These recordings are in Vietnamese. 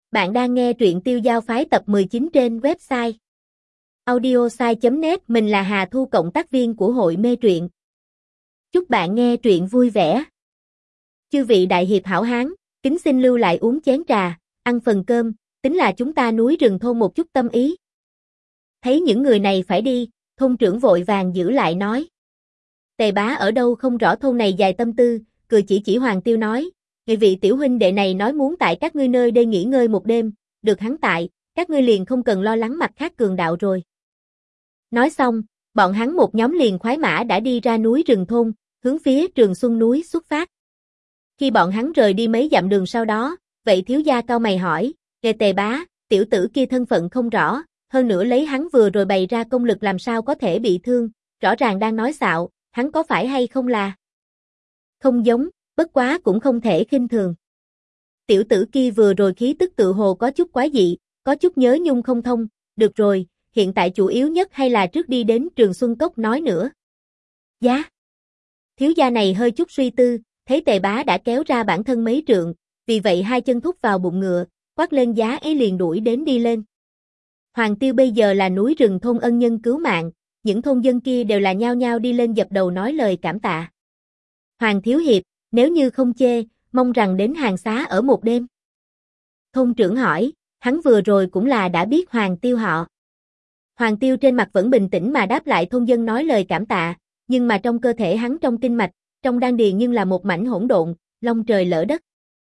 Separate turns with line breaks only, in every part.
Bạn đang nghe truyện Tiêu Giao Phái tập 19 trên website audiosai.net. Mình là Hà Thu, cộng tác viên của hội mê truyện. Chúc bạn nghe truyện vui vẻ. Chư vị đại hiệp hảo hán, kính xin lưu lại uống chén trà, ăn phần cơm, tính là chúng ta núi rừng thôn một chút tâm ý. Thấy những người này phải đi, thôn trưởng vội vàng giữ lại nói. Tề bá ở đâu không rõ thôn này dài tâm tư, cười chỉ Hoàng Tiêu nói. Người vị tiểu huynh đệ này nói muốn tại các ngươi nơi đây nghỉ ngơi một đêm, được hắn tại, các ngươi liền không cần lo lắng mặt khác cường đạo rồi. Nói xong, bọn hắn một nhóm liền khoái mã đã đi ra núi rừng thôn, hướng phía Trường Xuân núi xuất phát. Khi bọn hắn rời đi mấy dặm đường sau đó, vậy thiếu gia cao mày hỏi, nghe Tề bá, tiểu tử kia thân phận không rõ, hơn nữa lấy hắn vừa rồi bày ra công lực làm sao có thể bị thương, rõ ràng đang nói xạo, hắn có phải hay không là không giống, bất quá cũng không thể khinh thường. Tiểu tử kia vừa rồi khí tức tự hồ có chút quái dị, có chút nhớ nhung không thông, được rồi, hiện tại chủ yếu nhất hay là trước đi đến Trường Xuân Cốc nói nữa. Giá. Thiếu gia này hơi chút suy tư, thấy Tề bá đã kéo ra bản thân mấy trượng, vì vậy hai chân thúc vào bụng ngựa, quát lên giá ấy liền đuổi đến đi lên. Hoàng Tiêu bây giờ là núi rừng thôn ân nhân cứu mạng, những thôn dân kia đều là nhao nhao đi lên dập đầu nói lời cảm tạ. Hoàng thiếu hiệp, nếu như không chê, mong rằng đến hàng xá ở một đêm. Thôn trưởng hỏi, hắn vừa rồi cũng là đã biết Hoàng Tiêu họ. Hoàng Tiêu trên mặt vẫn bình tĩnh mà đáp lại thôn dân nói lời cảm tạ, nhưng mà trong cơ thể hắn trong kinh mạch, trong đan điền nhưng là một mảnh hỗn độn, long trời lỡ đất.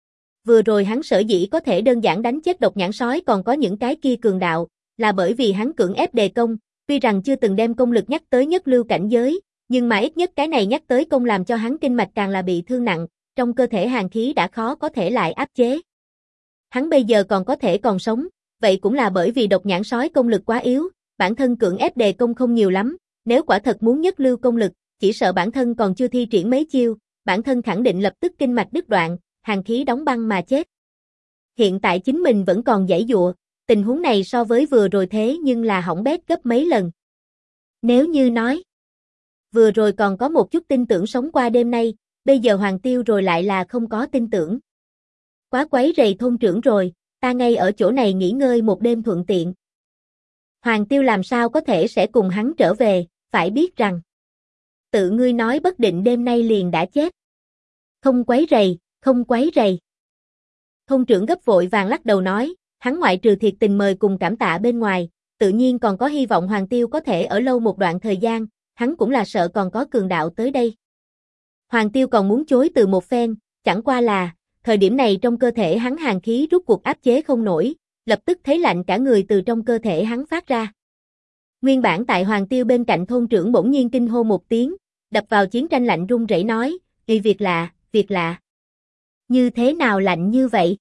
Vừa rồi hắn sở dĩ có thể đơn giản đánh chết độc nhãn sói còn có những cái kia cường đạo, là bởi vì hắn cưỡng ép đề công, tuy rằng chưa từng đem công lực nhắc tới nhất lưu cảnh giới, nhưng mà ít nhất cái này nhắc tới công làm cho hắn kinh mạch càng là bị thương nặng, trong cơ thể hàn khí đã khó có thể lại áp chế. Hắn bây giờ còn có thể còn sống, vậy cũng là bởi vì độc nhãn sói công lực quá yếu, bản thân cưỡng ép đề công không nhiều lắm, nếu quả thật muốn nhất lưu công lực, chỉ sợ bản thân còn chưa thi triển mấy chiêu, bản thân khẳng định lập tức kinh mạch đứt đoạn, hàn khí đóng băng mà chết. Hiện tại chính mình vẫn còn giãy giụa, tình huống này so với vừa rồi thế nhưng là hỏng bét gấp mấy lần. Nếu như nói, vừa rồi còn có một chút tin tưởng sống qua đêm nay, bây giờ Hoàng Tiêu rồi lại là không có tin tưởng. Quá quấy rầy thôn trưởng rồi, ta ngay ở chỗ này nghỉ ngơi một đêm thuận tiện. Hoàng Tiêu làm sao có thể sẽ cùng hắn trở về, phải biết rằng tự ngươi nói bất định đêm nay liền đã chết. Không quấy rầy, không quấy rầy. Thôn trưởng gấp vội vàng lắc đầu nói, hắn ngoại trừ thiệt tình mời cùng cảm tạ bên ngoài, tự nhiên còn có hy vọng Hoàng Tiêu có thể ở lâu một đoạn thời gian, hắn cũng là sợ còn có cường đạo tới đây. Hoàng Tiêu còn muốn chối từ một phen, chẳng qua là, thời điểm này trong cơ thể hắn hàn khí rút cuộc áp chế không nổi, lập tức thấy lạnh cả người từ trong cơ thể hắn phát ra. Nguyên bản tại Hoàng Tiêu bên cạnh thôn trưởng bỗng nhiên kinh hô một tiếng, đập vào chiến tranh lạnh run rẩy nói, việc lạ. Như thế nào lạnh như vậy?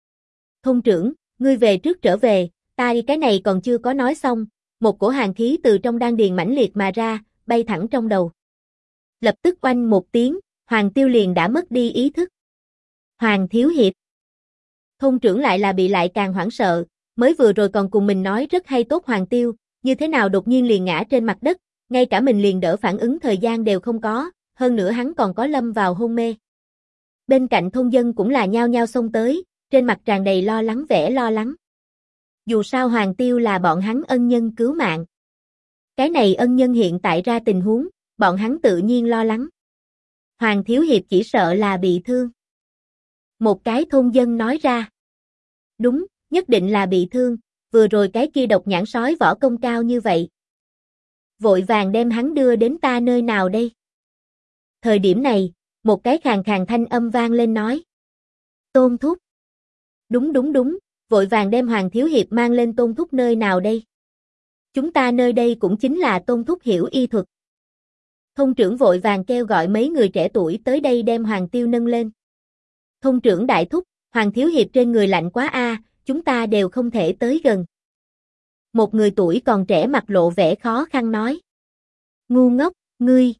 Thôn trưởng, ngươi về trước trở về, ta cái này còn chưa có nói xong, một cổ hàn khí từ trong đan điền mãnh liệt mà ra, bay thẳng trong đầu. Lập tức oanh một tiếng, Hoàng Tiêu liền đã mất đi ý thức. Hoàng thiếu hiệp. Thôn trưởng lại là bị lại càng hoảng sợ, mới vừa rồi còn cùng mình nói rất hay tốt Hoàng Tiêu, như thế nào đột nhiên liền ngã trên mặt đất, ngay cả mình liền đỡ phản ứng thời gian đều không có, hơn nữa hắn còn có lâm vào hôn mê. Bên cạnh thôn dân cũng là nhao nhao xông tới, trên mặt tràn đầy lo lắng vẻ lo lắng. Dù sao Hoàng Tiêu là bọn hắn ân nhân cứu mạng. Cái này ân nhân hiện tại ra tình huống, bọn hắn tự nhiên lo lắng. Hoàng thiếu hiệp chỉ sợ là bị thương. Một cái thôn dân nói ra. Đúng, nhất định là bị thương, vừa rồi cái kia độc nhãn sói võ công cao như vậy. Vội vàng đem hắn đưa đến ta nơi nào đây? Thời điểm này, một cái khàn khàn thanh âm vang lên nói. Tôn thúc. Đúng, vội vàng đem Hoàng thiếu hiệp mang lên Tôn thúc nơi nào đây? Chúng ta nơi đây cũng chính là Tôn thúc hiểu y thuật. Thôn trưởng vội vàng kêu gọi mấy người trẻ tuổi tới đây đem Hoàng Tiêu nâng lên. Thôn trưởng đại thúc, Hoàng thiếu hiệp trên người lạnh quá a, chúng ta đều không thể tới gần. Một người tuổi còn trẻ mặt lộ vẻ khó khăn nói. Ngu ngốc, ngươi.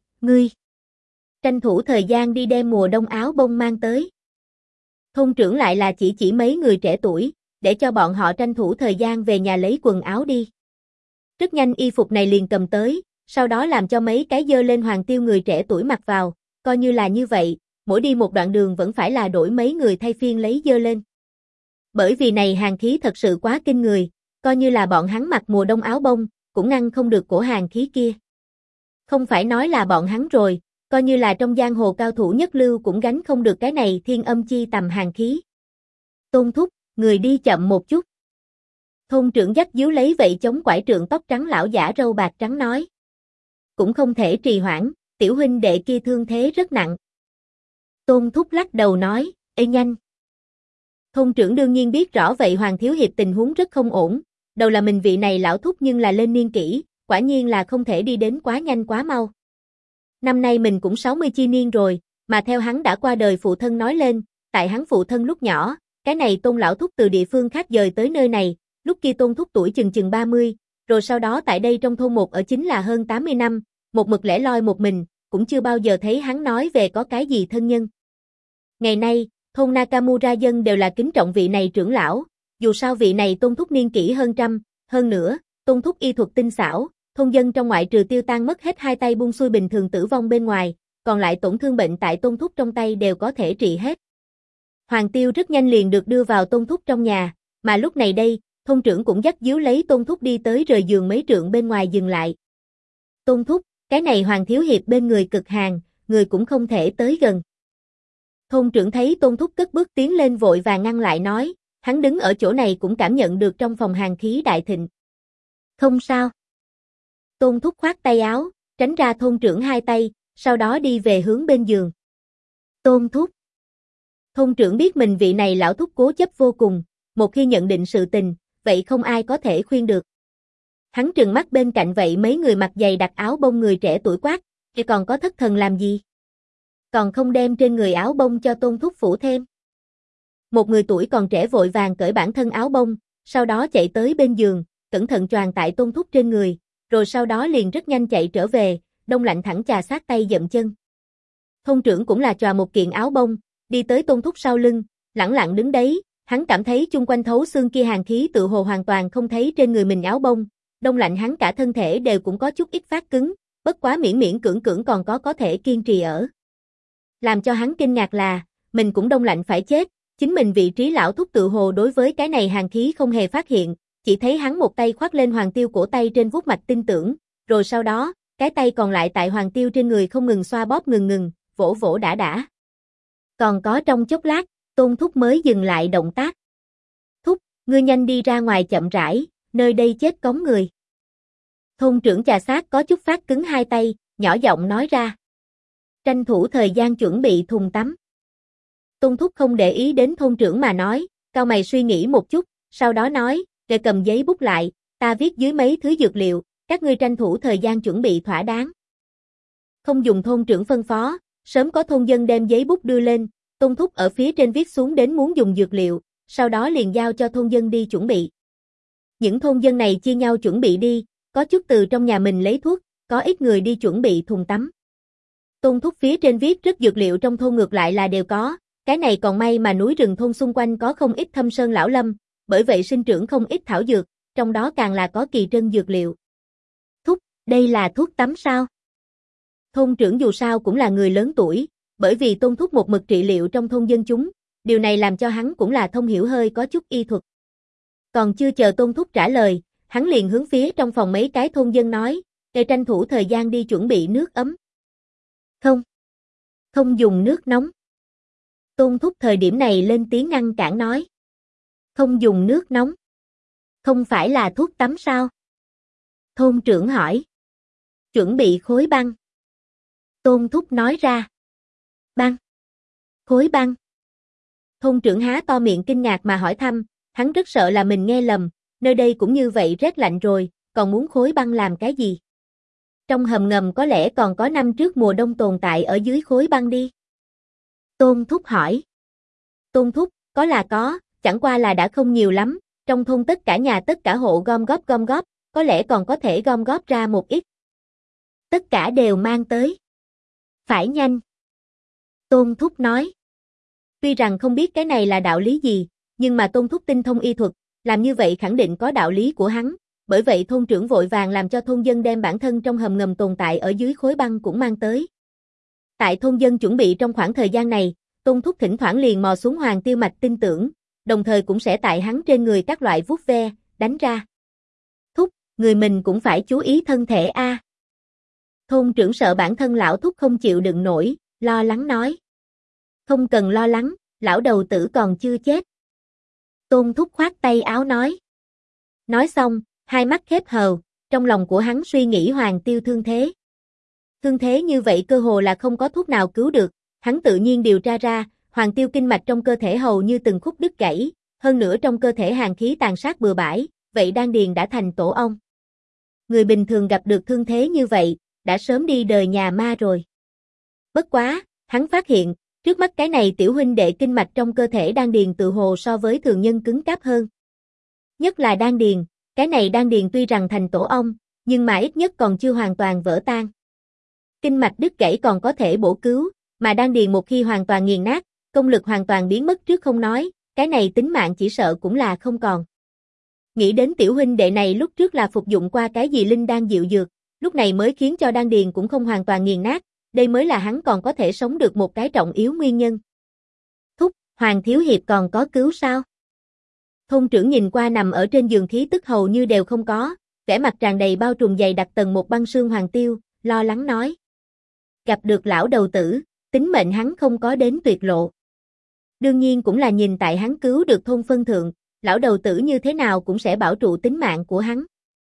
Tranh thủ thời gian đi đem mùa đông áo bông mang tới. Thôn trưởng lại là chỉ mấy người trẻ tuổi, để cho bọn họ tranh thủ thời gian về nhà lấy quần áo đi. Rất nhanh y phục này liền cầm tới, sau đó làm cho mấy cái dơ lên Hoàng Tiêu người trẻ tuổi mặc vào, coi như là như vậy, mỗi đi một đoạn đường vẫn phải là đổi mấy người thay phiên lấy dơ lên. Bởi vì này hàn khí thật sự quá kinh người, coi như là bọn hắn mặc mùa đông áo bông, cũng ngăn không được cổ hàn khí kia. Không phải nói là bọn hắn rồi, coi như là trong giang hồ cao thủ nhất lưu cũng gánh không được cái này thiên âm chi tầm hàn khí. Tôn thúc, người đi chậm một chút. Thôn trưởng dắt díu lấy vậy chống quải trượng tóc trắng lão giả râu bạc trắng nói. Cũng không thể trì hoãn, tiểu huynh đệ kia thương thế rất nặng. Tôn thúc lắc đầu nói, ê nhanh. Thôn trưởng đương nhiên biết rõ vậy Hoàng Thiếu Hiệp tình huống rất không ổn, đầu là mình vị này lão thúc nhưng là lên niên kỷ, quả nhiên là không thể đi đến quá nhanh quá mau. Năm nay mình cũng 60 chi niên rồi, mà theo hắn đã qua đời phụ thân nói lên, tại hắn phụ thân lúc nhỏ, cái này Tôn lão thúc từ địa phương khác dời tới nơi này, lúc kia Tôn thúc tuổi chừng 30, rồi sau đó tại đây trong thôn một ở chính là hơn 80 năm, một mực lẻ loi một mình, cũng chưa bao giờ thấy hắn nói về có cái gì thân nhân. Ngày nay, thôn Nakamura dân đều là kính trọng vị này trưởng lão, dù sao vị này Tôn thúc niên kỷ hơn trăm, hơn nữa, Tôn thúc y thuật tinh xảo, thôn dân trong ngoại trừ tiêu tan mất hết hai tay buông xuôi bình thường tử vong bên ngoài, còn lại tổn thương bệnh tại Tôn thúc trong tay đều có thể trị hết. Hoàng Tiêu rất nhanh liền được đưa vào Tôn thúc trong nhà, mà lúc này đây, thôn trưởng cũng dắt díu lấy Tôn thúc đi tới rời giường mấy trượng bên ngoài dừng lại. Tôn thúc, cái này Hoàng Thiếu Hiệp bên người cực hàn, người cũng không thể tới gần. Thôn trưởng thấy Tôn thúc cất bước tiến lên vội và ngăn lại nói, hắn đứng ở chỗ này cũng cảm nhận được trong phòng hàn khí đại thịnh. Không sao. Tôn thúc khoát tay áo, tránh ra thôn trưởng hai tay, sau đó đi về hướng bên giường. Tôn thúc. Thôn trưởng biết mình vị này lão thúc cố chấp vô cùng, một khi nhận định sự tình, vậy không ai có thể khuyên được. Hắn trừng mắt bên cạnh vậy mấy người mặc dày đặc áo bông người trẻ tuổi quát, thì còn có thất thần làm gì? Còn không đem trên người áo bông cho Tôn thúc phủ thêm. Một người tuổi còn trẻ vội vàng cởi bản thân áo bông, sau đó chạy tới bên giường, cẩn thận choàng tại Tôn thúc trên người, rồi sau đó liền rất nhanh chạy trở về, đông lạnh thẳng chà sát tay dậm chân. Thôn trưởng cũng là choàng một kiện áo bông, đi tới Tôn thúc sau lưng, lẳng lặng đứng đấy, hắn cảm thấy chung quanh thấu xương kia hàn khí tự hồ hoàn toàn không thấy trên người mình áo bông, đông lạnh hắn cả thân thể đều cũng có chút ít phát cứng, bất quá miễn miễn cưỡng cưỡng còn có thể kiên trì ở. Làm cho hắn kinh ngạc là, mình cũng đông lạnh phải chết, chính mình vị trí lão thúc tự hồ đối với cái này hàn khí không hề phát hiện, chỉ thấy hắn một tay khoác lên Hoàng Tiêu cổ tay trên vuốt mạch tin tưởng, rồi sau đó, cái tay còn lại tại Hoàng Tiêu trên người không ngừng xoa bóp ngừng, vỗ vỗ đã. Còn có trong chốc lát, Tôn thúc mới dừng lại động tác. Thúc, ngươi nhanh đi ra ngoài chậm rãi, nơi đây chết cống người. Thôn trưởng chà sát có chút phát cứng hai tay, nhỏ giọng nói ra. Tranh thủ thời gian chuẩn bị thùng tắm. Tôn thúc không để ý đến thôn trưởng mà nói, cau mày suy nghĩ một chút, sau đó nói, để cầm giấy bút lại, ta viết dưới mấy thứ dược liệu, các ngươi tranh thủ thời gian chuẩn bị thỏa đáng. Không dùng thôn trưởng phân phó, sớm có thôn dân đem giấy bút đưa lên, Tôn thúc ở phía trên viết xuống đến muốn dùng dược liệu, sau đó liền giao cho thôn dân đi chuẩn bị. Những thôn dân này chia nhau chuẩn bị đi, có chút từ trong nhà mình lấy thuốc, có ít người đi chuẩn bị thùng tắm. Tôn thúc phía trên viết rất dược liệu trong thôn ngược lại là đều có, cái này còn may mà núi rừng thôn xung quanh có không ít thâm sơn lão lâm, bởi vậy sinh trưởng không ít thảo dược, trong đó càng là có kỳ trân dược liệu. Thúc, đây là thuốc tắm sao? Thôn trưởng dù sao cũng là người lớn tuổi, bởi vì Tôn thúc một mực trị liệu trong thôn dân chúng, điều này làm cho hắn cũng là thông hiểu hơi có chút y thuật. Còn chưa chờ Tôn thúc trả lời, hắn liền hướng phía trong phòng mấy cái thôn dân nói, để tranh thủ thời gian đi chuẩn bị nước ấm. Không dùng nước nóng. Tôn thúc thời điểm này lên tiếng ngăn cản nói. Không dùng nước nóng. Không phải là thuốc tắm sao? Thôn trưởng hỏi. Chuẩn bị khối băng. Tôn thúc nói ra. Băng. Khối băng. Thôn trưởng há to miệng kinh ngạc mà hỏi thăm, hắn rất sợ là mình nghe lầm, nơi đây cũng như vậy rét lạnh rồi, còn muốn khối băng làm cái gì? Trong hầm ngầm có lẽ còn có năm trước mùa đông tồn tại ở dưới khối băng đi. Tôn thúc hỏi. Tôn thúc, có là có, chẳng qua là đã không nhiều lắm, trong thôn tất cả nhà tất cả hộ gom góp, có lẽ còn có thể gom góp ra một ít. Tất cả đều mang tới. Phải nhanh. Tôn thúc nói. Tuy rằng không biết cái này là đạo lý gì, nhưng mà Tôn thúc tinh thông y thuật, làm như vậy khẳng định có đạo lý của hắn, bởi vậy thôn trưởng vội vàng làm cho thôn dân đem bản thân trong hầm ngầm tồn tại ở dưới khối băng cũng mang tới. Tại thôn dân chuẩn bị trong khoảng thời gian này, Tôn thúc thỉnh thoảng liền mò xuống Hoàng Tiêu mạch tin tưởng, đồng thời cũng sẽ tại hắn trên người các loại vuốt ve, đánh ra. Thúc, người mình cũng phải chú ý thân thể a. Thôn trưởng sợ bản thân lão thúc không chịu đựng nổi, lo lắng nói. Không cần lo lắng, lão đầu tử còn chưa chết. Tôn thúc khoát tay áo nói. Nói xong, hai mắt khép hờ, trong lòng của hắn suy nghĩ Hoàng Tiêu thương thế. Thương thế như vậy cơ hồ là không có thuốc nào cứu được, hắn tự nhiên điều tra ra, Hoàng Tiêu kinh mạch trong cơ thể hầu như từng khúc đứt gãy, hơn nữa trong cơ thể hàn khí tàn sát bừa bãi, vậy đan điền đã thành tổ ong. Người bình thường gặp được thương thế như vậy, đã sớm đi đời nhà ma rồi. Bất quá, hắn phát hiện, trước mắt cái này tiểu huynh đệ kinh mạch trong cơ thể đan điền tự hồ so với thường nhân cứng cáp hơn. Nhất là đan điền, cái này đan điền tuy rằng thành tổ ong, nhưng mà ít nhất còn chưa hoàn toàn vỡ tan. Kinh mạch đứt gãy còn có thể bổ cứu, mà đan điền một khi hoàn toàn nghiền nát, công lực hoàn toàn biến mất trước không nói, cái này tính mạng chỉ sợ cũng là không còn. Nghĩ đến tiểu huynh đệ này lúc trước là phục dụng qua cái gì linh đan dịu dược, lúc này mới khiến cho đan điền cũng không hoàn toàn nghiền nát, đây mới là hắn còn có thể sống được một cái trọng yếu nguyên nhân. Thúc, Hoàng Thiếu Hiệp còn có cứu sao? Thôn trưởng nhìn qua nằm ở trên giường khí tức hầu như đều không có, vẻ mặt tràn đầy bao trùm dày đặc tầng một băng sương Hoàng Tiêu, lo lắng nói. Gặp được lão đầu tử, tính mệnh hắn không có đến tuyệt lộ. Đương nhiên cũng là nhìn tại hắn cứu được thôn phân thượng, lão đầu tử như thế nào cũng sẽ bảo trụ tính mạng của hắn.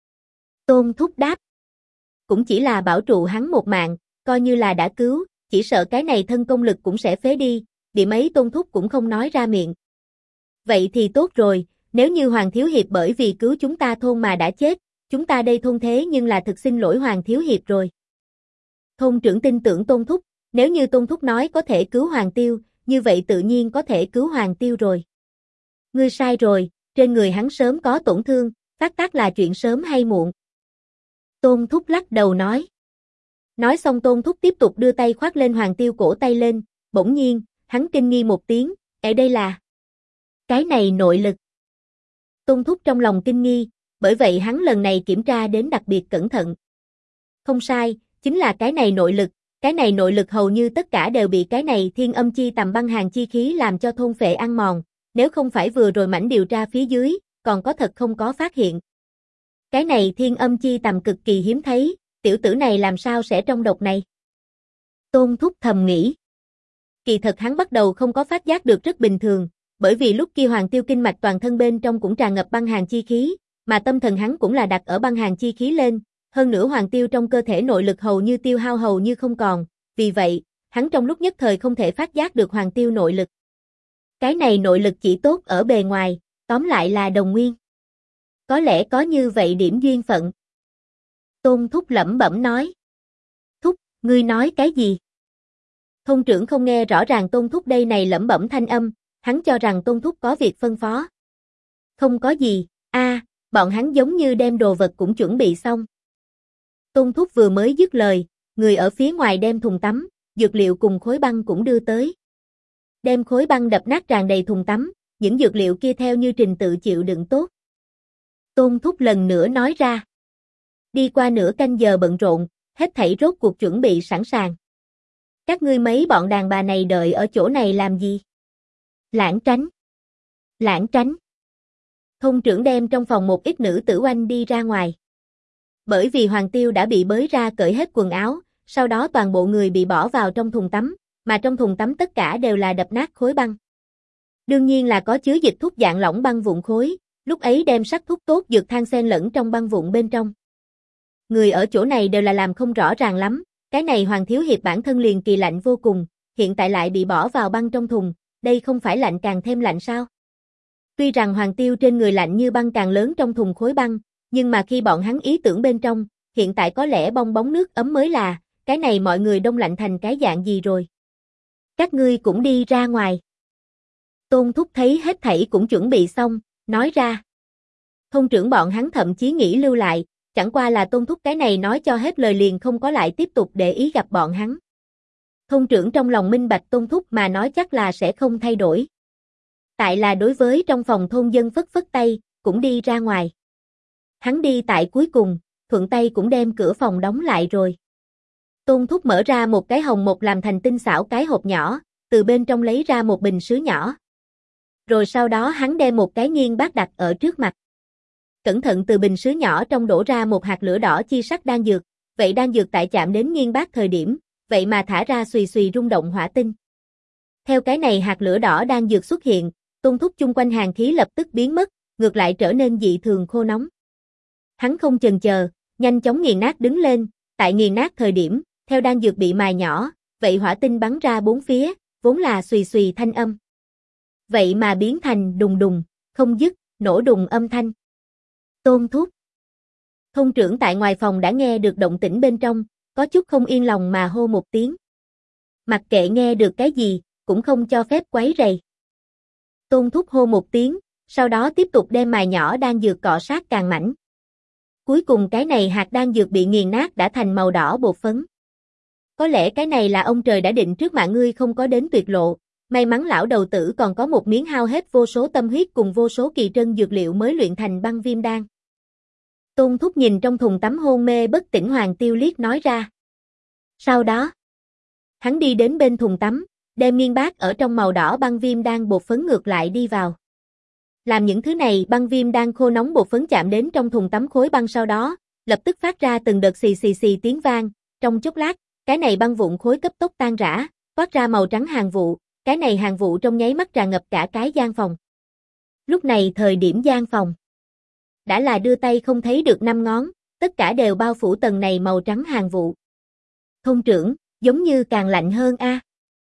Tôn thúc đáp. Cũng chỉ là bảo trụ hắn một mạng, coi như là đã cứu, chỉ sợ cái này thân công lực cũng sẽ phế đi, bị mấy tôn thúc cũng không nói ra miệng. Vậy thì tốt rồi, nếu như Hoàng Thiếu Hiệp bởi vì cứu chúng ta thôn mà đã chết, chúng ta đây thôn thế nhưng là thực xin lỗi Hoàng Thiếu Hiệp rồi. Thôn trưởng tin tưởng tôn thúc, nếu như tôn thúc nói có thể cứu Hoàng Tiêu, như vậy tự nhiên có thể cứu Hoàng Tiêu rồi. Ngươi sai rồi, trên người hắn sớm có tổn thương, phát tác là chuyện sớm hay muộn. Tôn thúc lắc đầu nói. Nói xong tôn thúc tiếp tục đưa tay khoác lên Hoàng Tiêu cổ tay lên, bỗng nhiên, hắn kinh nghi một tiếng, ở đây là cái này nội lực. Tôn thúc trong lòng kinh nghi, bởi vậy hắn lần này kiểm tra đến đặc biệt cẩn thận. Không sai, chính là cái này nội lực hầu như tất cả đều bị cái này thiên âm chi tầm băng hàn chi khí làm cho thôn phệ ăn mòn, nếu không phải vừa rồi mảnh điều tra phía dưới, còn có thật không có phát hiện. Cái này thiên âm chi tầm cực kỳ hiếm thấy, tiểu tử này làm sao sẽ trong độc này? Tôn thúc thầm nghĩ. Kỳ thật hắn bắt đầu không có phát giác được rất bình thường, bởi vì lúc kia Hoàng Tiêu kinh mạch toàn thân bên trong cũng tràn ngập băng hàn chi khí, mà tâm thần hắn cũng là đặt ở băng hàn chi khí lên, hơn nữa Hoàng Tiêu trong cơ thể nội lực hầu như tiêu hao hầu như không còn, vì vậy, hắn trong lúc nhất thời không thể phát giác được Hoàng Tiêu nội lực. Cái này nội lực chỉ tốt ở bề ngoài, tóm lại là đồng nguyên. Có lẽ có như vậy điểm duyên phận. Tôn thúc lẩm bẩm nói. Thúc, ngươi nói cái gì? Thôn trưởng không nghe rõ ràng tôn thúc đây này lẩm bẩm thanh âm, hắn cho rằng tôn thúc có việc phân phó. Không có gì, bọn hắn giống như đem đồ vật cũng chuẩn bị xong. Tôn thúc vừa mới dứt lời, người ở phía ngoài đem thùng tắm, dược liệu cùng khối băng cũng đưa tới. Đem khối băng đập nát tràn đầy thùng tắm, những dược liệu kia theo như trình tự chịu đựng tốt. Tôn thúc lần nữa nói ra. Đi qua nửa canh giờ bận rộn, hết thảy rốt cuộc chuẩn bị sẵn sàng. Các ngươi mấy bọn đàn bà này đợi ở chỗ này làm gì? Lãng tránh. Lãng tránh. Thôn trưởng đem trong phòng một ít nữ tử oanh đi ra ngoài. Bởi vì Hoàng Tiêu đã bị bới ra cởi hết quần áo, sau đó toàn bộ người bị bỏ vào trong thùng tắm, mà trong thùng tắm tất cả đều là đập nát khối băng. Đương nhiên là có chứa dịch thuốc dạng lỏng băng vụn khối, lúc ấy đem sắc thuốc tốt dược than xen lẫn trong băng vụn bên trong. Người ở chỗ này đều là làm không rõ ràng lắm, cái này Hoàng Thiếu Hiệp bản thân liền kỳ lạnh vô cùng, hiện tại lại bị bỏ vào băng trong thùng, đây không phải lạnh càng thêm lạnh sao? Tuy rằng Hoàng Tiêu trên người lạnh như băng càng lớn trong thùng khối băng, nhưng mà khi bọn hắn ý tưởng bên trong, hiện tại có lẽ bong bóng nước ấm mới là, cái này mọi người đông lạnh thành cái dạng gì rồi. Các ngươi cũng đi ra ngoài. Tôn thúc thấy hết thảy cũng chuẩn bị xong, nói ra. Thôn trưởng bọn hắn thậm chí nghĩ lưu lại, chẳng qua là tôn thúc cái này nói cho hết lời liền không có lại tiếp tục để ý gặp bọn hắn. Thôn trưởng trong lòng minh bạch tôn thúc mà nói chắc là sẽ không thay đổi. Tại là đối với trong phòng thôn dân phất phất tay, cũng đi ra ngoài. Hắn đi tại cuối cùng, thuận tay cũng đem cửa phòng đóng lại rồi. Tôn thúc mở ra một cái hồng một làm thành tinh xảo cái hộp nhỏ, từ bên trong lấy ra một bình sứ nhỏ. Rồi sau đó hắn đem một cái nghiêng bát đặt ở trước mặt. Cẩn thận từ bình sứ nhỏ trong đổ ra một hạt lửa đỏ chi sắc đan dược, vậy đan dược tại chạm đến nghiêng bát thời điểm, vậy mà thả ra xùy xùy rung động hỏa tinh. Theo cái này hạt lửa đỏ đan dược xuất hiện, Tôn Thúc chung quanh hàn khí lập tức biến mất, ngược lại trở nên dị thường khô nóng. Hắn không chần chờ, nhanh chóng nghiền nát đứng lên, tại nghiền nát thời điểm, theo đan dược bị mài nhỏ, vậy hỏa tinh bắn ra bốn phía, vốn là xùy xùy thanh âm. Vậy mà biến thành đùng đùng, không dứt, nổ đùng âm thanh. Tôn Thúc. Thôn trưởng tại ngoài phòng đã nghe được động tĩnh bên trong, có chút không yên lòng mà hô một tiếng. Mặc kệ nghe được cái gì, cũng không cho phép quấy rầy. Tôn Thúc hô một tiếng, sau đó tiếp tục đem mài nhỏ đan dược cọ sát càng mảnh. Cuối cùng cái này hạt đan dược bị nghiền nát đã thành màu đỏ bột phấn. Có lẽ cái này là ông trời đã định trước mạng ngươi không có đến tuyệt lộ, may mắn lão đầu tử còn có một miếng hao hết vô số tâm huyết cùng vô số kỳ trân dược liệu mới luyện thành băng viêm đan. Tôn Thúc nhìn trong thùng tắm hôn mê bất tỉnh Hoàng Tiêu liếc nói ra. Sau đó, hắn đi đến bên thùng tắm, đem nghiêng bát ở trong màu đỏ băng viêm đan bột phấn ngược lại đi vào. Làm những thứ này băng viêm đan khô nóng bột phấn chạm đến trong thùng tắm khối băng sau đó, lập tức phát ra từng đợt xì xì xì tiếng vang, trong chốc lát, cái này băng vụn khối cấp tốc tan rã, toát ra màu trắng hàng vụ, cái này hàng vụ trong nháy mắt tràn ngập cả cái gian phòng. Lúc này thời điểm gian phòng đã là đưa tay không thấy được 5 ngón, tất cả đều bao phủ tầng này màu trắng hàng vụ. Thôn trưởng, giống như càng lạnh hơn a.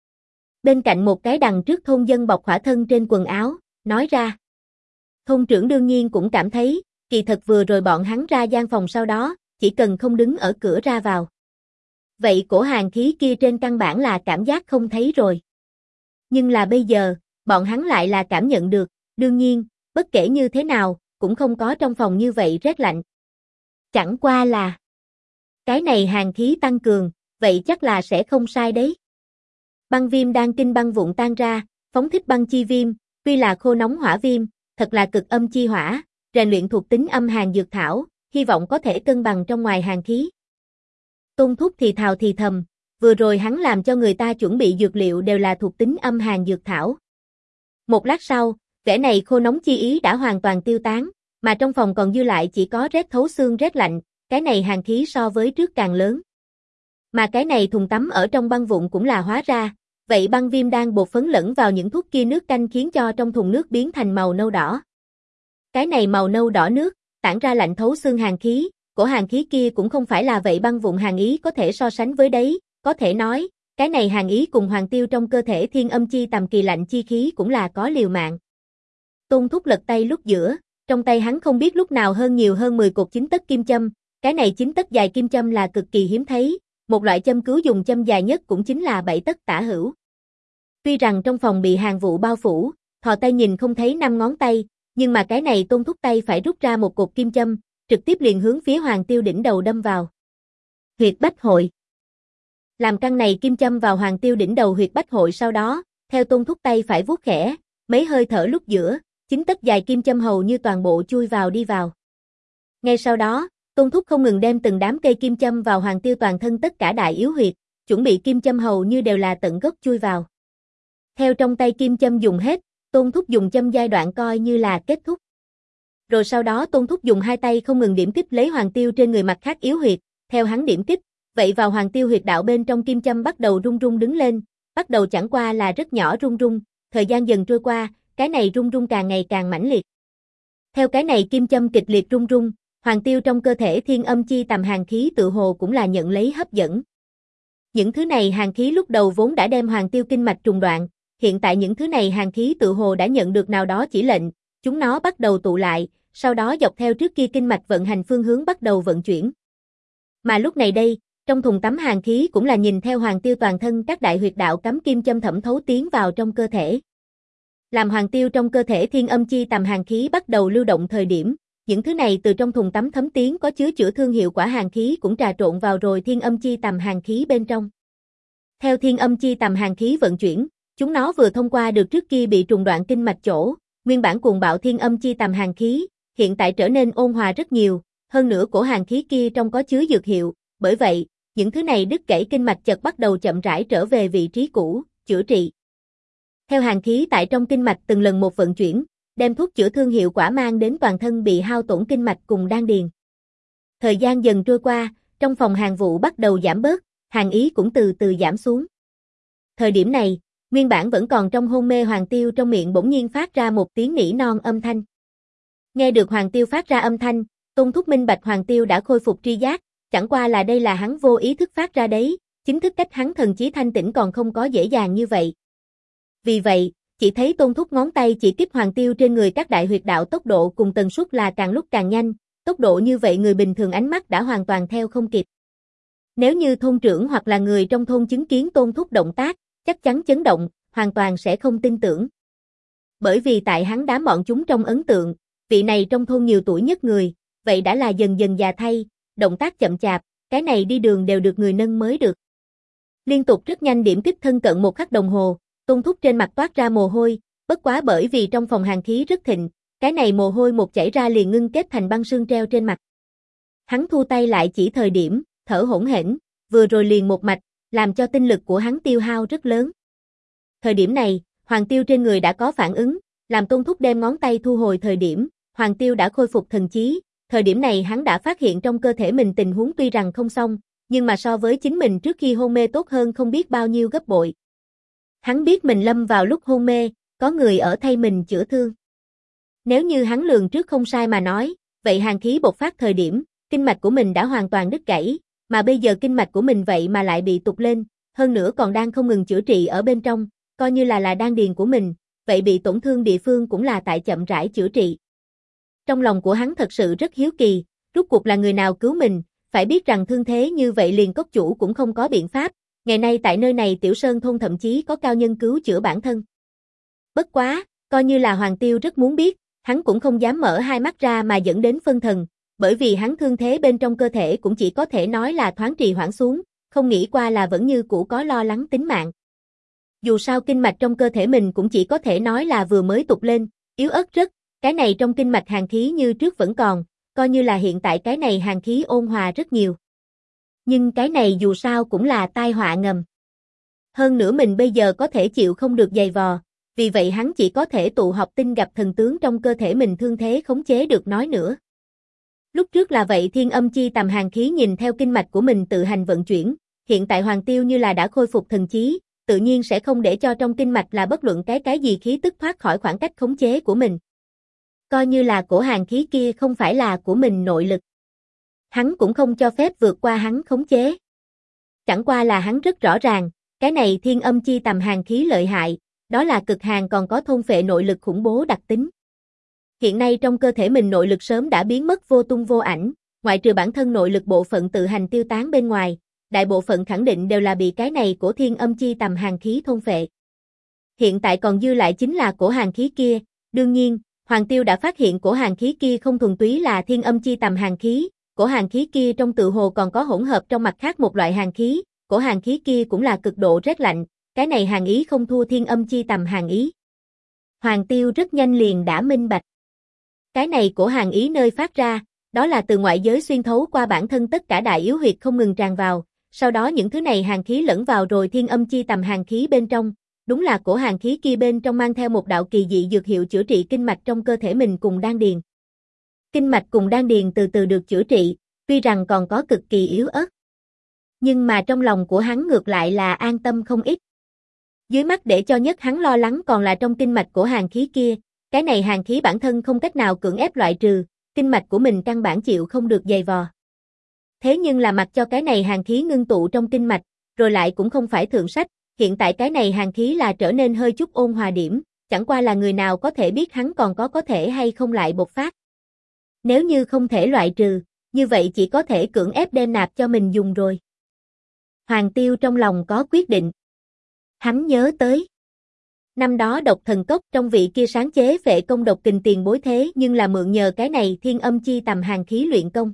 Bên cạnh một cái đằng trước thôn dân bọc khỏa thân trên quần áo, nói ra. Thôn trưởng đương nhiên cũng cảm thấy, kỳ thật vừa rồi bọn hắn ra gian phòng sau đó, chỉ cần không đứng ở cửa ra vào. Vậy cổ hàn khí kia trên căn bản là cảm giác không thấy rồi. Nhưng là bây giờ, bọn hắn lại là cảm nhận được, đương nhiên, bất kể như thế nào, cũng không có trong phòng như vậy rét lạnh. Chẳng qua là, cái này hàn khí tăng cường, vậy chắc là sẽ không sai đấy. Băng viêm đang kinh băng vụn tan ra, phóng thích băng chi viêm, tuy là khô nóng hỏa viêm, thật là cực âm chi hỏa, rèn luyện thuộc tính âm hàn dược thảo, hy vọng có thể cân bằng trong ngoài hàn khí. Tôn Thúc thì thào thì thầm, vừa rồi hắn làm cho người ta chuẩn bị dược liệu đều là thuộc tính âm hàn dược thảo. Một lát sau, vẻ này khô nóng chi ý đã hoàn toàn tiêu tán, mà trong phòng còn dư lại chỉ có rét thấu xương rét lạnh, cái này hàn khí so với trước càng lớn. Mà cái này thùng tắm ở trong băng vụn cũng là hóa ra, vậy băng viêm đan bột phấn lẫn vào những thuốc kia nước canh khiến cho trong thùng nước biến thành màu nâu đỏ. Cái này màu nâu đỏ nước, tản ra lạnh thấu xương hàn khí, cổ hàn khí kia cũng không phải là vậy băng vụn hàn ý có thể so sánh với đấy, có thể nói, cái này hàn ý cùng Hoàng Tiêu trong cơ thể thiên âm chi tầm kỳ lạnh chi khí cũng là có liều mạng. Tôn Thúc lật tay lúc giữa, trong tay hắn không biết lúc nào nhiều hơn 10 cột 9 tấc kim châm, cái này 9 tấc dài kim châm là cực kỳ hiếm thấy, một loại châm cứu dùng châm dài nhất cũng chính là 7 tấc tả hữu. Tuy rằng trong phòng bị hàn vụ bao phủ, thò tay nhìn không thấy 5 ngón tay, nhưng mà cái này Tôn Thúc tay phải rút ra một cột kim châm, trực tiếp liền hướng phía Hoàng Tiêu đỉnh đầu đâm vào. Huyệt bách hội. Làm căn này kim châm vào Hoàng Tiêu đỉnh đầu huyệt bách hội sau đó, theo Tôn Thúc tay phải vuốt khẽ, mấy hơi thở lúc giữa, 9 tấc dài kim châm hầu như toàn bộ chui vào đi vào. Ngay sau đó, Tôn Thúc không ngừng đem từng đám cây kim châm vào Hoàng Tiêu toàn thân tất cả đại yếu huyệt, chuẩn bị kim châm hầu như đều là tận gốc chui vào. Theo trong tay kim châm dùng hết, Tôn Thúc dùng châm giai đoạn coi như là kết thúc. Rồi sau đó Tôn Thúc dùng hai tay không ngừng điểm kích lấy Hoàng Tiêu trên người mặt khác yếu huyệt, theo hắn điểm kích, vậy vào Hoàng Tiêu huyệt đạo bên trong kim châm bắt đầu rung rung đứng lên, bắt đầu chẳng qua là rất nhỏ rung rung, thời gian dần trôi qua, cái này rung rung càng ngày càng mãnh liệt. Theo cái này kim châm kịch liệt rung rung, Hoàng Tiêu trong cơ thể thiên âm chi tầm hàn khí tự hồ cũng là nhận lấy hấp dẫn. Những thứ này hàn khí lúc đầu vốn đã đem Hoàng Tiêu kinh mạch trùng đoạn, hiện tại những thứ này hàn khí tự hồ đã nhận được nào đó chỉ lệnh, chúng nó bắt đầu tụ lại, sau đó dọc theo trước kia kinh mạch vận hành phương hướng bắt đầu vận chuyển. Mà lúc này đây, trong thùng tắm hàn khí cũng là nhìn theo Hoàng Tiêu toàn thân các đại huyệt đạo cắm kim châm thẩm thấu tiến vào trong cơ thể. Làm Hoàng Tiêu trong cơ thể thiên âm chi tầm hàn khí bắt đầu lưu động thời điểm, những thứ này từ trong thùng tắm thấm tiến có chứa chữa thương hiệu quả hàn khí cũng trà trộn vào rồi thiên âm chi tầm hàn khí bên trong. Theo thiên âm chi tầm hàn khí vận chuyển, chúng nó vừa thông qua được trước kia bị trùng đoạn kinh mạch chỗ, nguyên bản cuồng bạo thiên âm chi tầm hàn khí, hiện tại trở nên ôn hòa rất nhiều, hơn nữa cổ hàn khí kia trong có chứa dược hiệu, bởi vậy, những thứ này đứt gãy kinh mạch chợt bắt đầu chậm rãi trở về vị trí cũ, chữa trị. Theo hàn khí tại trong kinh mạch từng lần một vận chuyển, đem thuốc chữa thương hiệu quả mang đến toàn thân bị hao tổn kinh mạch cùng đan điền. Thời gian dần trôi qua, trong phòng hàn vụ bắt đầu giảm bớt, hàn ý cũng từ từ giảm xuống. Thời điểm này, nguyên bản vẫn còn trong hôn mê Hoàng Tiêu trong miệng bỗng nhiên phát ra một tiếng nỉ non âm thanh. Nghe được Hoàng Tiêu phát ra âm thanh, Tôn Thúc minh bạch Hoàng Tiêu đã khôi phục tri giác, chẳng qua là đây là hắn vô ý thức phát ra đấy, chính thức cách hắn thần trí thanh tĩnh còn không có dễ dàng như vậy. Vì vậy, chỉ thấy Tôn Thúc ngón tay chỉ kích Hoàng Tiêu trên người các đại huyệt đạo tốc độ cùng tần suất là càng lúc càng nhanh, tốc độ như vậy người bình thường ánh mắt đã hoàn toàn theo không kịp. Nếu như thôn trưởng hoặc là người trong thôn chứng kiến Tôn Thúc động tác, chắc chắn chấn động, hoàn toàn sẽ không tin tưởng. Bởi vì tại hắn đám bọn chúng trong ấn tượng, vị này trong thôn nhiều tuổi nhất người, vậy đã là dần dần già thay, động tác chậm chạp, cái này đi đường đều được người nâng mới được. Liên tục rất nhanh điểm kích thân cận 1 khắc đồng hồ, Tôn Thúc trên mặt toát ra mồ hôi, bất quá bởi vì trong phòng hàn khí rất thịnh, cái này mồ hôi một chảy ra liền ngưng kết thành băng sương treo trên mặt. Hắn thu tay lại chỉ thời điểm, thở hổn hển, vừa rồi liền một mạch, làm cho tinh lực của hắn tiêu hao rất lớn. Thời điểm này, Hoàng Tiêu trên người đã có phản ứng, làm Tôn Thúc đem ngón tay thu hồi thời điểm, Hoàng Tiêu đã khôi phục thần trí, thời điểm này hắn đã phát hiện trong cơ thể mình tình huống tuy rằng không xong, nhưng mà so với chính mình trước khi hôn mê tốt hơn không biết bao nhiêu gấp bội. Hắn biết mình lâm vào lúc hôn mê, có người ở thay mình chữa thương. Nếu như hắn lường trước không sai mà nói, vậy hàn khí bộc phát thời điểm, kinh mạch của mình đã hoàn toàn đứt gãy, mà bây giờ kinh mạch của mình vậy mà lại bị tụt lên, hơn nữa còn đang không ngừng chữa trị ở bên trong, coi như là đan điền của mình, vậy bị tổn thương địa phương cũng là tại chậm rãi chữa trị. Trong lòng của hắn thật sự rất hiếu kỳ, rốt cuộc là người nào cứu mình, phải biết rằng thương thế như vậy liền cốc chủ cũng không có biện pháp, ngày nay tại nơi này Tiểu Sơn thôn thậm chí có cao nhân cứu chữa bản thân. Bất quá, coi như là Hoàng Tiêu rất muốn biết, hắn cũng không dám mở hai mắt ra mà dẫn đến phân thần, bởi vì hắn thương thế bên trong cơ thể cũng chỉ có thể nói là thoáng trì hoãn xuống, không nghĩ qua là vẫn như cũ có lo lắng tính mạng. Dù sao kinh mạch trong cơ thể mình cũng chỉ có thể nói là vừa mới tụt lên, yếu ớt rất, cái này trong kinh mạch hàn khí như trước vẫn còn, coi như là hiện tại cái này hàn khí ôn hòa rất nhiều. Nhưng cái này dù sao cũng là tai họa ngầm. Hơn nữa mình bây giờ có thể chịu không được dày vò, vì vậy hắn chỉ có thể tụ họp tinh gặp thần tướng trong cơ thể mình thương thế khống chế được nói nữa. Lúc trước là vậy thiên âm chi tầm hàn khí nhìn theo kinh mạch của mình tự hành vận chuyển, hiện tại Hoàng Tiêu như là đã khôi phục thần trí, tự nhiên sẽ không để cho trong kinh mạch là bất luận cái gì khí tức thoát khỏi khoảng cách khống chế của mình. Coi như là cổ hàn khí kia không phải là của mình nội lực. Hắn cũng không cho phép vượt qua hắn khống chế. Chẳng qua là hắn rất rõ ràng, cái này thiên âm chi tầm hàn khí lợi hại, đó là cực hàn còn có thôn phệ nội lực khủng bố đặc tính. Hiện nay trong cơ thể mình nội lực sớm đã biến mất vô tung vô ảnh, ngoại trừ bản thân nội lực bộ phận tự hành tiêu tán bên ngoài, đại bộ phận khẳng định đều là bị cái này của thiên âm chi tầm hàn khí thôn phệ. Hiện tại còn dư lại chính là cổ hàn khí kia, đương nhiên, Hoàng Tiêu đã phát hiện cổ hàn khí kia không thuần túy là thiên âm chi tầm hàn khí, cổ hàn khí kia trong tự hồ còn có hỗn hợp trong mặt khác một loại hàn khí, cổ hàn khí kia cũng là cực độ rét lạnh, cái này hàn ý không thua thiên âm chi tầm hàn ý. Hoàng Tiêu rất nhanh liền đã minh bạch. Cái này cổ hàn ý nơi phát ra, đó là từ ngoại giới xuyên thấu qua bản thân tất cả đại yếu huyệt không ngừng tràn vào, sau đó những thứ này hàn khí lẫn vào rồi thiên âm chi tầm hàn khí bên trong, đúng là cổ hàn khí kia bên trong mang theo một đạo kỳ dị dược hiệu chữa trị kinh mạch trong cơ thể mình cùng đan điền. Kinh mạch cùng đan điền từ từ được chữa trị, tuy rằng còn có cực kỳ yếu ớt. Nhưng mà trong lòng của hắn ngược lại là an tâm không ít. Dưới mắt để cho nhất hắn lo lắng còn là trong kinh mạch của hàn khí kia, cái này hàn khí bản thân không cách nào cưỡng ép loại trừ, kinh mạch của mình căn bản chịu không được dày vò. Thế nhưng là mặc cho cái này hàn khí ngưng tụ trong kinh mạch, rồi lại cũng không phải thượng sách, hiện tại cái này hàn khí là trở nên hơi chút ôn hòa điểm, chẳng qua là người nào có thể biết hắn còn có thể hay không lại bộc phát. Nếu như không thể loại trừ, như vậy chỉ có thể cưỡng ép đem nạp cho mình dùng rồi. Hoàng Tiêu trong lòng có quyết định. Hắn nhớ tới. Năm đó độc thần cốc trong vị kia sáng chế phệ công độc kình tiền bối thế nhưng là mượn nhờ cái này thiên âm chi tầm hàn khí luyện công.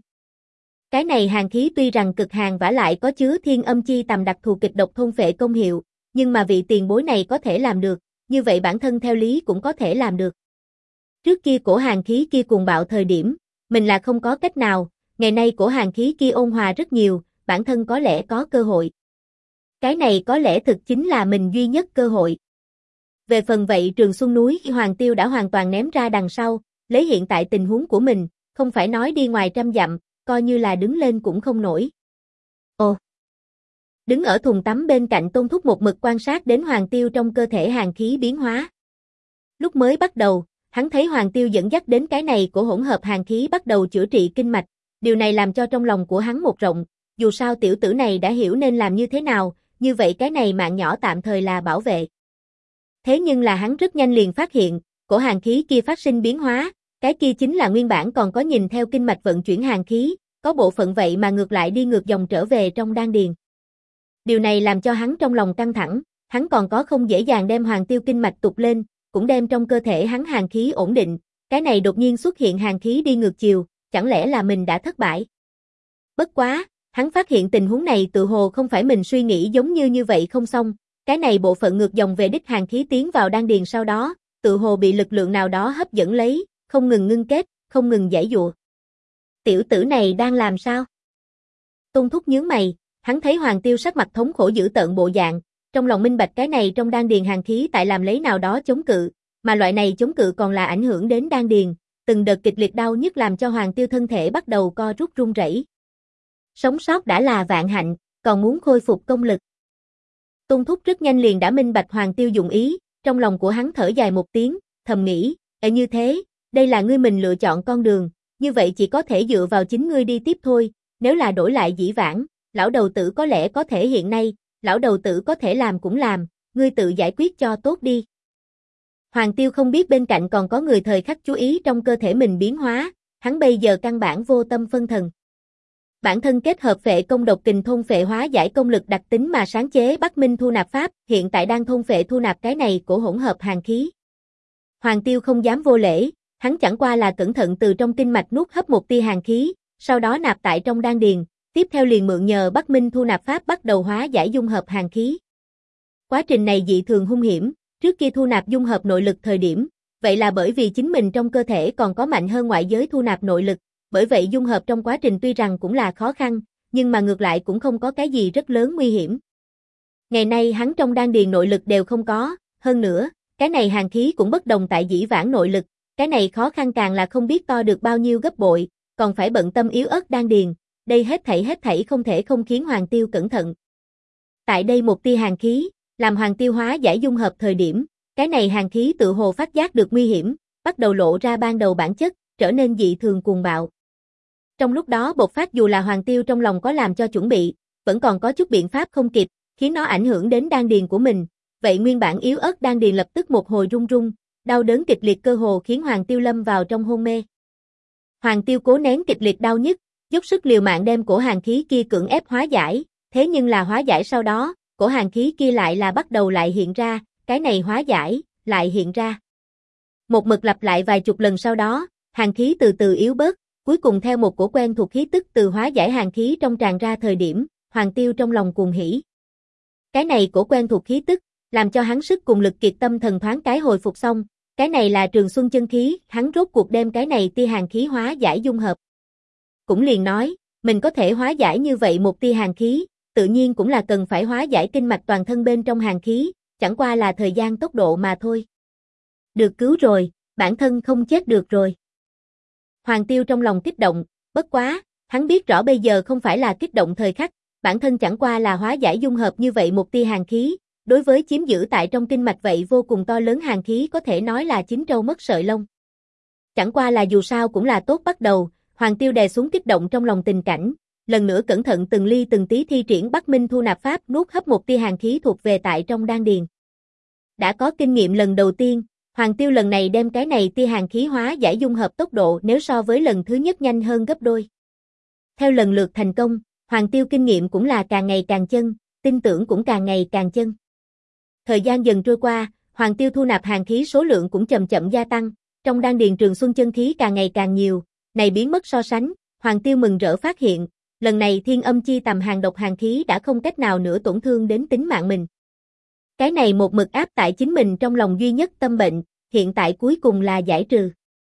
Cái này hàn khí tuy rằng cực hàn vả lại có chứa thiên âm chi tầm đặc thù kịch độc thôn phệ công hiệu, nhưng mà vị tiền bối này có thể làm được, như vậy bản thân theo lý cũng có thể làm được. Trước kia cổ hàn khí kia cuồng bạo thời điểm, mình là không có cách nào, ngày nay cổ hàn khí kia ôn hòa rất nhiều, bản thân có lẽ có cơ hội. Cái này có lẽ thực chính là mình duy nhất cơ hội. Về phần vậy Trường Xuân núi Hoàng Tiêu đã hoàn toàn ném ra đằng sau, lấy hiện tại tình huống của mình, không phải nói đi ngoài trăm dặm, coi như là đứng lên cũng không nổi. Ồ! Đứng ở thùng tắm bên cạnh Tôn Thúc một mực quan sát đến Hoàng Tiêu trong cơ thể hàn khí biến hóa. Lúc mới bắt đầu, hắn thấy Hoàng Tiêu dẫn dắt đến cái này của hỗn hợp hàn khí bắt đầu chữa trị kinh mạch, điều này làm cho trong lòng của hắn một rộng, dù sao tiểu tử này đã hiểu nên làm như thế nào, như vậy cái này mạng nhỏ tạm thời là bảo vệ. Thế nhưng là hắn rất nhanh liền phát hiện, cổ hàn khí kia phát sinh biến hóa, cái kia chính là nguyên bản còn có nhìn theo kinh mạch vận chuyển hàn khí, có bộ phận vậy mà ngược lại đi ngược dòng trở về trong đan điền. Điều này làm cho hắn trong lòng căng thẳng, hắn còn có không dễ dàng đem Hoàng Tiêu kinh mạch tụt lên, cũng đem trong cơ thể hắn hàn khí ổn định, cái này đột nhiên xuất hiện hàn khí đi ngược chiều, chẳng lẽ là mình đã thất bại? Bất quá, hắn phát hiện tình huống này tự hồ không phải mình suy nghĩ giống như vậy không xong, cái này bộ phận ngược dòng về đích hàn khí tiến vào đan điền sau đó, tự hồ bị lực lượng nào đó hấp dẫn lấy, không ngừng ngưng kết, không ngừng giãy giụa. Tiểu tử này đang làm sao? Tôn Thúc nhướng mày, hắn thấy Hoàng Tiêu sắc mặt thống khổ dữ tợn bộ dạng, trong lòng minh bạch cái này trong đan điền hàn khí tại làm lấy nào đó chống cự, mà loại này chống cự còn là ảnh hưởng đến đan điền, từng đợt kịch liệt đau nhức làm cho Hoàng Tiêu thân thể bắt đầu co rút run rẩy. Sống sót đã là vạn hạnh, còn muốn khôi phục công lực. Tôn Thúc rất nhanh liền đã minh bạch Hoàng Tiêu dụng ý, trong lòng của hắn thở dài một tiếng, thầm nghĩ, như thế, đây là ngươi mình lựa chọn con đường, như vậy chỉ có thể dựa vào chính ngươi đi tiếp thôi, nếu là đổi lại dĩ vãng, lão đầu tử có lẽ có thể hiện nay, lão đầu tử có thể làm cũng làm, ngươi tự giải quyết cho tốt đi. Hoàng Tiêu không biết bên cạnh còn có người thời khắc chú ý trong cơ thể mình biến hóa, hắn bây giờ căn bản vô tâm phân thần. Bản thân kết hợp phệ công độc kình thôn phệ hóa giải công lực đặc tính mà sáng chế Bắc Minh thu nạp pháp, hiện tại đang thôn phệ thu nạp cái này của hỗn hợp hàn khí. Hoàng Tiêu không dám vô lễ, hắn chẳng qua là cẩn thận từ trong kinh mạch nuốt hấp một tia hàn khí, sau đó nạp tại trong đan điền, tiếp theo liền mượn nhờ Bắc Minh thu nạp pháp bắt đầu hóa giải dung hợp hàn khí. Quá trình này dị thường hung hiểm, trước kia thu nạp dung hợp nội lực thời điểm, vậy là bởi vì chính mình trong cơ thể còn có mạnh hơn ngoại giới thu nạp nội lực, bởi vậy dung hợp trong quá trình tuy rằng cũng là khó khăn, nhưng mà ngược lại cũng không có cái gì rất lớn nguy hiểm. Ngày nay hắn trong đan điền nội lực đều không có, hơn nữa, cái này hàn khí cũng bất đồng tại dĩ vãng nội lực, cái này khó khăn càng là không biết to được bao nhiêu gấp bội, còn phải bận tâm yếu ớt đan điền, đây hết thảy không thể không khiến Hoàng Tiêu cẩn thận. Tại đây một tia hàn khí, làm Hoàng Tiêu hóa giải dung hợp thời điểm, cái này hàn khí tự hồ phát giác được nguy hiểm, bắt đầu lộ ra ban đầu bản chất, trở nên dị thường cuồng bạo. Trong lúc đó bộc phát dù là Hoàng Tiêu trong lòng có làm cho chuẩn bị, vẫn còn có chút biện pháp không kịp, khiến nó ảnh hưởng đến đan điền của mình, vậy nguyên bản yếu ớt đan điền lập tức một hồi rung rung, đau đớn kịch liệt cơ hồ khiến Hoàng Tiêu lâm vào trong hôn mê. Hoàng Tiêu cố nén kịch liệt đau nhức, dốc sức liều mạng đem cổ hàn khí kia cưỡng ép hóa giải, thế nhưng là hóa giải sau đó, cổ hàn khí kia lại là bắt đầu lại hiện ra, cái này hóa giải, lại hiện ra. Một mực lặp lại vài chục lần sau đó, hàn khí từ từ yếu bớt, cuối cùng theo một cổ quen thuộc khí tức từ hóa giải hàn khí trong tràn ra thời điểm, Hoàng Tiêu trong lòng cuồng hỉ. Cái này cổ quen thuộc khí tức, làm cho hắn sức cùng lực kiệt tâm thần thoáng cái hồi phục xong, cái này là Trường Xuân chân khí, hắn rốt cuộc đem cái này tia hàn khí hóa giải dung hợp. Cũng liền nói, mình có thể hóa giải như vậy một tia hàn khí, tự nhiên cũng là cần phải hóa giải kinh mạch toàn thân bên trong hàn khí, chẳng qua là thời gian tốc độ mà thôi. Được cứu rồi, bản thân không chết được rồi. Hoàng Tiêu trong lòng kích động, bất quá, hắn biết rõ bây giờ không phải là kích động thời khắc, bản thân chẳng qua là hóa giải dung hợp như vậy một tia hàn khí, đối với chiếm giữ tại trong kinh mạch vậy vô cùng to lớn hàn khí có thể nói là chín trâu mất sợi lông. Chẳng qua là dù sao cũng là tốt bắt đầu, Hoàng Tiêu đè xuống kích động trong lòng tình cảnh, lần nữa cẩn thận từng ly từng tí thi triển Bắc Minh thu nạp pháp nuốt hấp một tia hàn khí thuộc về tại trong đan điền. Đã có kinh nghiệm lần đầu tiên, Hoàng Tiêu lần này đem cái này tia hàn khí hóa giải dung hợp tốc độ nếu so với lần thứ nhất nhanh hơn gấp đôi. Theo lần lượt thành công, Hoàng Tiêu kinh nghiệm cũng là càng ngày càng chân, tin tưởng cũng càng ngày càng chân. Thời gian dần trôi qua, Hoàng Tiêu thu nạp hàn khí số lượng cũng chậm chậm gia tăng, trong đan điền Trường Xuân chân khí càng ngày càng nhiều, này biến mất so sánh, Hoàng Tiêu mừng rỡ phát hiện, lần này thiên âm chi tầm hàn độc hàn khí đã không cách nào nữa tổn thương đến tính mạng mình. Cái này một mực áp tại chính mình trong lòng duy nhất tâm bệnh, hiện tại cuối cùng là giải trừ.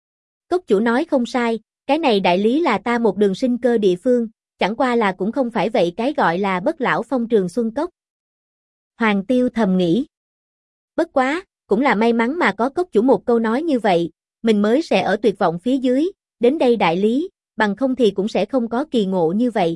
Cốc chủ nói không sai, cái này đại lý là ta một đường sinh cơ địa phương, chẳng qua là cũng không phải vậy cái gọi là bất lão phong Trường Xuân cốc. Hoàng Tiêu thầm nghĩ. Bất quá, cũng là may mắn mà có cốc chủ một câu nói như vậy, mình mới sẽ ở tuyệt vọng phía dưới, đến đây đại lý, bằng không thì cũng sẽ không có kỳ ngộ như vậy.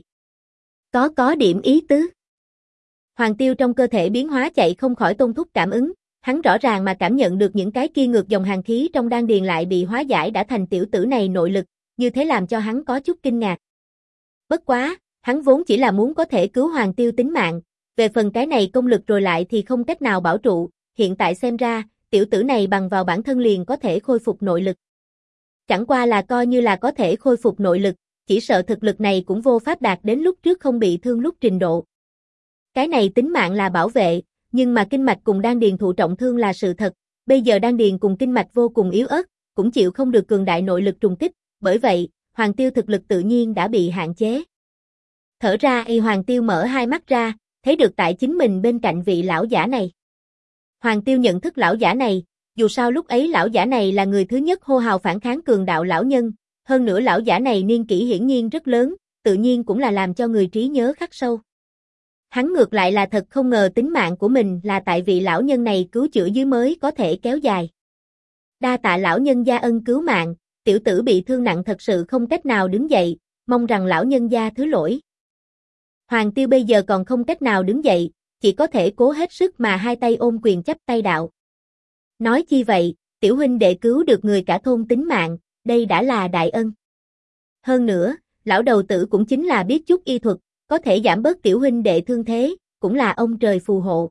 Có điểm ý tứ. Hoàng Tiêu trong cơ thể biến hóa chạy không khỏi Tôn Thúc cảm ứng, hắn rõ ràng mà cảm nhận được những cái kia ngược dòng hàn khí trong đan điền lại bị hóa giải đã thành tiểu tử này nội lực, như thế làm cho hắn có chút kinh ngạc. Bất quá, hắn vốn chỉ là muốn có thể cứu Hoàng Tiêu tính mạng, về phần cái này công lực rồi lại thì không cách nào bảo trụ, hiện tại xem ra, tiểu tử này bằng vào bản thân liền có thể khôi phục nội lực. Chẳng qua là coi như là có thể khôi phục nội lực, chỉ sợ thực lực này cũng vô pháp đạt đến lúc trước không bị thương lúc trình độ. Cái này tính mạng là bảo vệ, nhưng mà kinh mạch cùng đan điền thụ trọng thương là sự thật, bây giờ đan điền cùng kinh mạch vô cùng yếu ớt, cũng chịu không được cường đại nội lực trùng kích, bởi vậy, Hoàng Tiêu thực lực tự nhiên đã bị hạn chế. Thở ra Hoàng Tiêu mở hai mắt ra, thấy được tại chính mình bên cạnh vị lão giả này. Hoàng Tiêu nhận thức lão giả này, dù sao lúc ấy lão giả này là người thứ nhất hô hào phản kháng cường đạo lão nhân, hơn nữa lão giả này niên kỷ hiển nhiên rất lớn, tự nhiên cũng là làm cho người trí nhớ khắc sâu. Hắn ngược lại là thật không ngờ tính mạng của mình là tại vị lão nhân này cứu chữa dưới mới có thể kéo dài. Đa tạ lão nhân gia ân cứu mạng, tiểu tử bị thương nặng thật sự không cách nào đứng dậy, mong rằng lão nhân gia thứ lỗi. Hoàng Tiêu bây giờ còn không cách nào đứng dậy, chỉ có thể cố hết sức mà hai tay ôm quyền chắp tay đạo. Nói chi vậy, tiểu huynh đệ cứu được người cả thôn tính mạng, đây đã là đại ân. Hơn nữa, lão đầu tử cũng chính là biết chút y thuật, có thể giảm bớt tiểu huynh đệ thương thế, cũng là ông trời phù hộ.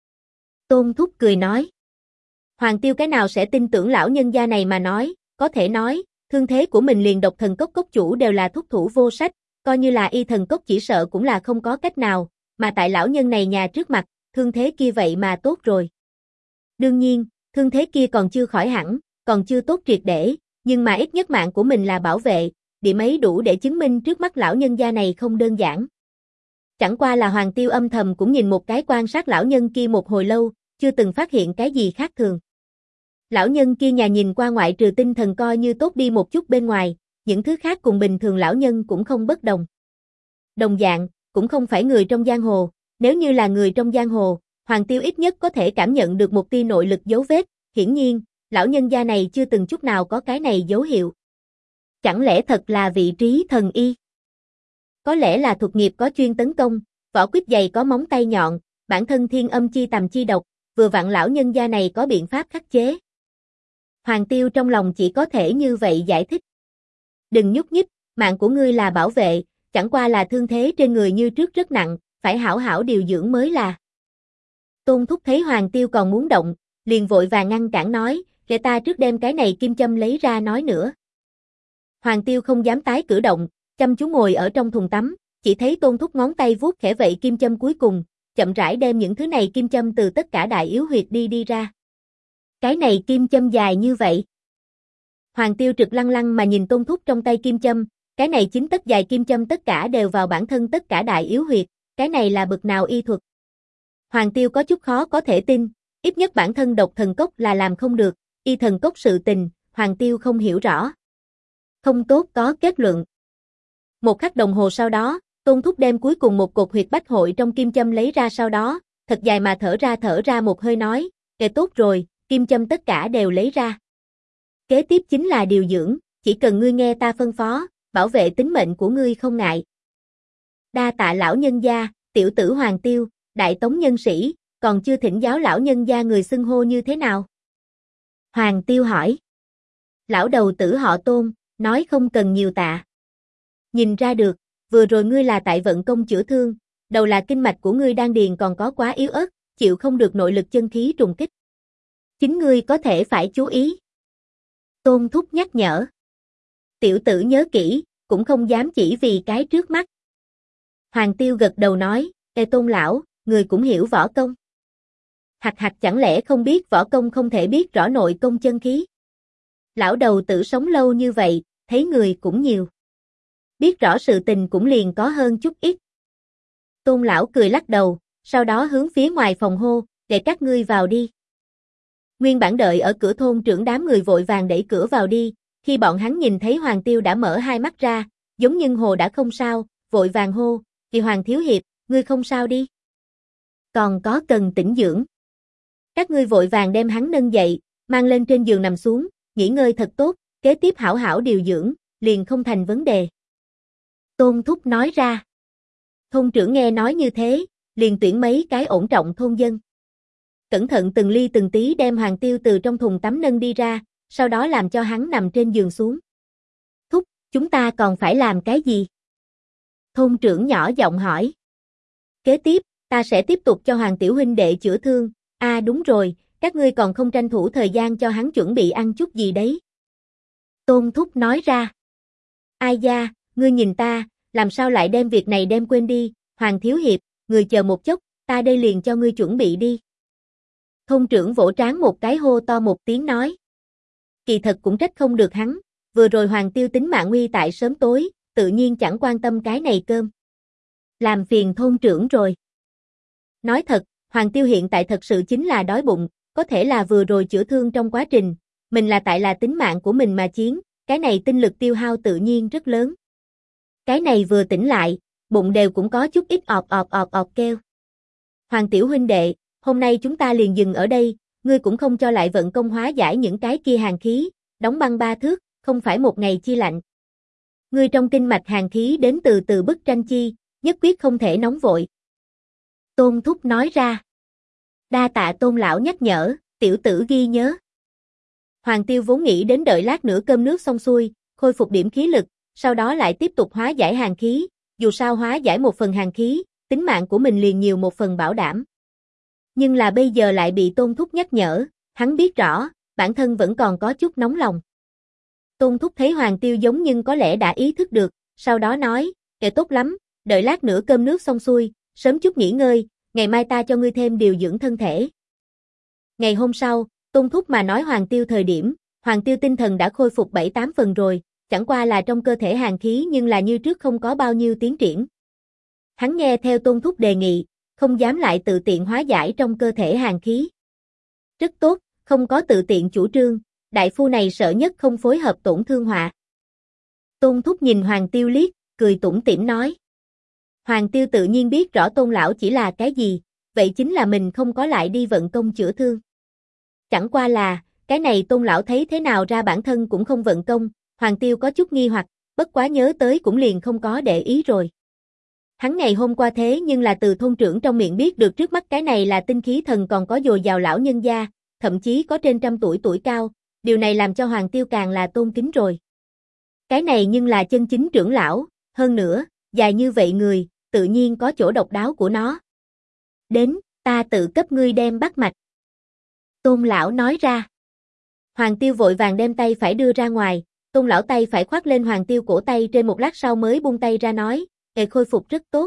Tôn Thúc cười nói. Hoàng Tiêu cái nào sẽ tin tưởng lão nhân gia này mà nói, có thể nói, thương thế của mình liền độc thần cốc cốc chủ đều là thúc thủ vô sách, coi như là y thần cốc chỉ sợ cũng là không có cách nào, mà tại lão nhân này nhà trước mặt, thương thế kia vậy mà tốt rồi. Đương nhiên, thương thế kia còn chưa khỏi hẳn, còn chưa tốt triệt để, nhưng mà ít nhất mạng của mình là bảo vệ, điểm ấy đủ để chứng minh trước mắt lão nhân gia này không đơn giản. Chẳng qua là Hoàng Tiêu âm thầm cũng nhìn một cái quan sát lão nhân kia một hồi lâu, chưa từng phát hiện cái gì khác thường. Lão nhân kia nhà nhìn qua ngoại trừ tinh thần coi như tốt đi một chút bên ngoài, những thứ khác cùng bình thường lão nhân cũng không bất đồng. Đồng dạng, cũng không phải người trong giang hồ, nếu như là người trong giang hồ, Hoàng Tiêu ít nhất có thể cảm nhận được một tia nội lực dấu vết, hiển nhiên, lão nhân gia này chưa từng chút nào có cái này dấu hiệu. Chẳng lẽ thật là vị trí thần y? Có lẽ là thuật nghiệp có chuyên tấn công, võ quyết dày có móng tay nhọn, bản thân thiên âm chi tầm chi độc, vừa vặn lão nhân gia này có biện pháp khắc chế. Hoàng Tiêu trong lòng chỉ có thể như vậy giải thích. Đừng nhúc nhích, mạng của ngươi là bảo vệ, chẳng qua là thương thế trên người như trước rất nặng, phải hảo hảo điều dưỡng mới là. Tôn Thúc thấy Hoàng Tiêu còn muốn động, liền vội vàng ngăn cản nói, để ta trước đem cái này kim châm lấy ra nói nữa. Hoàng Tiêu không dám tái cử động, chăm chú ngồi ở trong thùng tắm, chỉ thấy Tôn Thúc ngón tay vuốt khẽ vậy kim châm cuối cùng, chậm rãi đem những thứ này kim châm từ tất cả đại yếu huyệt đi ra. Cái này kim châm dài như vậy. Hoàng Tiêu trực lăng lăng mà nhìn Tôn Thúc trong tay kim châm, cái này chính tất dài kim châm tất cả đều vào bản thân tất cả đại yếu huyệt, cái này là bậc nào y thuật. Hoàng Tiêu có chút khó có thể tin, ít nhất bản thân độc thần cốc là làm không được, y thần cốc sự tình, Hoàng Tiêu không hiểu rõ. Không tốt có kết luận. Một khắc đồng hồ sau đó, Tôn Thúc đem cuối cùng một cột huyệt bách hội trong kim châm lấy ra sau đó, thật dài mà thở ra một hơi nói, tốt rồi, kim châm tất cả đều lấy ra. Kế tiếp chính là điều dưỡng, chỉ cần ngươi nghe ta phân phó, bảo vệ tính mệnh của ngươi không ngại. Đa tạ lão nhân gia, tiểu tử Hoàng Tiêu, đại tống nhân sĩ, còn chưa thỉnh giáo lão nhân gia người xưng hô như thế nào? Hoàng Tiêu hỏi. Lão đầu tử họ Tôn, nói không cần nhiều tạ. Nhìn ra được, vừa rồi ngươi là tại vận công chữa thương, đầu là kinh mạch của ngươi đan điền còn có quá yếu ớt, chịu không được nội lực chân khí trùng kích. Chính ngươi có thể phải chú ý. Tôn Thúc nhắc nhở. Tiểu tử nhớ kỹ, cũng không dám chỉ vì cái trước mắt. Hoàng Tiêu gật đầu nói, Tôn lão, người cũng hiểu võ công. Hạch chẳng lẽ không biết võ công không thể biết rõ nội công chân khí. Lão đầu tử sống lâu như vậy, thấy người cũng nhiều. Biết rõ sự tình cũng liền có hơn chút ít. Tôn lão cười lắc đầu, sau đó hướng phía ngoài phòng hô, để các ngươi vào đi. Nguyên bản đợi ở cửa thôn trưởng đám người vội vàng đẩy cửa vào đi, khi bọn hắn nhìn thấy Hoàng Tiêu đã mở hai mắt ra, giống như hồ đã không sao, vội vàng hô, thì Hoàng thiếu hiệp, ngươi không sao đi. Còn có cần tĩnh dưỡng. Các ngươi vội vàng đem hắn nâng dậy, mang lên trên giường nằm xuống, nghỉ ngơi thật tốt, kế tiếp hảo hảo điều dưỡng, liền không thành vấn đề. Tôn Thúc nói ra. Thôn trưởng nghe nói như thế, liền tuyển mấy cái ổn trọng thôn dân. Cẩn thận từng ly từng tí đem Hoàng Tiêu từ trong thùng tắm nâng đi ra, sau đó làm cho hắn nằm trên giường xuống. Thúc, chúng ta còn phải làm cái gì? Thôn trưởng nhỏ giọng hỏi. Kế tiếp, ta sẽ tiếp tục cho Hoàng tiểu huynh đệ chữa thương. Đúng rồi, các ngươi còn không tranh thủ thời gian cho hắn chuẩn bị ăn chút gì đấy. Tôn Thúc nói ra. Ai da, ngươi nhìn ta, làm sao lại đem việc này đem quên đi, Hoàng thiếu hiệp, người chờ một chốc, ta đây liền cho ngươi chuẩn bị đi. Thôn trưởng vỗ trán một cái hô to một tiếng nói. Kỳ thật cũng trách không được hắn, vừa rồi Hoàng Tiêu tính mạng nguy tại sớm tối, tự nhiên chẳng quan tâm cái này cơm. Làm phiền thôn trưởng rồi. Nói thật, Hoàng Tiêu hiện tại thật sự chính là đói bụng, có thể là vừa rồi chữa thương trong quá trình, mình là tại là tính mạng của mình mà chiến, cái này tinh lực tiêu hao tự nhiên rất lớn. Cái này vừa tỉnh lại, bụng đều cũng có chút ít ọt kêu. Hoàng tiểu huynh đệ, hôm nay chúng ta liền dừng ở đây, ngươi cũng không cho lại vận công hóa giải những cái kia hàn khí, đóng băng 3 thước, không phải một ngày chi lạnh. Ngươi trong kinh mạch hàn khí đến từ từ bức tranh chi, nhất quyết không thể nóng vội. Tôn Thúc nói ra. Đa tạ Tôn lão nhắc nhở, tiểu tử ghi nhớ. Hoàng Tiêu vốn nghĩ đến đợi lát nữa cơm nước xong xuôi, khôi phục điểm khí lực, sau đó lại tiếp tục hóa giải hàn khí, dù sao hóa giải một phần hàn khí, tính mạng của mình liền nhiều một phần bảo đảm. Nhưng là bây giờ lại bị Tôn Thúc nhắc nhở, hắn biết rõ, bản thân vẫn còn có chút nóng lòng. Tôn Thúc thấy Hoàng Tiêu giống nhưng có lẽ đã ý thức được, sau đó nói, tốt lắm, đợi lát nữa cơm nước xong xuôi, sớm chút nghỉ ngơi, ngày mai ta cho ngươi thêm điều dưỡng thân thể. Ngày hôm sau, Tôn Thúc mà nói Hoàng Tiêu thời điểm, Hoàng Tiêu tinh thần đã khôi phục 7-8 phần rồi, chẳng qua là trong cơ thể hàn khí nhưng là như trước không có bao nhiêu tiến triển. Hắn nghe theo Tôn Thúc đề nghị, không dám lại tự tiện hóa giải trong cơ thể hàn khí. Rất tốt, không có tự tiện chủ trương, đại phu này sợ nhất không phối hợp tổn thương họa. Tôn Thúc nhìn Hoàng Tiêu liếc, cười tủm tỉm nói. Hoàng Tiêu tự nhiên biết rõ Tôn lão chỉ là cái gì, vậy chính là mình không có lại đi vận công chữa thương. Chẳng qua là, cái này Tôn lão thấy thế nào ra bản thân cũng không vận công, Hoàng Tiêu có chút nghi hoặc, bất quá nhớ tới cũng liền không có để ý rồi. Hắn ngày hôm qua thế nhưng là từ thôn trưởng trong miệng biết được trước mắt cái này là tinh khí thần còn có dồi dào lão nhân gia, thậm chí có trên 100 tuổi cao, điều này làm cho Hoàng Tiêu càng là tôn kính rồi. Cái này nhưng là chân chính trưởng lão, hơn nữa, dài như vậy người, tự nhiên có chỗ độc đáo của nó. Đến, ta tự cấp ngươi đem bắt mạch. Tôn lão nói ra. Hoàng Tiêu vội vàng đem tay phải đưa ra ngoài, Tôn lão tay phải khoác lên Hoàng Tiêu cổ tay trên một lát sau mới buông tay ra nói, khôi phục rất tốt.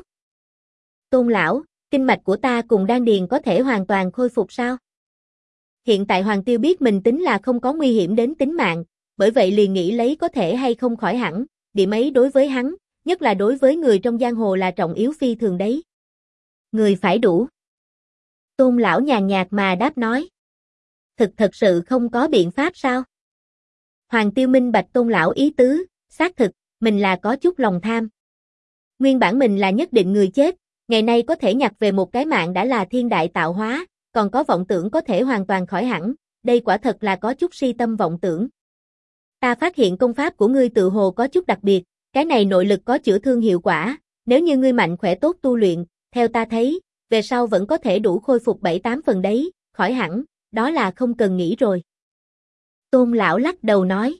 Tôn lão, kinh mạch của ta cùng đan điền có thể hoàn toàn khôi phục sao? Hiện tại Hoàng Tiêu biết mình tính là không có nguy hiểm đến tính mạng, bởi vậy liền nghĩ lấy có thể hay không khỏi hẳn, điểm ấy đối với hắn, nhất là đối với người trong giang hồ là trọng yếu phi thường đấy. Người phải đủ. Tôn lão nhàn nhạt mà đáp nói. Thật sự không có biện pháp sao? Hoàng Tiêu minh bạch Tôn lão ý tứ, xác thực, mình là có chút lòng tham. Nguyên bản mình là nhất định người chết, ngày nay có thể nhặt về một cái mạng đã là thiên đại tạo hóa, còn có vọng tưởng có thể hoàn toàn khỏi hẳn, đây quả thật là có chút si tâm vọng tưởng. Ta phát hiện công pháp của ngươi tự hồ có chút đặc biệt, cái này nội lực có chữa thương hiệu quả, nếu như ngươi mạnh khỏe tốt tu luyện, theo ta thấy, về sau vẫn có thể đủ khôi phục 7-8 phần đấy, khỏi hẳn, đó là không cần nghĩ rồi. Tôn lão lắc đầu nói.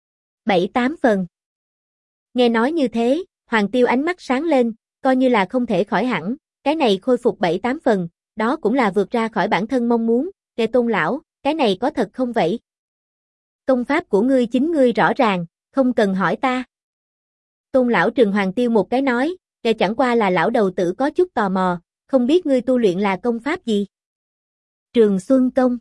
7-8 phần. Nghe nói như thế, Hoàng Tiêu ánh mắt sáng lên, coi như là không thể khỏi hẳn, cái này khôi phục 7-8 phần, đó cũng là vượt ra khỏi bản thân mong muốn, Tôn lão, cái này có thật không vậy? Công pháp của ngươi chính ngươi rõ ràng, không cần hỏi ta. Tôn lão trừng Hoàng Tiêu một cái nói, chẳng qua là lão đầu tử có chút tò mò, không biết ngươi tu luyện là công pháp gì? Trường Xuân Công.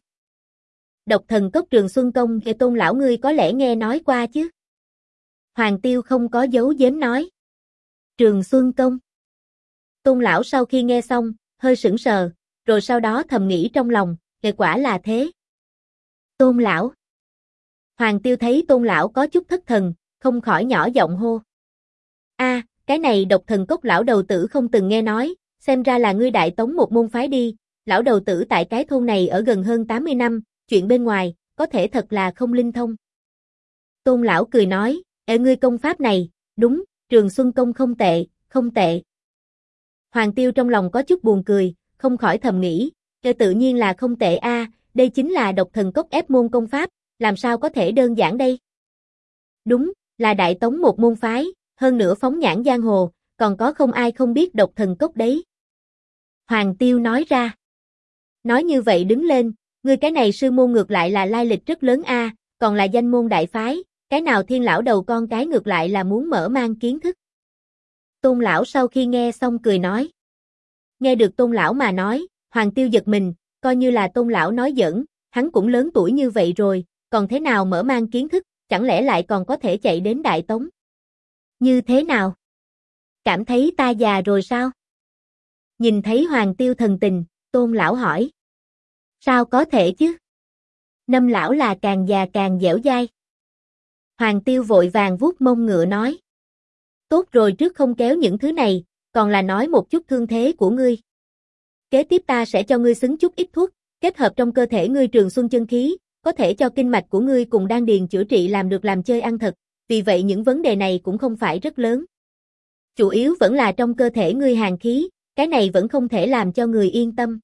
Độc thần cốc Trường Xuân Công, Tôn lão ngươi có lẽ nghe nói qua chứ? Hoàng Tiêu không có giấu giếm nói. Trường Xuân Công. Tôn lão sau khi nghe xong, hơi sững sờ, rồi sau đó thầm nghĩ trong lòng, quả là thế. Tôn lão. Hoàng Tiêu thấy Tôn lão có chút thất thần, không khỏi nhỏ giọng hô. Cái này độc thần cốc lão đầu tử không từng nghe nói, xem ra là ngươi Đại Tống một môn phái đi, lão đầu tử tại cái thôn này ở gần hơn 80 năm, chuyện bên ngoài, có thể thật là không linh thông. Tôn lão cười nói, ngươi công pháp này, đúng, Trường Xuân Công không tệ, không tệ. Hoàng Tiêu trong lòng có chút buồn cười, không khỏi thầm nghĩ, tự nhiên là không tệ a, đây chính là độc thần cốc ép môn công pháp, làm sao có thể đơn giản đây? Đúng, là Đại Tống một môn phái, hơn nữa phóng nhãn giang hồ, còn có không ai không biết độc thần cốc đấy. Hoàng Tiêu nói ra. Nói như vậy đứng lên, ngươi cái này sư môn ngược lại là lai lịch rất lớn a, còn là danh môn đại phái, cái nào thiên lão đầu con cái ngược lại là muốn mở mang kiến thức. Tôn lão sau khi nghe xong cười nói. Nghe được Tôn lão mà nói, Hoàng Tiêu giật mình, coi như là Tôn lão nói giỡn, hắn cũng lớn tuổi như vậy rồi, còn thế nào mở mang kiến thức, chẳng lẽ lại còn có thể chạy đến Đại Tống? Như thế nào? Cảm thấy ta già rồi sao? Nhìn thấy Hoàng Tiêu thần tình, Tôn lão hỏi. Sao có thể chứ? Năm lão là càng già càng dẻo dai. Hoàng Tiêu vội vàng vuốt mông ngựa nói. Tốt rồi, trước không kéo những thứ này, còn là nói một chút thương thế của ngươi. Kế tiếp ta sẽ cho ngươi xứng chút ít thuốc, kết hợp trong cơ thể ngươi Trường Xuân chân khí, có thể cho kinh mạch của ngươi cùng đan điền chữa trị làm được làm chơi ăn thật, vì vậy những vấn đề này cũng không phải rất lớn. Chủ yếu vẫn là trong cơ thể ngươi hàn khí, cái này vẫn không thể làm cho người yên tâm.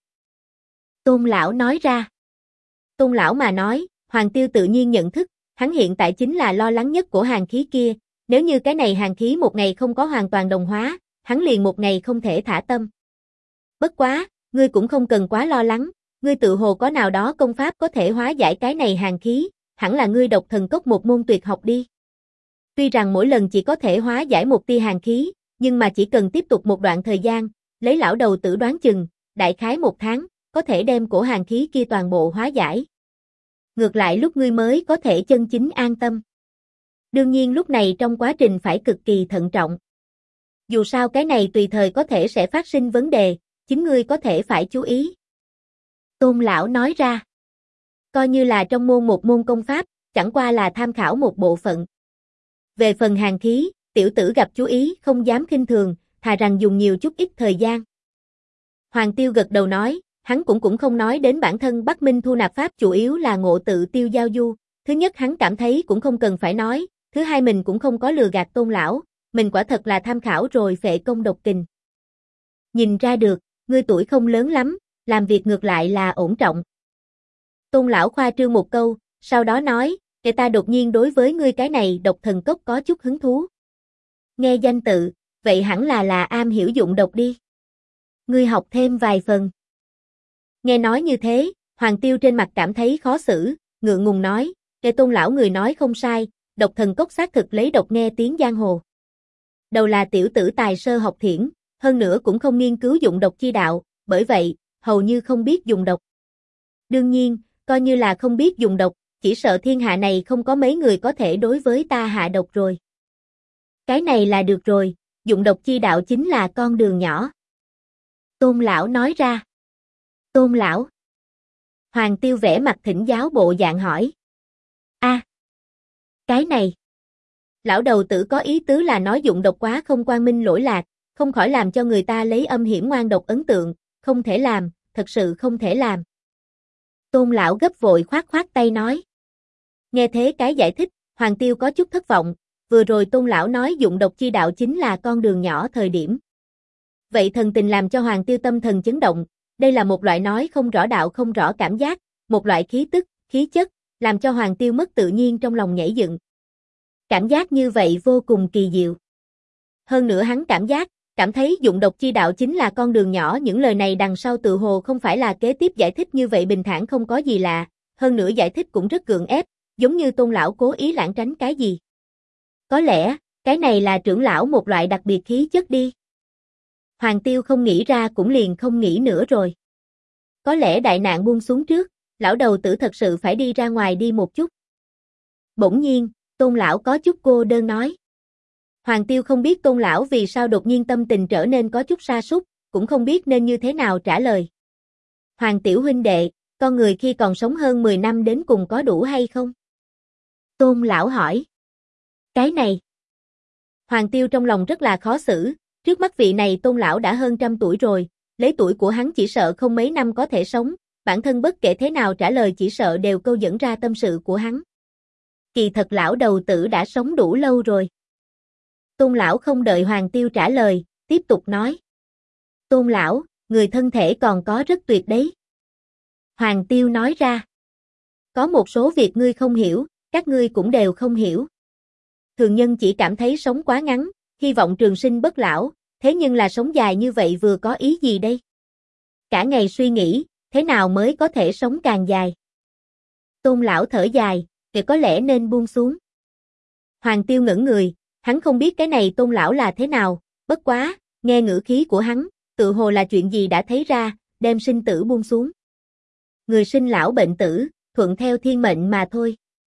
Tôn lão nói ra. Tôn lão mà nói, Hoàng Tiêu tự nhiên nhận thức, hắn hiện tại chính là lo lắng nhất của hàn khí kia, nếu như cái này hàn khí một ngày không có hoàn toàn đồng hóa, hắn liền một ngày không thể thả tâm. Bất quá, ngươi cũng không cần quá lo lắng, ngươi tự hồ có nào đó công pháp có thể hóa giải cái này hàn khí, hẳn là ngươi độc thần cốc một môn tuyệt học đi. Tuy rằng mỗi lần chỉ có thể hóa giải một tia hàn khí, nhưng mà chỉ cần tiếp tục một đoạn thời gian, lấy lão đầu tử đoán chừng, đại khái 1 tháng, có thể đem cổ hàn khí kia toàn bộ hóa giải. Ngược lại lúc ngươi mới có thể chân chính an tâm. Đương nhiên lúc này trong quá trình phải cực kỳ thận trọng. Dù sao cái này tùy thời có thể sẽ phát sinh vấn đề, chính ngươi có thể phải chú ý. Tôn lão nói ra. Coi như là trong môn một môn công pháp, chẳng qua là tham khảo một bộ phận. Về phần hàn khí, tiểu tử gặp chú ý không dám khinh thường, thà rằng dùng nhiều chút ít thời gian. Hoàng Tiêu gật đầu nói, hắn cũng không nói đến bản thân Bắc Minh thu nạp pháp chủ yếu là ngộ tự tiêu giao du. Thứ nhất hắn cảm thấy cũng không cần phải nói, thứ hai mình cũng không có lừa gạt Tôn lão, mình quả thật là tham khảo rồi phệ công độc kình. Nhìn ra được, ngươi tuổi không lớn lắm, làm việc ngược lại là ổn trọng. Tôn lão khoa trương một câu, sau đó nói, người ta đột nhiên đối với ngươi cái này độc thần cốc có chút hứng thú. Nghe danh tự, vậy hẳn là am hiểu dụng độc đi. Ngươi học thêm vài phần. Nghe nói như thế, Hoàng Tiêu trên mặt cảm thấy khó xử, ngượng ngùng nói, nghe Tôn lão người nói không sai, độc thần cốc xác thực lấy độc nghe tiếng giang hồ. Đầu là tiểu tử tài sơ học thiển, hơn nữa cũng không nghiên cứu dụng độc chi đạo, bởi vậy, hầu như không biết dùng độc. Đương nhiên, coi như là không biết dùng độc, chỉ sợ thiên hạ này không có mấy người có thể đối với ta hạ độc rồi. Cái này là được rồi, dụng độc chi đạo chính là con đường nhỏ. Tôn lão nói ra. Tôn lão. Hoàng Tiêu vẽ mặt thỉnh giáo bộ dạng hỏi. Cái này. Lão đầu tử có ý tứ là nói dụng độc quá không quang minh lỗi lạc, không khỏi làm cho người ta lấy âm hiểm ngoan độc ấn tượng, không thể làm, thật sự không thể làm. Tôn lão gấp vội khoát tay nói. Nghe thế cái giải thích, Hoàng Tiêu có chút thất vọng, vừa rồi Tôn lão nói dụng độc chi đạo chính là con đường nhỏ thời điểm. Vậy thần tình làm cho Hoàng Tiêu tâm thần chấn động, đây là một loại nói không rõ đạo không rõ cảm giác, một loại khí tức, khí chất, làm cho Hoàng Tiêu mất tự nhiên trong lòng nhảy dựng. Cảm giác như vậy vô cùng kỳ diệu. Hơn nữa hắn cảm thấy dụng độc chi đạo chính là con đường nhỏ, những lời này đằng sau tự hồ không phải là kế tiếp giải thích như vậy bình thản không có gì lạ, hơn nữa giải thích cũng rất gượng ép, giống như Tôn lão cố ý lảng tránh cái gì. Có lẽ, cái này là trưởng lão một loại đặc biệt khí chất đi. Hoàng Tiêu không nghĩ ra cũng liền không nghĩ nữa rồi. Có lẽ đại nạn buông xuống trước, lão đầu tử thật sự phải đi ra ngoài đi một chút. Bỗng nhiên, Tôn lão có chút cô đơn nói. Hoàng Tiêu không biết Tôn lão vì sao đột nhiên tâm tình trở nên có chút sa sút, cũng không biết nên như thế nào trả lời. Hoàng tiểu huynh đệ, con người khi còn sống hơn 10 năm đến cùng có đủ hay không? Tôn lão hỏi. Cái này. Hoàng Tiêu trong lòng rất là khó xử, trước mắt vị này Tôn lão đã hơn 100 tuổi rồi, lấy tuổi của hắn chỉ sợ không mấy năm có thể sống, bản thân bất kể thế nào trả lời chỉ sợ đều câu dẫn ra tâm sự của hắn. Kỳ thật lão đầu tử đã sống đủ lâu rồi. Tôn lão không đợi Hoàng Tiêu trả lời, tiếp tục nói. Tôn lão, người thân thể còn có rất tuyệt đấy. Hoàng Tiêu nói ra. Có một số việc ngươi không hiểu, các ngươi cũng đều không hiểu. Thường nhân chỉ cảm thấy sống quá ngắn, hy vọng trường sinh bất lão, thế nhưng là sống dài như vậy vừa có ý gì đây? Cả ngày suy nghĩ, thế nào mới có thể sống càng dài? Tôn lão thở dài, thì có lẽ nên buông xuống. Hoàng Tiêu ngẩn người, hắn không biết cái này Tôn lão là thế nào, bất quá, nghe ngữ khí của hắn, tự hồ là chuyện gì đã thấy ra, đem sinh tử buông xuống. Người sinh lão bệnh tử, thuận theo thiên mệnh mà thôi.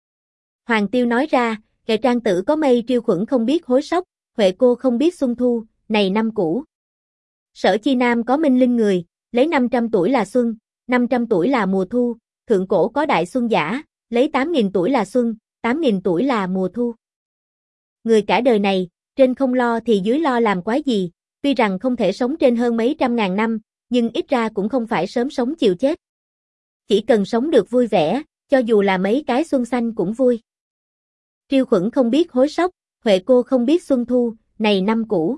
Hoàng Tiêu nói ra, kẻ trang tử có mây triêu khuẩn không biết hối sóc, Huệ cô không biết xuân thu, này năm cũ. Sở Chi Nam có minh linh người, lấy 500 tuổi là xuân, 500 tuổi là mùa thu, thượng cổ có đại xuân giả, lấy 8.000 tuổi là xuân, 8.000 tuổi là mùa thu. Người cả đời này, trên không lo thì dưới lo làm quái gì, tuy rằng không thể sống trên hơn mấy trăm ngàn năm, nhưng ít ra cũng không phải sớm sống chiều chết. Chỉ cần sống được vui vẻ, cho dù là mấy cái xuân xanh cũng vui. Triêu khuẩn không biết hối sóc, Huệ cô không biết xuân thu, này năm cũ.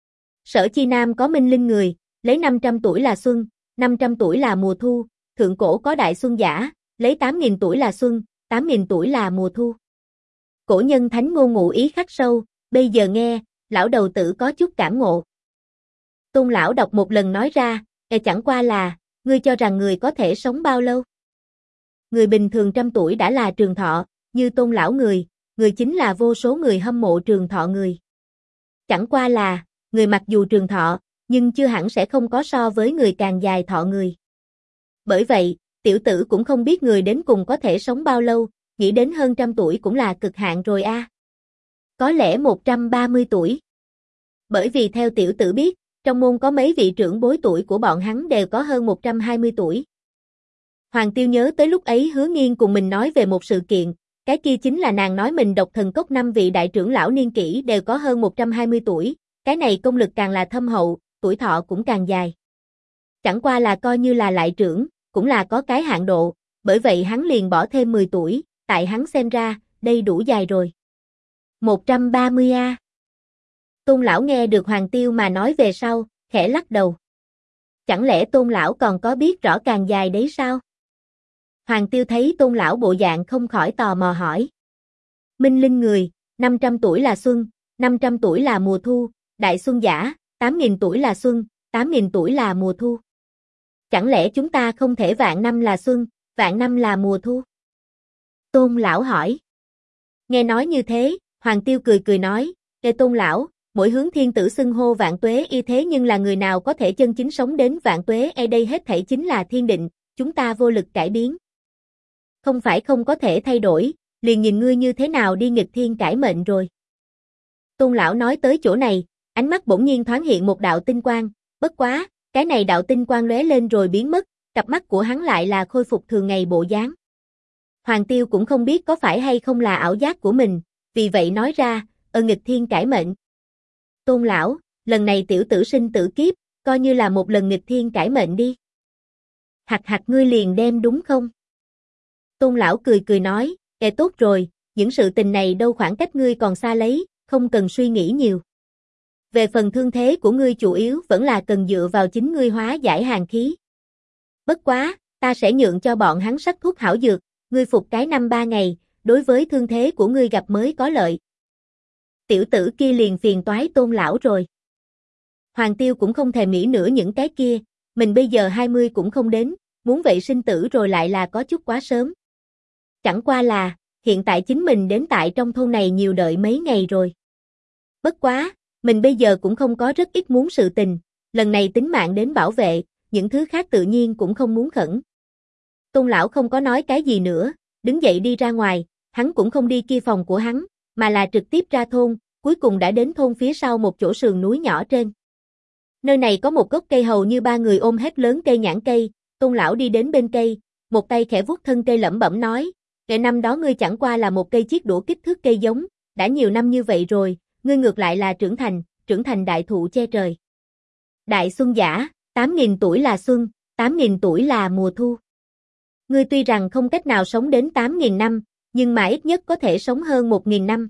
Sở Chi Nam có minh linh người, lấy 500 tuổi là xuân, 500 tuổi là mùa thu, thượng cổ có đại xuân giả, lấy 8.000 tuổi là xuân, 8.000 tuổi là mùa thu. Cổ nhân thánh ngôn ngụ ý khắc sâu, bây giờ nghe, lão đầu tử có chút cảm ngộ. Tôn lão đọc một lần nói ra, chẳng qua là, ngươi cho rằng người có thể sống bao lâu? Người bình thường 100 tuổi đã là trường thọ, như Tôn lão người chính là vô số người hâm mộ trường thọ người. Chẳng qua là, người mặc dù trường thọ, nhưng chưa hẳn sẽ không có so với người càng dài thọ người. Bởi vậy, tiểu tử cũng không biết người đến cùng có thể sống bao lâu, nghĩ đến hơn 100 tuổi cũng là cực hạn rồi a. Có lẽ 130 tuổi. Bởi vì theo tiểu tử biết, trong môn có mấy vị trưởng bối tuổi của bọn hắn đều có hơn 120 tuổi. Hoàng Tiêu nhớ tới lúc ấy Hứa Nghiên cùng mình nói về một sự kiện, cái kia chính là nàng nói mình độc thần cốc 5 vị đại trưởng lão niên kỷ đều có hơn 120 tuổi, cái này công lực càng là thâm hậu, tuổi thọ cũng càng dài. Chẳng qua là coi như là lại trưởng, cũng là có cái hạn độ, bởi vậy hắn liền bỏ thêm 10 tuổi, tại hắn xem ra, đây đủ dài rồi. 130 a. Tôn lão nghe được Hoàng Tiêu mà nói về sau, khẽ lắc đầu. Chẳng lẽ Tôn lão còn có biết rõ càng dài đấy sao? Hoàng Tiêu thấy Tôn lão bộ dạng không khỏi tò mò hỏi. Minh linh người, 500 tuổi là xuân, 500 tuổi là mùa thu, đại xuân giả, 8.000 tuổi là xuân, 8.000 tuổi là mùa thu. Chẳng lẽ chúng ta không thể vạn năm là xuân, vạn năm là mùa thu? Tôn lão hỏi. Nghe nói như thế, Hoàng Tiêu cười cười nói, Ê Tôn lão, mỗi hướng thiên tử xưng hô vạn tuế y thế nhưng là người nào có thể chân chính sống đến vạn tuế đây hết thảy chính là thiên định, chúng ta vô lực cải biến. Không phải không có thể thay đổi, liền nhìn ngươi như thế nào đi nghịch thiên cải mệnh rồi. Tôn lão nói tới chỗ này, ánh mắt bỗng nhiên thoáng hiện một đạo tinh quang, bất quá, cái này đạo tinh quang lóe lên rồi biến mất, cặp mắt của hắn lại là khôi phục thường ngày bộ dáng. Hoàng Tiêu cũng không biết có phải hay không là ảo giác của mình, vì vậy nói ra, nghịch thiên cải mệnh. Tôn lão, lần này tiểu tử sinh tử kiếp, coi như là một lần nghịch thiên cải mệnh đi. Hạt hạt ngươi liền đem đúng không? Tôn lão cười cười nói, tốt rồi, những sự tình này đâu khoảng cách ngươi còn xa lấy, không cần suy nghĩ nhiều. Về phần thương thế của ngươi chủ yếu vẫn là cần dựa vào chính ngươi hóa giải hàn khí. Bất quá, ta sẽ nhượng cho bọn hắn sắc thuốc hảo dược, ngươi phục cái 5-3 ngày, đối với thương thế của ngươi gặp mới có lợi. Tiểu tử kia liền phiền toái Tôn lão rồi. Hoàng Tiêu cũng không thèm nghĩ nữa những cái kia, mình bây giờ 20 cũng không đến, muốn vậy sinh tử rồi lại là có chút quá sớm. Chẳng qua là, hiện tại chính mình đến tại trong thôn này nhiều đợi mấy ngày rồi. Bất quá, mình bây giờ cũng không có rất ít muốn sự tình, lần này tính mạng đến bảo vệ, những thứ khác tự nhiên cũng không muốn khẩn. Tôn lão không có nói cái gì nữa, đứng dậy đi ra ngoài, hắn cũng không đi kia phòng của hắn, mà là trực tiếp ra thôn, cuối cùng đã đến thôn phía sau một chỗ sườn núi nhỏ trên. Nơi này có một gốc cây hầu như 3 người ôm hết lớn cây nhãn cây, Tôn lão đi đến bên cây, một tay khẽ vuốt thân cây lẩm bẩm nói, "Kể năm đó ngươi chẳng qua là một cây chiếc đũa kích thước cây giống, đã nhiều năm như vậy rồi, ngươi ngược lại là trưởng thành đại thụ che trời." Đại xuân giả, 8.000 tuổi là xuân, 8.000 tuổi là mùa thu. Ngươi tuy rằng không cách nào sống đến 8.000 năm, nhưng mà ít nhất có thể sống hơn 1.000 năm.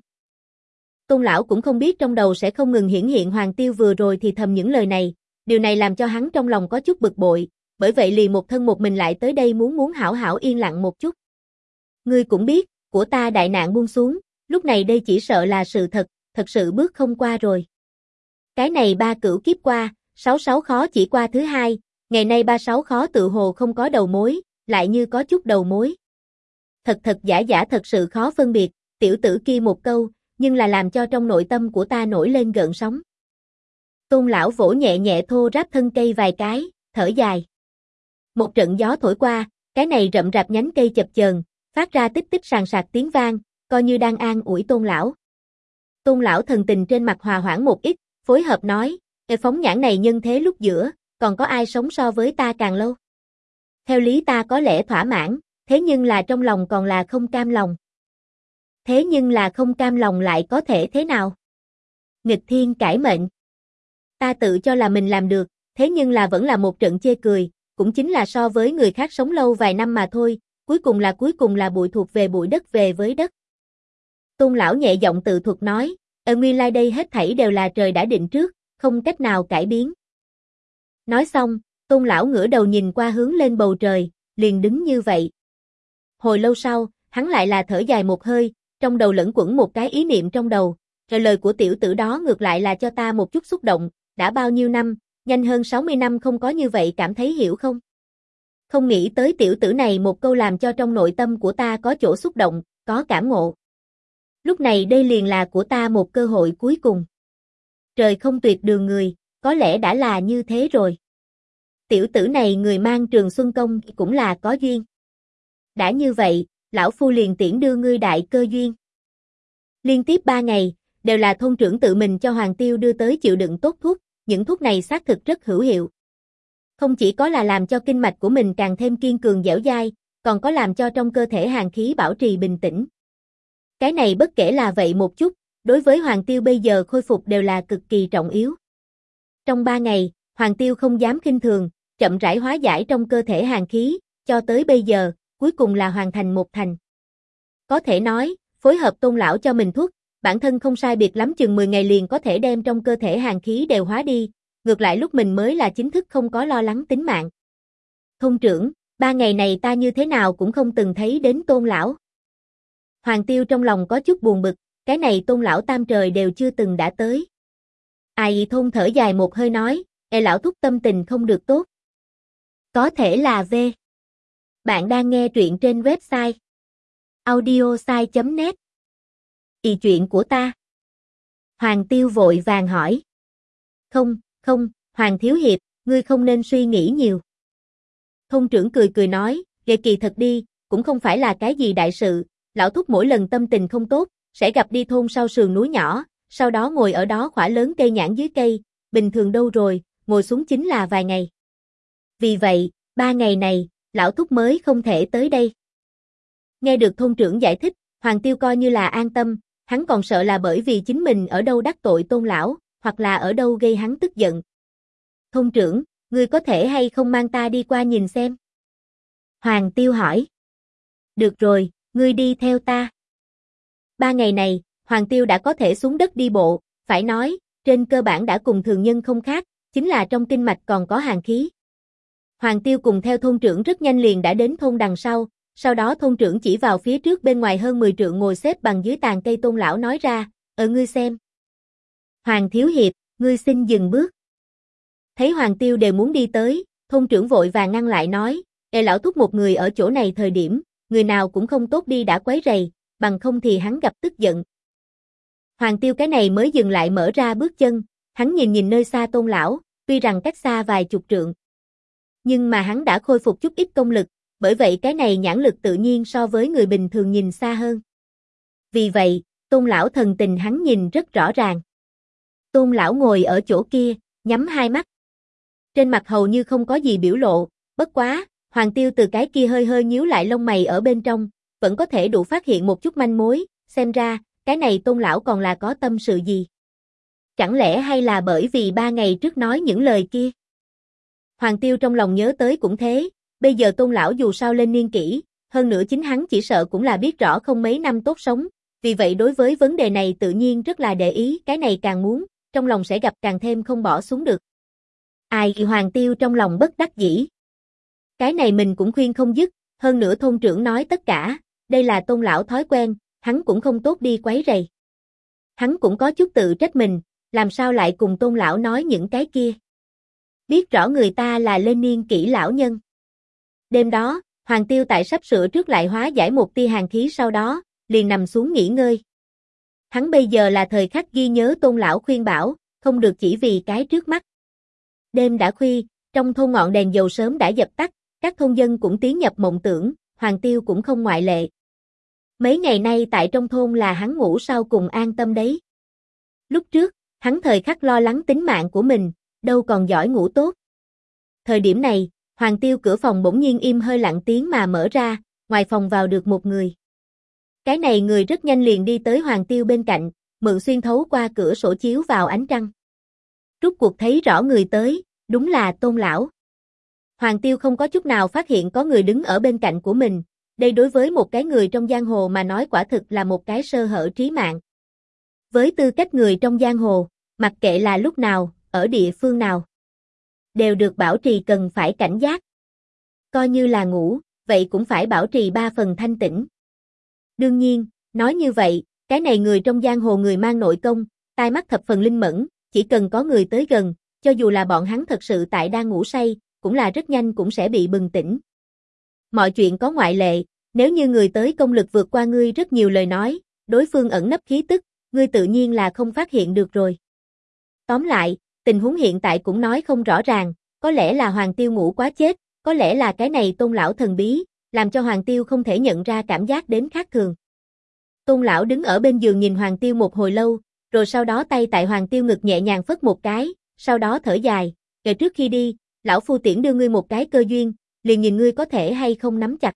Tôn lão cũng không biết trong đầu sẽ không ngừng hiển hiện Hoàng Tiêu vừa rồi thì thầm những lời này, điều này làm cho hắn trong lòng có chút bực bội, bởi vậy liền một thân một mình lại tới đây muốn hảo hảo yên lặng một chút. Ngươi cũng biết, của ta đại nạn buông xuống, lúc này đây chỉ sợ là sự thật sự bước không qua rồi. Cái này 3 cửu kiếp qua, 66 khó chỉ qua thứ 2, ngày nay 36 khó tự hồ không có đầu mối, lại như có chút đầu mối. Thật giả thật sự khó phân biệt, tiểu tử kia một câu, nhưng là làm cho trong nội tâm của ta nổi lên gợn sóng. Tôn lão vỗ nhẹ nhẹ thô ráp thân cây vài cái, thở dài. Một trận gió thổi qua, cái này rậm rạp nhánh cây chập chờn, phát ra tích tích sàn sạc tiếng vang, coi như đang an ủi Tôn lão. Tôn lão thần tình trên mặt hòa hoãn một ít, phối hợp nói, phóng nhãn này nhân thế lúc giữa, còn có ai sống so với ta càng lâu? Theo lý ta có lẽ thỏa mãn, thế nhưng là trong lòng còn là không cam lòng. Thế nhưng là không cam lòng lại có thể thế nào? Nghịch thiên cải mệnh. Ta tự cho là mình làm được, thế nhưng là vẫn là một trận chê cười, cũng chính là so với người khác sống lâu vài năm mà thôi, cuối cùng là bụi thuộc về bụi đất về với đất. Tôn lão nhẹ giọng tự thuật nói, nguyên lai đây hết thảy đều là trời đã định trước, không cách nào cải biến. Nói xong, Tôn lão ngửa đầu nhìn qua hướng lên bầu trời, liền đứng như vậy. Hồi lâu sau, hắn lại là thở dài một hơi, trong đầu lẫn quẩn một cái ý niệm trong đầu, rồi lời của tiểu tử đó ngược lại là cho ta một chút xúc động, đã bao nhiêu năm, nhanh hơn 60 năm không có như vậy cảm thấy hiểu không? Không nghĩ tới tiểu tử này một câu làm cho trong nội tâm của ta có chỗ xúc động, có cảm ngộ. Lúc này đây liền là của ta một cơ hội cuối cùng. Trời không tuyệt đường người, có lẽ đã là như thế rồi. Tiểu tử này người mang Trường Xuân Công cũng là có duyên. Đã như vậy, lão phu liền tiễn đưa ngươi đại cơ duyên. Liên tiếp 3 ngày, đều là thôn trưởng tự mình cho Hoàng Tiêu đưa tới chịu đựng tốt thuốc, những thuốc này xác thực rất hữu hiệu. Không chỉ có là làm cho kinh mạch của mình càng thêm kiên cường dẻo dai, còn có làm cho trong cơ thể hàn khí bảo trì bình tĩnh. Cái này bất kể là vậy một chút, đối với Hoàng Tiêu bây giờ khôi phục đều là cực kỳ trọng yếu. Trong 3 ngày, Hoàng Tiêu không dám khinh thường, chậm rãi hóa giải trong cơ thể hàn khí, cho tới bây giờ, cuối cùng là hoàn thành một thành. Có thể nói, phối hợp Tôn lão cho mình thuốc, bản thân không sai biệt lắm chừng 10 ngày liền có thể đem trong cơ thể hàn khí đều hóa đi, ngược lại lúc mình mới là chính thức không có lo lắng tính mạng. Thôn trưởng, 3 ngày này ta như thế nào cũng không từng thấy đến Tôn lão. Hoàng Tiêu trong lòng có chút buồn bực, cái này Tôn lão tam trời đều chưa từng đã tới. Ai thôn thở dài một hơi nói, lão thúc tâm tình không được tốt. Có thể là V. Bạn đang nghe truyện trên website audiosai.net. Chuyện của ta. Hoàng Tiêu vội vàng hỏi. Không, Hoàng Thiếu Hiệp, ngươi không nên suy nghĩ nhiều. Thôn trưởng cười nói, kỳ thật đi, cũng không phải là cái gì đại sự, lão thúc mỗi lần tâm tình không tốt, sẽ gặp đi thôn sau sườn núi nhỏ, sau đó ngồi ở đó khỏa lớn cây nhãn dưới cây, bình thường đâu rồi, ngồi xuống chính là vài ngày. Vì vậy, 3 ngày này, lão thúc mới không thể tới đây. Nghe được thôn trưởng giải thích, Hoàng Tiêu coi như là an tâm, hắn còn sợ là bởi vì chính mình ở đâu đắc tội Tôn lão, hoặc là ở đâu gây hắn tức giận. Thôn trưởng, ngươi có thể hay không mang ta đi qua nhìn xem? Hoàng Tiêu hỏi. Được rồi, ngươi đi theo ta. 3 ngày này, Hoàng Tiêu đã có thể xuống đất đi bộ, phải nói, trên cơ bản đã cùng thường nhân không khác, chính là trong kinh mạch còn có hàn khí. Hoàng Tiêu cùng theo thôn trưởng rất nhanh liền đã đến thôn đằng sau đó thôn trưởng chỉ vào phía trước bên ngoài hơn 10 trượng ngồi xếp bằng dưới tàn cây Tôn lão nói ra, ngươi xem. Hoàng Thiếu Hiệp, ngươi xin dừng bước. Thấy Hoàng Tiêu đều muốn đi tới, thôn trưởng vội vàng ngăn lại nói, lão thúc một người ở chỗ này thời điểm, người nào cũng không tốt đi đã quấy rầy, bằng không thì hắn gặp tức giận. Hoàng Tiêu cái này mới dừng lại mở ra bước chân, hắn nhìn nơi xa Tôn lão, tuy rằng cách xa vài chục trượng. Nhưng mà hắn đã khôi phục chút ít công lực, bởi vậy cái này nhãn lực tự nhiên so với người bình thường nhìn xa hơn. Vì vậy, Tôn lão thần tình hắn nhìn rất rõ ràng. Tôn lão ngồi ở chỗ kia, nhắm hai mắt. Trên mặt hầu như không có gì biểu lộ, bất quá, Hoàng Tiêu từ cái kia hơi nhíu lại lông mày ở bên trong, vẫn có thể đủ phát hiện một chút manh mối, xem ra, cái này Tôn lão còn là có tâm sự gì. Chẳng lẽ hay là bởi vì 3 ngày trước nói những lời kia? Hoàng Tiêu trong lòng nhớ tới cũng thế, bây giờ Tôn lão dù sao lên niên kỷ, hơn nữa chính hắn chỉ sợ cũng là biết rõ không mấy năm tốt sống, vì vậy đối với vấn đề này tự nhiên rất là để ý, cái này càng muốn, trong lòng sẽ gặp càng thêm không bỏ xuống được. Ai, Hoàng Tiêu trong lòng bất đắc dĩ. Cái này mình cũng khuyên không dứt, hơn nữa thôn trưởng nói tất cả, đây là Tôn lão thói quen, hắn cũng không tốt đi quấy rầy. Hắn cũng có chút tự trách mình, làm sao lại cùng Tôn lão nói những cái kia. Biết rõ người ta là lên niên kỷ lão nhân. Đêm đó, Hoàng Tiêu tại sắp sửa trước lại hóa giải một tia hàn khí, sau đó, liền nằm xuống nghỉ ngơi. Hắn bây giờ là thời khắc ghi nhớ Tôn lão khuyên bảo, không được chỉ vì cái trước mắt. Đêm đã khuya, trong thôn ngọn đèn dầu sớm đã dập tắt, các thôn dân cũng tiến nhập mộng tưởng, Hoàng Tiêu cũng không ngoại lệ. Mấy ngày nay tại trong thôn là hắn ngủ sau cùng an tâm đấy. Lúc trước, hắn thời khắc lo lắng tính mạng của mình, đâu còn giỏi ngủ tốt. Thời điểm này, Hoàng Tiêu cửa phòng bỗng nhiên im hơi lặng tiếng mà mở ra, ngoài phòng vào được một người. Cái này người rất nhanh liền đi tới Hoàng Tiêu bên cạnh, mượn xuyên thấu qua cửa sổ chiếu vào ánh trăng. Rút cuộc thấy rõ người tới, đúng là Tôn lão. Hoàng Tiêu không có chút nào phát hiện có người đứng ở bên cạnh của mình, đây đối với một cái người trong giang hồ mà nói quả thực là một cái sơ hở trí mạng. Với tư cách người trong giang hồ, mặc kệ là lúc nào, ở địa phương nào, đều được bảo trì cần phải cảnh giác. Coi như là ngủ, vậy cũng phải bảo trì 3 phần thanh tĩnh. Đương nhiên, nói như vậy, cái này người trong giang hồ người mang nội công, tai mắt thập phần linh mẫn, chỉ cần có người tới gần, cho dù là bọn hắn thật sự tại đang ngủ say, cũng là rất nhanh cũng sẽ bị bừng tỉnh. Mọi chuyện có ngoại lệ, nếu như người tới công lực vượt qua ngươi rất nhiều lời nói, đối phương ẩn nấp khí tức, ngươi tự nhiên là không phát hiện được rồi. Tóm lại, tình huống hiện tại cũng nói không rõ ràng, có lẽ là Hoàng Tiêu ngủ quá chết, có lẽ là cái này Tôn lão thần bí, làm cho Hoàng Tiêu không thể nhận ra cảm giác đến khác thường. Tôn lão đứng ở bên giường nhìn Hoàng Tiêu một hồi lâu, rồi sau đó tay tại Hoàng Tiêu ngực nhẹ nhàng phất một cái, sau đó thở dài, kể trước khi đi, lão phu tiễn đưa ngươi một cái cơ duyên, liền nhìn ngươi có thể hay không nắm chặt.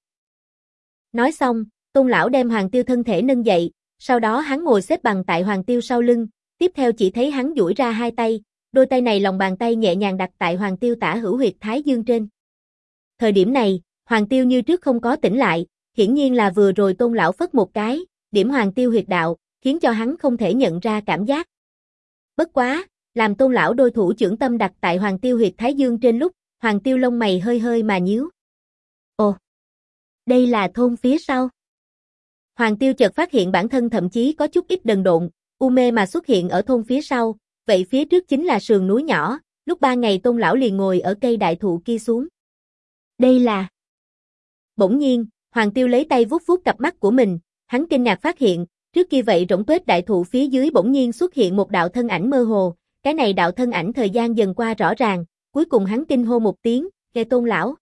Nói xong, Tôn lão đem Hoàng Tiêu thân thể nâng dậy, sau đó hắn ngồi xếp bằng tại Hoàng Tiêu sau lưng, tiếp theo chỉ thấy hắn duỗi ra hai tay, đôi tay này lòng bàn tay nhẹ nhàng đặt tại Hoàng Tiêu tả hữu huyệt thái dương trên. Thời điểm này, Hoàng Tiêu như trước không có tỉnh lại, hiển nhiên là vừa rồi Tôn lão phất một cái, điểm Hoàng Tiêu huyệt đạo, khiến cho hắn không thể nhận ra cảm giác. Bất quá, làm Tôn lão đôi thủ chưởng tâm đặt tại Hoàng Tiêu huyệt thái dương trên lúc, Hoàng Tiêu lông mày hơi hơi mà nhíu. Ồ, đây là thôn phía sau. Hoàng Tiêu chợt phát hiện bản thân thậm chí có chút ít đần độn, u mê mà xuất hiện ở thôn phía sau, vậy phía trước chính là sườn núi nhỏ, lúc 3 ngày Tôn lão liền ngồi ở cây đại thụ kia xuống. Đây là... Bỗng nhiên, Hoàng Tiêu lấy tay vuốt vuốt cặp mắt của mình, hắn kinh ngạc phát hiện, trước kia vậy rỗng tuếch đại thụ phía dưới bỗng nhiên xuất hiện một đạo thân ảnh mơ hồ, cái này đạo thân ảnh thời gian dần qua rõ ràng, cuối cùng hắn kinh hô một tiếng, nghe Tôn lão.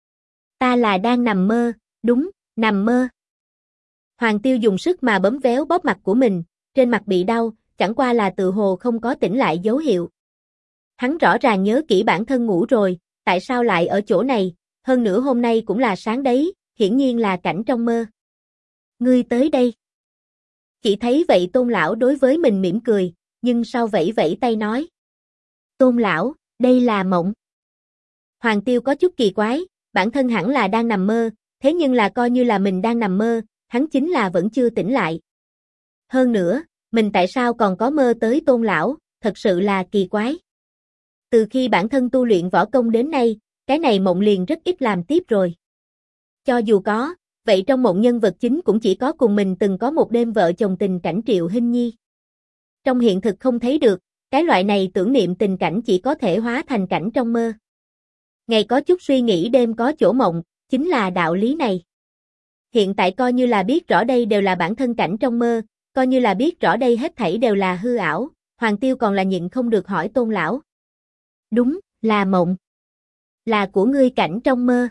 Ta là đang nằm mơ, đúng, nằm mơ. Hoàng Tiêu dùng sức mà bấm véo bóp mặt của mình, trên mặt bị đau, chẳng qua là tự hồ không có tỉnh lại dấu hiệu. Hắn rõ ràng nhớ kỹ bản thân ngủ rồi, tại sao lại ở chỗ này, hơn nữa hôm nay cũng là sáng đấy, hiển nhiên là cảnh trong mơ. Ngươi tới đây. Chỉ thấy vậy Tôn lão đối với mình mỉm cười, nhưng sau vẫy vẫy tay nói. Tôn lão, đây là mộng. Hoàng Tiêu có chút kỳ quái, bản thân hẳn là đang nằm mơ, thế nhưng là coi như là mình đang nằm mơ, hắn chính là vẫn chưa tỉnh lại. Hơn nữa, mình tại sao còn có mơ tới Tôn lão, thật sự là kỳ quái. Từ khi bản thân tu luyện võ công đến nay, cái này mộng liền rất ít làm tiếp rồi. Cho dù có, vậy trong mộng nhân vật chính cũng chỉ có cùng mình từng có một đêm vợ chồng tình cảnh Triệu Hinh Nhi. Trong hiện thực không thấy được, cái loại này tưởng niệm tình cảnh chỉ có thể hóa thành cảnh trong mơ. Ngày có chút suy nghĩ đêm có chỗ mộng, chính là đạo lý này. Hiện tại coi như là biết rõ đây đều là bản thân cảnh trong mơ, coi như là biết rõ đây hết thảy đều là hư ảo, Hoàng Tiêu còn là nhịn không được hỏi Tôn lão. Đúng, là mộng. Là của ngươi cảnh trong mơ.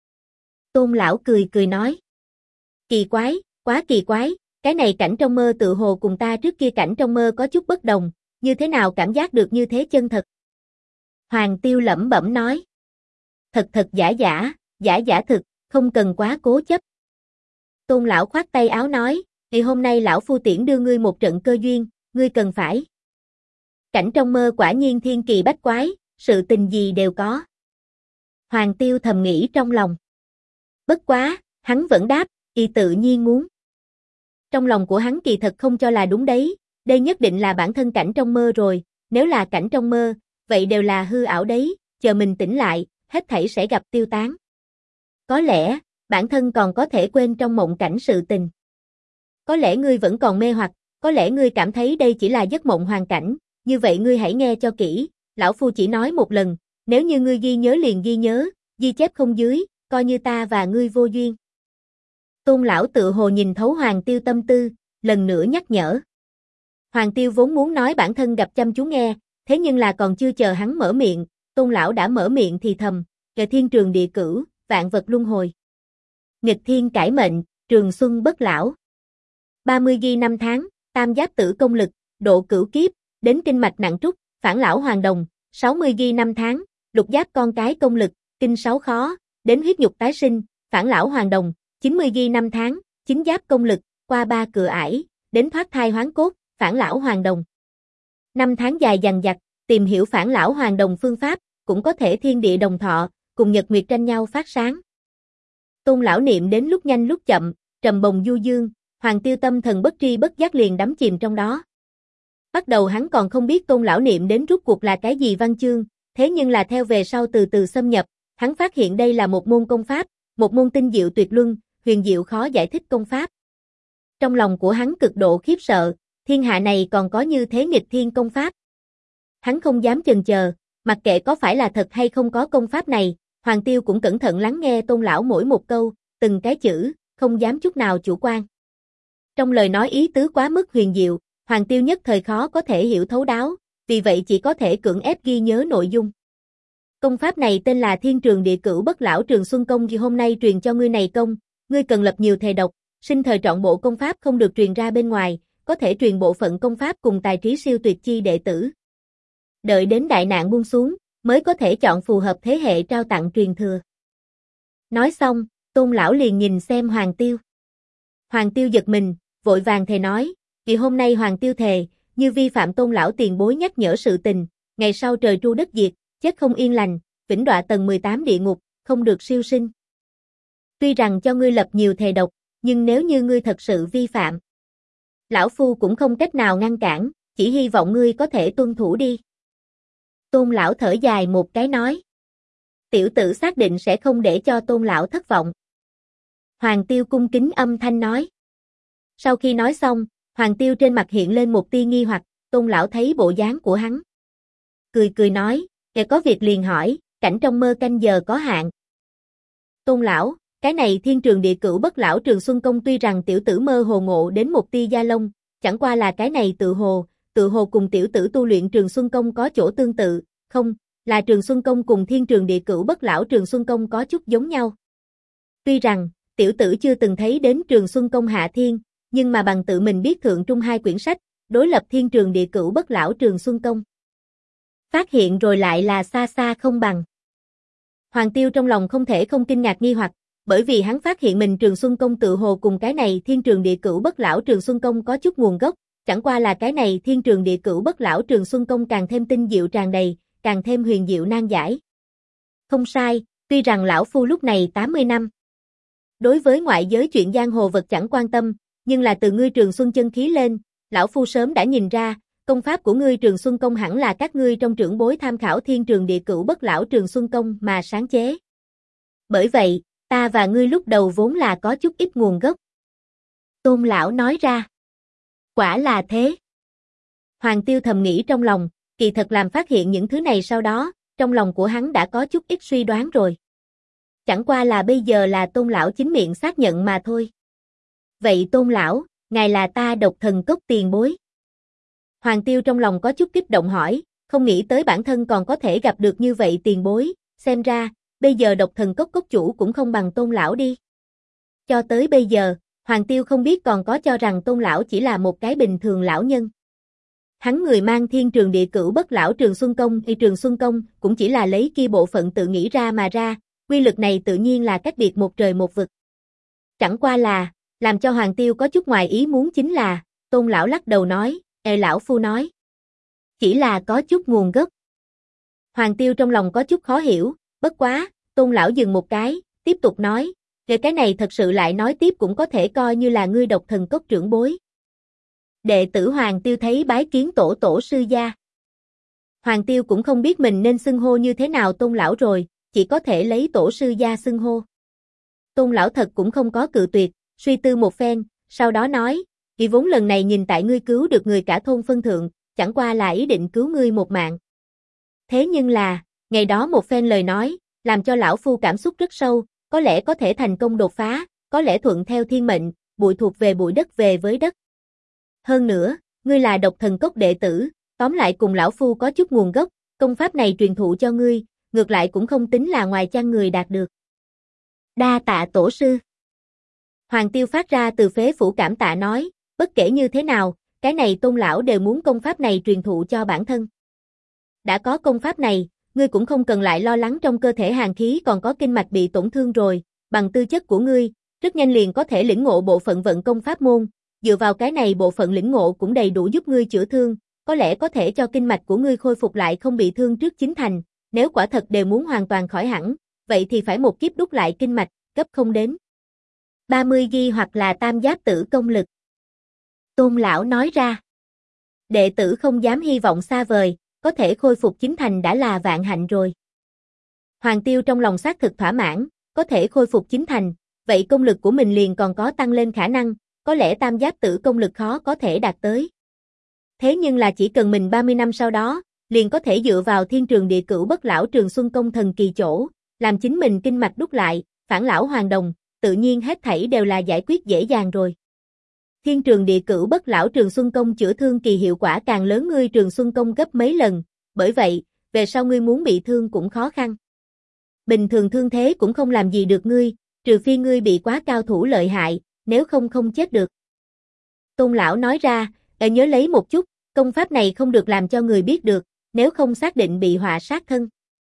Tôn lão cười cười nói. Kỳ quái, quá kỳ quái, cái này cảnh trong mơ tự hồ cùng ta trước kia cảnh trong mơ có chút bất đồng, như thế nào cảm giác được như thế chân thật. Hoàng Tiêu lẩm bẩm nói. Thật thật giả giả thực, không cần quá cố chấp. Tôn lão khoát tay áo nói, thì hôm nay lão phu tiễn đưa ngươi một trận cơ duyên, ngươi cần phải. Cảnh trong mơ quả nhiên thiên kỳ bách quái, sự tình gì đều có. Hoàng Tiêu thầm nghĩ trong lòng. Bất quá, hắn vẫn đáp, y tự nhiên muốn. Trong lòng của hắn kỳ thật không cho là đúng đấy, đây nhất định là bản thân cảnh trong mơ rồi, nếu là cảnh trong mơ, vậy đều là hư ảo đấy, chờ mình tỉnh lại, hết thảy sẽ gặp tiêu tán. Có lẽ, bản thân còn có thể quên trong mộng cảnh sự tình. Có lẽ ngươi vẫn còn mê hoặc, có lẽ ngươi cảm thấy đây chỉ là giấc mộng hoàn cảnh, như vậy ngươi hãy nghe cho kỹ, lão phu chỉ nói một lần, nếu như ngươi ghi nhớ liền ghi nhớ, ghi chép không dưới, coi như ta và ngươi vô duyên. Tôn lão tự hồ nhìn thấu Hoàng Tiêu tâm tư, lần nữa nhắc nhở. Hoàng Tiêu vốn muốn nói bản thân gặp chăm chú nghe, thế nhưng là còn chưa chờ hắn mở miệng, Tôn lão đã mở miệng thì thầm, kệ thiên trường địa cửu, vạn vật luân hồi. Nghịch thiên cải mệnh, trường xuân bất lão. 30 ghi năm tháng, tam giáp tử công lực, độ cửu kiếp, đến kinh mạch nặng trúc, phản lão hoàng đồng, 60 ghi năm tháng, lục giáp con cái công lực, kinh sáu khó, đến huyết nhục tái sinh, phản lão hoàng đồng, 90 ghi năm tháng, chính giáp công lực, qua ba cửa ải, đến thoát thai hoán cốt, phản lão hoàng đồng. Năm tháng dài dằng dặc, tìm hiểu phản lão hoàng đồng phương pháp, cũng có thể thiên địa đồng thọ, cùng nhật nguyệt tranh nhau phát sáng. Tôn lão niệm đến lúc nhanh lúc chậm, trầm bồng du dương, Hoàng Tiêu tâm thần bất tri bất giác liền đắm chìm trong đó. Bắt đầu hắn còn không biết Tôn lão niệm đến rốt cuộc là cái gì văn chương, thế nhưng là theo về sau từ từ xâm nhập, hắn phát hiện đây là một môn công pháp, một môn tinh diệu tuyệt luân, huyền diệu khó giải thích công pháp. Trong lòng của hắn cực độ khiếp sợ, thiên hạ này còn có như thế nghịch thiên công pháp. Hắn không dám chần chờ, mặc kệ có phải là thật hay không có công pháp này, Hoàng Tiêu cũng cẩn thận lắng nghe Tôn lão mỗi một câu, từng cái chữ, không dám chút nào chủ quan. Trong lời nói ý tứ quá mức huyền diệu, Hoàng Tiêu nhất thời khó có thể hiểu thấu đáo, vì vậy chỉ có thể cưỡng ép ghi nhớ nội dung. Công pháp này tên là Thiên Trường Địa Cửu Bất Lão Trường Xuân Công, vì hôm nay truyền cho ngươi này công, ngươi cần lập nhiều thề độc, sinh thời trọn bộ công pháp không được truyền ra bên ngoài, có thể truyền bộ phận công pháp cùng tài trí siêu tuyệt chi đệ tử. Đợi đến đại nạn buông xuống, mới có thể chọn phù hợp thế hệ trao tặng truyền thừa. Nói xong, Tôn lão liền nhìn xem Hoàng Tiêu. Hoàng Tiêu giật mình, vội vàng thề nói, vì hôm nay Hoàng Tiêu thề, như vi phạm Tôn lão tiền bối nhắc nhở sự tình, ngày sau trời tru đất diệt, chết không yên lành, vĩnh đọa tầng 18 địa ngục, không được siêu sinh. Tuy rằng cho ngươi lập nhiều thề độc, nhưng nếu như ngươi thật sự vi phạm, lão phu cũng không cách nào ngăn cản, chỉ hy vọng ngươi có thể tuân thủ đi. Tôn lão thở dài một cái nói. Tiểu tử xác định sẽ không để cho Tôn lão thất vọng. Hoàng Tiêu cung kính âm thanh nói. Sau khi nói xong, Hoàng Tiêu trên mặt hiện lên một tia nghi hoặc, Tôn lão thấy bộ dáng của hắn. Cười cười nói, kẻ có việc liền hỏi, cảnh trong mơ canh giờ có hạn. Tôn lão, cái này Thiên Trường Địa Cửu Bất Lão Trường Xuân Công tuy rằng tiểu tử mơ hồ ngộ đến một tia da lông, chẳng qua là cái này tự hồ cùng tiểu tử tu luyện Trường Xuân Công có chỗ tương tự, không, là Trường Xuân Công cùng Thiên Trường Địa Cửu Bất Lão Trường Xuân Công có chút giống nhau. Tuy rằng, tiểu tử chưa từng thấy đến Trường Xuân Công hạ thiên, nhưng mà bằng tự mình biết thượng trung hai quyển sách, đối lập Thiên Trường Địa Cửu Bất Lão Trường Xuân Công. Phát hiện rồi lại là xa xa không bằng. Hoàng Tiêu trong lòng không thể không kinh ngạc nghi hoặc, bởi vì hắn phát hiện mình Trường Xuân Công tự hồ cùng cái này Thiên Trường Địa Cửu Bất Lão Trường Xuân Công có chút nguồn gốc, chẳng qua là cái này Thiên Trường Địa Cửu Bất Lão Trường Xuân Công càng thêm tinh diệu tràn đầy, càng thêm huyền diệu nan giải. Không sai, tuy rằng lão phu lúc này 80 năm. Đối với ngoại giới chuyện giang hồ vật chẳng quan tâm, nhưng là từ ngươi Trường Xuân chân khí lên, lão phu sớm đã nhìn ra, công pháp của ngươi Trường Xuân Công hẳn là các ngươi trong trưởng bối tham khảo Thiên Trường Địa Cửu Bất Lão Trường Xuân Công mà sáng chế. Bởi vậy, ta và ngươi lúc đầu vốn là có chút ít nguồn gốc. Tôn lão nói ra. Quả là thế. Hoàng Tiêu thầm nghĩ trong lòng, kỳ thật làm phát hiện những thứ này sau đó, trong lòng của hắn đã có chút ít suy đoán rồi. Chẳng qua là bây giờ là Tôn lão chính miệng xác nhận mà thôi. Vậy Tôn lão, ngài là ta Độc Thần Cốc tiền bối. Hoàng Tiêu trong lòng có chút kích động hỏi, không nghĩ tới bản thân còn có thể gặp được như vậy tiền bối, xem ra, bây giờ Độc Thần Cốc cốc chủ cũng không bằng Tôn lão đi. Cho tới bây giờ, Hoàng Tiêu không biết còn có cho rằng Tôn lão chỉ là một cái bình thường lão nhân. Hắn người mang Thiên Trường Địa Cửu Bất Lão Trường Xuân Công, Trường Xuân Công cũng chỉ là lấy kia bộ phận tự nghĩ ra mà ra, quy lực này tự nhiên là cách biệt một trời một vực. Chẳng qua là, làm cho Hoàng Tiêu có chút ngoài ý muốn chính là, Tôn lão lắc đầu nói, lão phu nói, chỉ là có chút nguồn gốc. Hoàng Tiêu trong lòng có chút khó hiểu, bất quá, Tôn lão dừng một cái, tiếp tục nói, về cái này thật sự lại nói tiếp cũng có thể coi như là ngươi Độc Thần Cốc trưởng bối. Đệ tử Hoàng Tiêu thấy bái kiến tổ sư gia. Hoàng Tiêu cũng không biết mình nên xưng hô như thế nào Tôn lão rồi, chỉ có thể lấy tổ sư gia xưng hô. Tôn lão thật cũng không có cự tuyệt, suy tư một phen, sau đó nói, vì vốn lần này nhìn tại ngươi cứu được người cả thôn phân thượng, chẳng qua là ý định cứu ngươi một mạng. Thế nhưng là, ngày đó một phen lời nói, làm cho lão phu cảm xúc rất sâu, có lẽ có thể thành công đột phá, có lẽ thuận theo thiên mệnh, bụi thuộc về bụi đất về với đất. Hơn nữa, ngươi là Độc Thần Cốc đệ tử, tóm lại cùng lão phu có chút nguồn gốc, công pháp này truyền thụ cho ngươi, ngược lại cũng không tính là ngoài chăng người đạt được. Đa tạ tổ sư. Hoàng Tiêu phát ra từ phế phủ cảm tạ nói, bất kể như thế nào, cái này Tôn lão đều muốn công pháp này truyền thụ cho bản thân. Đã có công pháp này, ngươi cũng không cần lại lo lắng trong cơ thể hàn khí còn có kinh mạch bị tổn thương rồi, bằng tư chất của ngươi, rất nhanh liền có thể lĩnh ngộ bộ phận vận công pháp môn, dựa vào cái này bộ phận lĩnh ngộ cũng đầy đủ giúp ngươi chữa thương, có lẽ có thể cho kinh mạch của ngươi khôi phục lại không bị thương trước chín thành, nếu quả thật đều muốn hoàn toàn khỏi hẳn, vậy thì phải một kiếp đúc lại kinh mạch, cấp không đến 30 ghi hoặc là tam giáp tử công lực. Tôn lão nói ra. Đệ tử không dám hy vọng xa vời, có thể khôi phục chín thành đã là vạn hạnh rồi. Hoàng Tiêu trong lòng xác thực thỏa mãn, có thể khôi phục chín thành, vậy công lực của mình liền còn có tăng lên khả năng, có lẽ tam giáp tử công lực khó có thể đạt tới. Thế nhưng là chỉ cần mình 30 năm sau đó, liền có thể dựa vào Thiên Trường Địa Cửu Bất Lão Trường Xuân Công thần kỳ chỗ, làm chính mình kinh mạch đúc lại, phản lão hoàn đồng, tự nhiên hết thảy đều là giải quyết dễ dàng rồi. Thiên Trường Địa Cửu Bất Lão Trường Xuân Công chữa thương kỳ hiệu quả càng lớn ngươi Trường Xuân Công gấp mấy lần, bởi vậy, về sau ngươi muốn bị thương cũng khó khăn. Bình thường thương thế cũng không làm gì được ngươi, trừ phi ngươi bị quá cao thủ lợi hại, nếu không không chết được. Tôn lão nói ra, nhớ lấy một chút, công pháp này không được làm cho người biết được, nếu không xác định bị họa sát thân.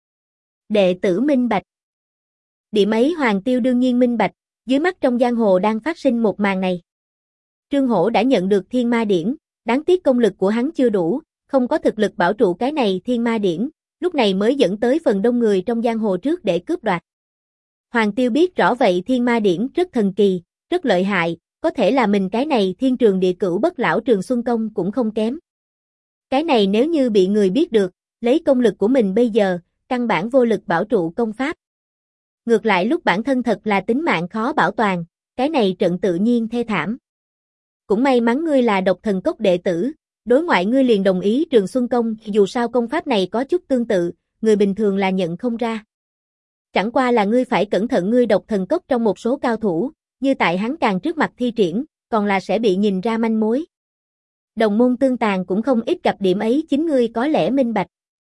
Đệ tử minh bạch. Điểm ấy Hoàng Tiêu đương nhiên minh bạch, dưới mắt trong giang hồ đang phát sinh một màn này. Trương Hổ đã nhận được Thiên Ma Điển, đáng tiếc công lực của hắn chưa đủ, không có thực lực bảo trụ cái này Thiên Ma Điển, lúc này mới dẫn tới phần đông người trong giang hồ trước để cướp đoạt. Hoàng Tiêu biết rõ vậy Thiên Ma Điển rất thần kỳ, rất lợi hại, có thể là mình cái này Thiên Trường Địa Cửu Bất Lão Trường Xuân Công cũng không kém. Cái này nếu như bị người biết được, lấy công lực của mình bây giờ, căn bản vô lực bảo trụ công pháp. Ngược lại lúc bản thân thật là tính mạng khó bảo toàn, cái này trận tự nhiên thê thảm. Cũng may mắn ngươi là Độc Thần Cốc đệ tử, đối ngoại ngươi liền đồng ý Trường Xuân Công, dù sao công pháp này có chút tương tự, người bình thường là nhận không ra. Chẳng qua là ngươi phải cẩn thận ngươi Độc Thần Cốc trong một số cao thủ, như tại hắn càng trước mặt thi triển, còn là sẽ bị nhìn ra manh mối. Đồng môn tương tàn cũng không ít gặp điểm ấy chính ngươi có lẽ minh bạch.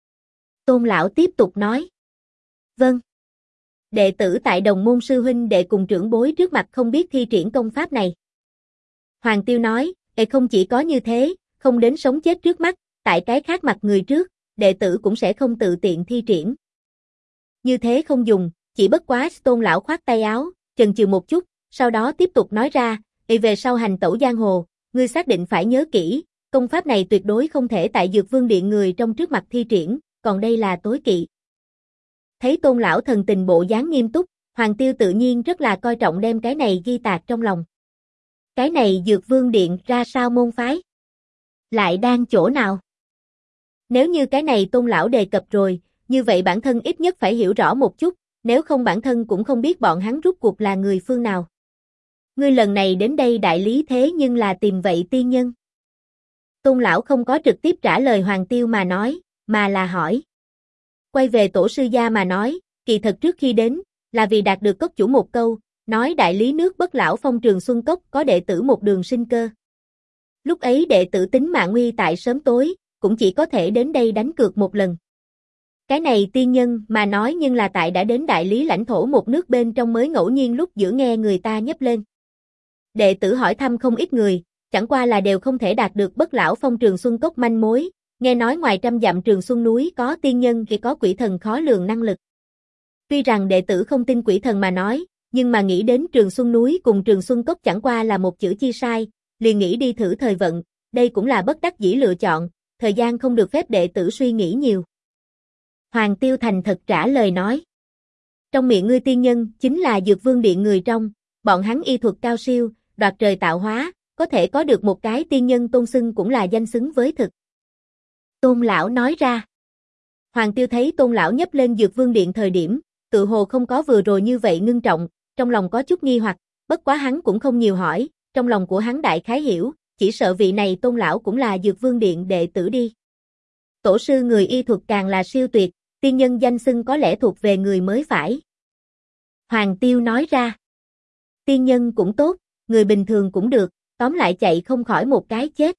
Tôn lão tiếp tục nói. Vâng. Đệ tử tại đồng môn sư huynh đệ cùng trưởng bối trước mặt không biết thi triển công pháp này. Hoàng Tiêu nói, không chỉ có như thế, không đến sống chết trước mắt, tại cái khác mặt người trước, đệ tử cũng sẽ không tự tiện thi triển. Như thế không dùng, chỉ bất quá Tôn lão khoát tay áo, chần chừ một chút, sau đó tiếp tục nói ra, về sau hành tẩu giang hồ, ngươi xác định phải nhớ kỹ, công pháp này tuyệt đối không thể tại Dược Vương Điện người trong trước mặt thi triển, còn đây là tối kỵ. Thấy Tôn lão thần tình bộ dáng nghiêm túc, Hoàng Tiêu tự nhiên rất là coi trọng đem cái này ghi tạc trong lòng. Cái này Dược Vương Điện ra sao môn phái? Lại đang chỗ nào? Nếu như cái này Tôn lão đề cập rồi, như vậy bản thân ít nhất phải hiểu rõ một chút, nếu không bản thân cũng không biết bọn hắn rút cuộc là người phương nào. Ngươi lần này đến đây đại lý thế nhưng là tìm vậy tiên nhân. Tôn lão không có trực tiếp trả lời Hoàng Tiêu mà nói, mà là hỏi. Quay về tổ sư gia mà nói, kỳ thật trước khi đến, là vì đạt được cốc chủ một câu, nói đại lý nước Bất Lão Phong Trường Xuân Cốc có đệ tử một đường sinh cơ. Lúc ấy đệ tử tính mạng nguy tại sớm tối, cũng chỉ có thể đến đây đánh cược một lần. Cái này tiên nhân mà nói nhưng là tại đã đến đại lý lãnh thổ một nước bên trong mới ngẫu nhiên lúc giữa nghe người ta nhấp lên. Đệ tử hỏi thăm không ít người, chẳng qua là đều không thể đạt được Bất Lão Phong Trường Xuân Cốc manh mối, nghe nói ngoài trăm dặm Trường Xuân núi có tiên nhân thì có quỷ thần khó lường năng lực. Tuy rằng đệ tử không tin quỷ thần mà nói, nhưng mà nghĩ đến Trường Xuân núi cùng Trường Xuân Cốc chẳng qua là một chữ chi sai, liền nghĩ đi thử thời vận, đây cũng là bất đắc dĩ lựa chọn, thời gian không được phép đệ tử suy nghĩ nhiều. Hoàng Tiêu thành thật trả lời nói. Trong miệng ngươi tiên nhân chính là Dược Vương Điện người trong, bọn hắn y thuật cao siêu, đoạt trời tạo hóa, có thể có được một cái tiên nhân tôn xưng cũng là danh xứng với thực. Tôn lão nói ra. Hoàng Tiêu thấy Tôn lão nhấp lên Dược Vương Điện thời điểm, tự hồ không có vừa rồi như vậy ngưng trọng, trong lòng có chút nghi hoặc, bất quá hắn cũng không nhiều hỏi, trong lòng của hắn đại khái hiểu, chỉ sợ vị này Tôn lão cũng là Dược Vương Điện đệ tử đi. Tổ sư người y thuật càng là siêu tuyệt, tiên nhân danh xưng có lẽ thuộc về người mới phải. Hoàng Tiêu nói ra. Tiên nhân cũng tốt, người bình thường cũng được, tóm lại chạy không khỏi một cái chết.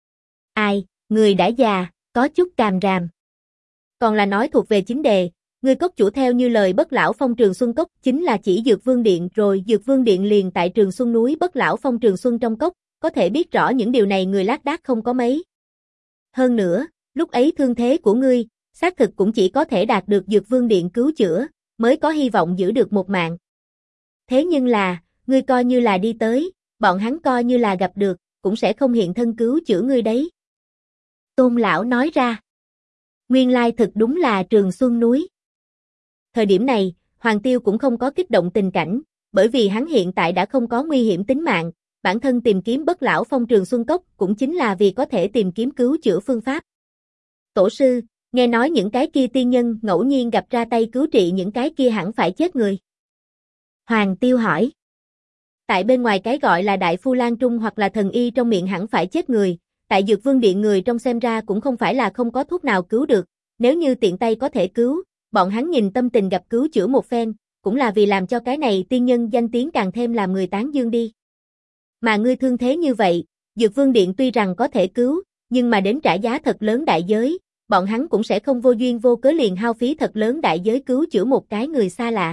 Ai, người đã già, có chút càm ràm. Còn là nói thuộc về chính đề, người cốc chủ theo như lời Bất Lão Phong Trường Xuân Cốc chính là chỉ Dược Vương Điện rồi Dược Vương Điện liền tại Trường Xuân núi Bất Lão Phong Trường Xuân trong cốc, có thể biết rõ những điều này người lác đác không có mấy. Hơn nữa, lúc ấy thương thế của ngươi, xác thực cũng chỉ có thể đạt được Dược Vương Điện cứu chữa, mới có hy vọng giữ được một mạng. Thế nhưng là, ngươi coi như là đi tới, bọn hắn coi như là gặp được, cũng sẽ không hiện thân cứu chữa ngươi đấy. Tôn lão nói ra. Nguyên lai thực đúng là Trường Xuân núi. Thời điểm này, Hoàng Tiêu cũng không có kích động tình cảnh, bởi vì hắn hiện tại đã không có nguy hiểm tính mạng, bản thân tìm kiếm Bất Lão Phong Trường Xuân Cốc cũng chính là vì có thể tìm kiếm cứu chữa phương pháp. Tổ sư, nghe nói những cái kia tiên nhân ngẫu nhiên gặp ra tay cứu trị những cái kia hẳn phải chết người. Hoàng Tiêu hỏi. Tại bên ngoài cái gọi là Đại Phu Lan Trung hoặc là thần y trong miệng hẳn phải chết người, tại Dược Vương Điện người trong xem ra cũng không phải là không có thuốc nào cứu được, nếu như tiện tay có thể cứu, bọn hắn nhìn tâm tình gặp cứu chữa một phen, cũng là vì làm cho cái này tiên nhân danh tiếng càng thêm làm người tán dương đi. Mà ngươi thương thế như vậy, Dược Vương Điện tuy rằng có thể cứu, nhưng mà đến trả giá thật lớn đại giới, bọn hắn cũng sẽ không vô duyên vô cớ liền hao phí thật lớn đại giới cứu chữa một cái người xa lạ.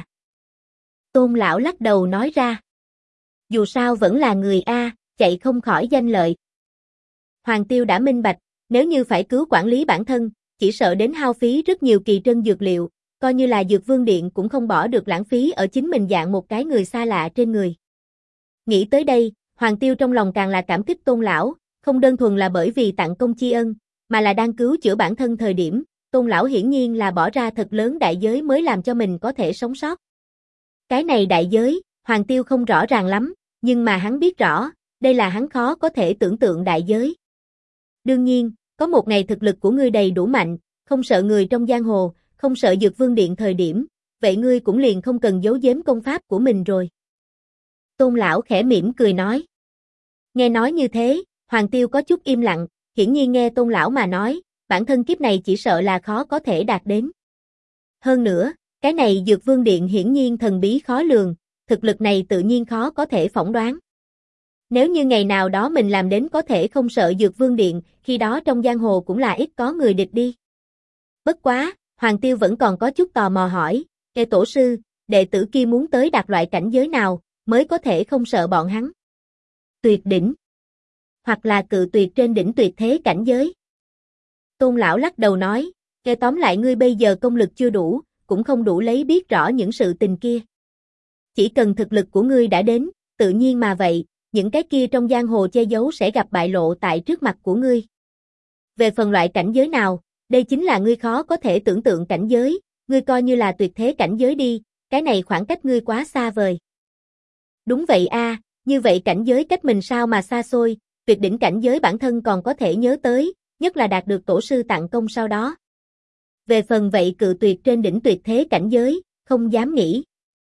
Tôn lão lắc đầu nói ra. Dù sao vẫn là người A, chạy không khỏi danh lợi. Hoàng Tiêu đã minh bạch, nếu như phải cứu quản lý bản thân, chỉ sợ đến hao phí rất nhiều kỳ trân dược liệu, coi như là Dược Vương Điện cũng không bỏ được lãng phí ở chính mình dạng một cái người xa lạ trên người. Nghĩ tới đây, Hoàng Tiêu trong lòng càng là cảm kích Tôn lão, không đơn thuần là bởi vì tặng công tri ân, mà là đang cứu chữa bản thân thời điểm, Tôn lão hiển nhiên là bỏ ra thật lớn đại giới mới làm cho mình có thể sống sót. Cái này đại giới, Hoàng Tiêu không rõ ràng lắm, nhưng mà hắn biết rõ, đây là hắn khó có thể tưởng tượng đại giới. Đương nhiên, có một ngày thực lực của ngươi đầy đủ mạnh, không sợ người trong giang hồ, không sợ Dược Vương Điện thời điểm, vậy ngươi cũng liền không cần giấu giếm công pháp của mình rồi. Tôn lão khẽ mỉm cười nói. Nghe nói như thế, Hoàng Tiêu có chút im lặng, hiển nhiên nghe Tôn lão mà nói, bản thân kiếp này chỉ sợ là khó có thể đạt đến. Hơn nữa, cái này Dược Vương Điện hiển nhiên thần bí khó lường, thực lực này tự nhiên khó có thể phỏng đoán. Nếu như ngày nào đó mình làm đến có thể không sợ Dược Vương Điện, khi đó trong giang hồ cũng là ít có người địch đi. Bất quá, Hoàng Tiêu vẫn còn có chút tò mò hỏi, Ê tổ sư, đệ tử kia muốn tới đạt loại cảnh giới nào, mới có thể không sợ bọn hắn? Tuyệt đỉnh. Hoặc là cự tuyệt trên đỉnh tuyệt thế cảnh giới. Tôn lão lắc đầu nói, Ê tóm lại ngươi bây giờ công lực chưa đủ, cũng không đủ lấy biết rõ những sự tình kia. Chỉ cần thực lực của ngươi đã đến, tự nhiên mà vậy, những cái kia trong giang hồ che giấu sẽ gặp bại lộ tại trước mặt của ngươi. Về phần loại cảnh giới nào, đây chính là ngươi khó có thể tưởng tượng cảnh giới, ngươi coi như là tuyệt thế cảnh giới đi, cái này khoảng cách ngươi quá xa vời. Đúng vậy a, như vậy cảnh giới cách mình sao mà xa xôi, tuyệt đỉnh cảnh giới bản thân còn có thể nhớ tới, nhất là đạt được tổ sư tặng công sau đó. Về phần vậy cự tuyệt trên đỉnh tuyệt thế cảnh giới, không dám nghĩ.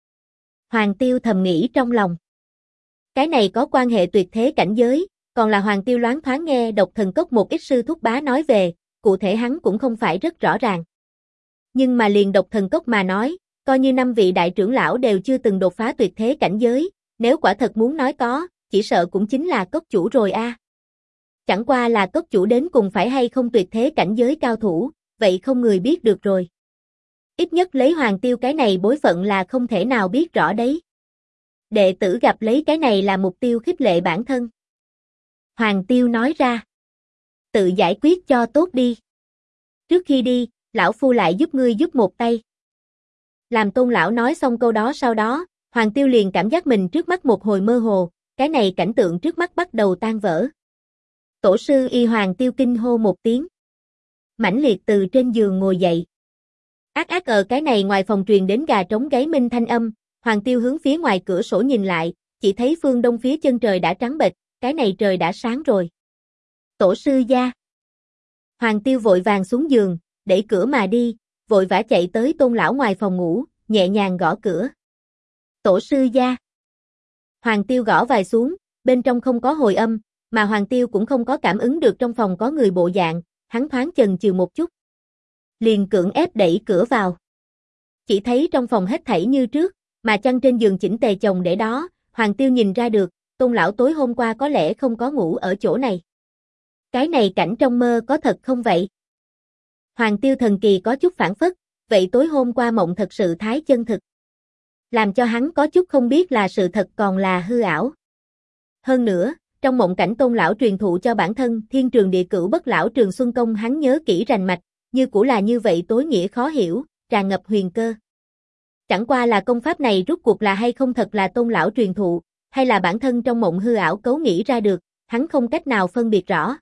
Hoàng Tiêu thầm nghĩ trong lòng. Cái này có quan hệ tuyệt thế cảnh giới, còn là Hoàng Tiêu loáng thoáng nghe Độc Thần Cốc một ít sư thúc bá nói về, cụ thể hắn cũng không phải rất rõ ràng. Nhưng mà liền Độc Thần Cốc mà nói, coi như 5 vị đại trưởng lão đều chưa từng đột phá tuyệt thế cảnh giới, nếu quả thật muốn nói có, chỉ sợ cũng chính là cốc chủ rồi a. Chẳng qua là cốc chủ đến cùng phải hay không tuyệt thế cảnh giới cao thủ, vậy không người biết được rồi. Ít nhất lấy Hoàng Tiêu cái này bối phận là không thể nào biết rõ đấy. Đệ tử gặp lấy cái này là mục tiêu khích lệ bản thân. Hoàng Tiêu nói ra. Tự giải quyết cho tốt đi. Trước khi đi, lão phu lại giúp ngươi giúp một tay. Làm Tôn lão nói xong câu đó sau đó, Hoàng Tiêu liền cảm giác mình trước mắt một hồi mơ hồ, cái này cảnh tượng trước mắt bắt đầu tan vỡ. Tổ sư y Hoàng Tiêu kinh hô một tiếng. Mãnh liệt từ trên giường ngồi dậy. Ác ác cái này ngoài phòng truyền đến gà trống gáy minh thanh âm, Hoàng Tiêu hướng phía ngoài cửa sổ nhìn lại, chỉ thấy phương đông phía chân trời đã trắng bệch, cái này trời đã sáng rồi. Tổ sư gia. Hoàng Tiêu vội vàng xuống giường, đẩy cửa mà đi, vội vã chạy tới Tôn lão ngoài phòng ngủ, nhẹ nhàng gõ cửa. Tổ sư gia. Hoàng Tiêu gõ vài xuống, bên trong không có hồi âm, mà Hoàng Tiêu cũng không có cảm ứng được trong phòng có người bộ dạng, hắn thoáng chần chừ một chút. Liền cưỡng ép đẩy cửa vào. Chỉ thấy trong phòng hết thảy như trước, mà chăn trên giường chỉnh tề chồng để đó, Hoàng Tiêu nhìn ra được, Tôn lão tối hôm qua có lẽ không có ngủ ở chỗ này. Cái này cảnh trong mơ có thật không vậy? Hoàng Tiêu thần kỳ có chút phản phất, vậy tối hôm qua mộng thật sự thái chân thực. Làm cho hắn có chút không biết là sự thật còn là hư ảo. Hơn nữa, trong mộng cảnh Tôn lão truyền thụ cho bản thân Thiên Trường Địa Cửu Bất Lão Trường Xuân Công hắn nhớ kỹ rành mạch, như cũ là như vậy tối nghĩa khó hiểu, tràn ngập huyền cơ. Chẳng qua là công pháp này rút cuộc là hay không thật là Tôn lão truyền thụ, hay là bản thân trong mộng hư ảo cấu nghĩ ra được, hắn không cách nào phân biệt rõ.